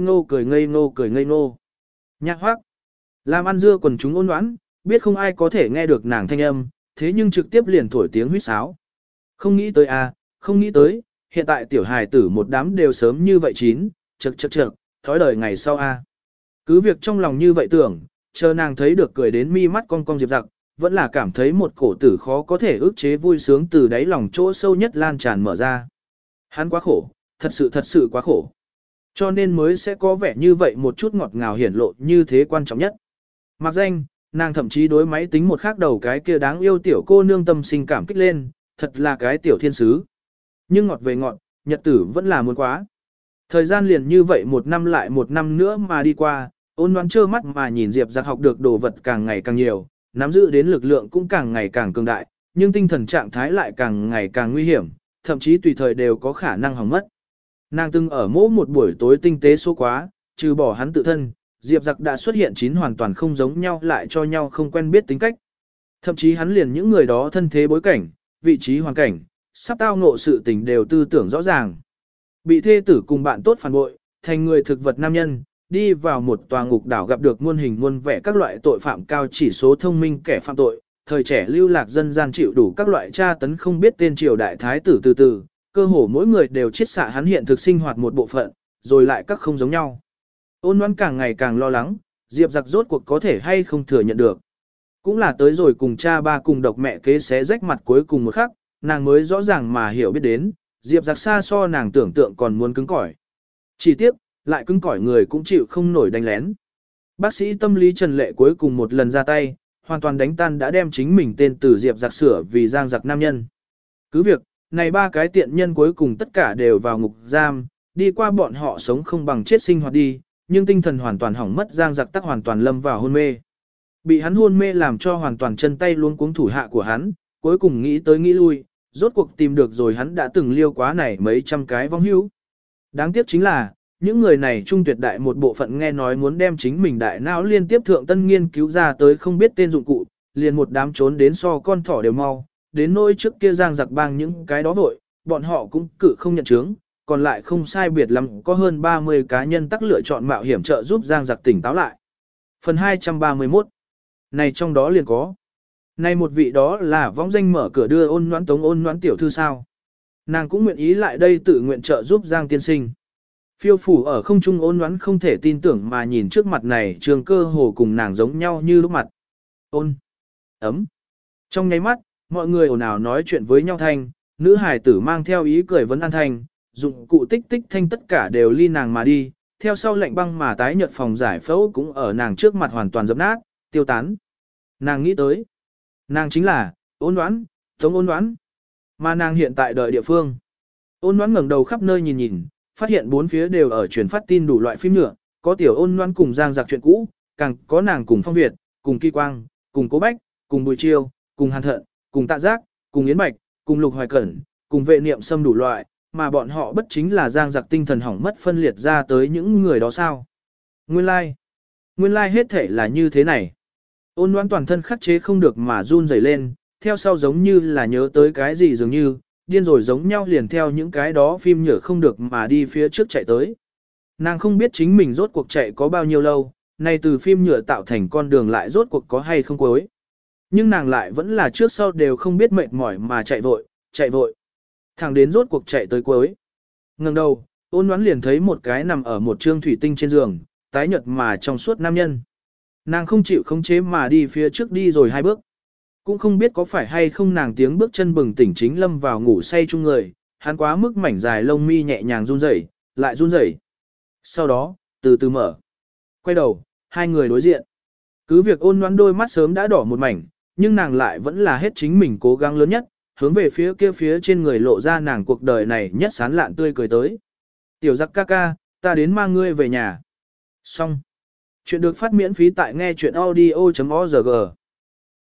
Speaker 1: ngô. Nhạc hoác, làm ăn dưa quần chúng Ôn Ngoãn, biết không ai có thể nghe được nàng thanh âm, thế nhưng trực tiếp liền thổi tiếng huýt sáo. Không nghĩ tới à, không nghĩ tới, hiện tại tiểu hài tử một đám đều sớm như vậy chín, chậc, thói đời ngày sau a. Cứ việc trong lòng như vậy tưởng, chờ nàng thấy được cười đến mi mắt cong cong Diệp Giặc, vẫn là cảm thấy một cổ tử khó có thể ức chế vui sướng từ đáy lòng chỗ sâu nhất lan tràn mở ra. Hắn quá khổ, thật sự quá khổ. Cho nên mới sẽ có vẻ như vậy một chút ngọt ngào hiển lộ như thế quan trọng nhất. Mặc danh, nàng thậm chí đối máy tính một khác đầu cái kia đáng yêu tiểu cô nương tâm sinh cảm kích lên, thật là cái tiểu thiên sứ. Nhưng ngọt về ngọt, nhật tử vẫn là muốn quá. Thời gian liền như vậy một năm lại một năm nữa mà đi qua, Ôn Ngoãn trơ mắt mà nhìn Diệp Giặc học được đồ vật càng ngày càng nhiều, nắm giữ đến lực lượng cũng càng ngày càng cường đại, nhưng tinh thần trạng thái lại càng ngày càng nguy hiểm, thậm chí tùy thời đều có khả năng hỏng mất. Nàng từng ở mỗi một buổi tối tinh tế số quá, trừ bỏ hắn tự thân, Diệp Giặc đã xuất hiện 9 hoàn toàn không giống nhau lại cho nhau không quen biết tính cách. Thậm chí hắn liền những người đó thân thế bối cảnh, vị trí hoàn cảnh, sắp tao ngộ sự tình đều tư tưởng rõ ràng. Bị thê tử cùng bạn tốt phản bội, thành người thực vật nam nhân, đi vào một tòa ngục đảo gặp được muôn hình muôn vẻ các loại tội phạm cao chỉ số thông minh kẻ phạm tội, thời trẻ lưu lạc dân gian chịu đủ các loại tra tấn không biết tên triều đại thái tử từ, cơ hồ mỗi người đều chiết xạ hắn hiện thực sinh hoạt một bộ phận, rồi lại các không giống nhau. Ôn Ngoãn càng ngày càng lo lắng, Diệp Giặc rốt cuộc có thể hay không thừa nhận được. Cũng là tới rồi cùng cha ba cùng độc mẹ kế xé rách mặt cuối cùng một khắc, nàng mới rõ ràng mà hiểu biết đến, Diệp Giặc xa so nàng tưởng tượng còn muốn cứng cỏi. Chỉ tiếc, lại cứng cỏi người cũng chịu không nổi đánh lén. Bác sĩ tâm lý Trần Lệ cuối cùng một lần ra tay, hoàn toàn đánh tan đã đem chính mình tên từ Diệp Giặc sửa vì Giang Giặc nam nhân. Cứ việc, này ba cái tiện nhân cuối cùng tất cả đều vào ngục giam, đi qua bọn họ sống không bằng chết sinh hoạt đi, nhưng tinh thần hoàn toàn hỏng mất Giang Giặc tắc hoàn toàn lâm vào hôn mê. Bị hắn hôn mê làm cho hoàn toàn chân tay luống cuống thủ hạ của hắn, cuối cùng nghĩ tới nghĩ lui, rốt cuộc tìm được rồi hắn đã từng liêu quá này mấy trăm cái vong hữu. Đáng tiếc chính là, những người này trung tuyệt đại một bộ phận nghe nói muốn đem chính mình đại não liên tiếp thượng tân nghiên cứu ra tới không biết tên dụng cụ, liền một đám trốn đến so con thỏ đều mau, đến nỗi trước kia Giang Giặc bang những cái đó vội, bọn họ cũng cự không nhận chứng, còn lại không sai biệt lắm có hơn 30 cá nhân tắc lựa chọn mạo hiểm trợ giúp Giang Giặc tỉnh táo lại. Phần 231 này trong đó liền có. Này một vị đó là vong danh mở cửa đưa Ôn Ngoãn Tống Ôn Ngoãn tiểu thư sao. Nàng cũng nguyện ý lại đây tự nguyện trợ giúp Giang tiên sinh. Phiêu phủ ở không trung Ôn Ngoãn không thể tin tưởng mà nhìn trước mặt này trường cơ hồ cùng nàng giống nhau như lúc mặt. Ôn. Ấm. Trong nháy mắt, mọi người ồn ào nói chuyện với nhau thanh, nữ hài tử mang theo ý cười vấn an thanh, dụng cụ tích tích thanh tất cả đều ly nàng mà đi, theo sau lệnh băng mà tái nhợt phòng giải phẫu cũng ở nàng trước mặt hoàn toàn dập nát, tiêu tán. Nàng nghĩ tới, nàng chính là Ôn Ngoãn, Tống Ôn Ngoãn, mà nàng hiện tại đợi địa phương. Ôn Ngoãn ngẩng đầu khắp nơi nhìn nhìn, phát hiện bốn phía đều ở truyền phát tin đủ loại phim nhựa, có tiểu Ôn Ngoãn cùng Giang Giặc chuyện cũ, càng có nàng cùng Phong Việt, cùng Kỳ Quang, cùng Cố Bách, cùng Bùi Chiêu, cùng Hàn Thận, cùng Tạ Giác, cùng Yến Bạch, cùng Lục Hoài Cẩn, cùng Vệ Niệm Sâm đủ loại, mà bọn họ bất chính là Giang Giặc tinh thần hỏng mất phân liệt ra tới những người đó sao? Nguyên lai hết thể là như thế này. Ôn Ngoãn toàn thân khắc chế không được mà run rẩy lên, theo sau giống như là nhớ tới cái gì dường như, điên rồi giống nhau liền theo những cái đó phim nhở không được mà đi phía trước chạy tới. Nàng không biết chính mình rốt cuộc chạy có bao nhiêu lâu, này từ phim nhựa tạo thành con đường lại rốt cuộc có hay không cuối. Nhưng nàng lại vẫn là trước sau đều không biết mệt mỏi mà chạy vội. Thẳng đến rốt cuộc chạy tới cuối. Ngừng đầu, Ôn Ngoãn liền thấy một cái nằm ở một trương thủy tinh trên giường, tái nhợt mà trong suốt nam nhân. Nàng không chịu khống chế mà đi phía trước đi rồi 2 bước. Cũng không biết có phải hay không nàng tiếng bước chân bừng tỉnh chính lâm vào ngủ say chung người, hắn quá mức mảnh dài lông mi nhẹ nhàng run rẩy, lại run rẩy. Sau đó, từ từ mở. Quay đầu, 2 người đối diện. Cứ việc Ôn Ngoãn đôi mắt sớm đã đỏ một mảnh, nhưng nàng lại vẫn là hết chính mình cố gắng lớn nhất, hướng về phía kia phía trên người lộ ra nàng cuộc đời này nhất sán lạn tươi cười tới. Tiểu giặc ca ca, ta đến mang ngươi về nhà. Xong. Chuyện được phát miễn phí tại nghe chuyện audio.org.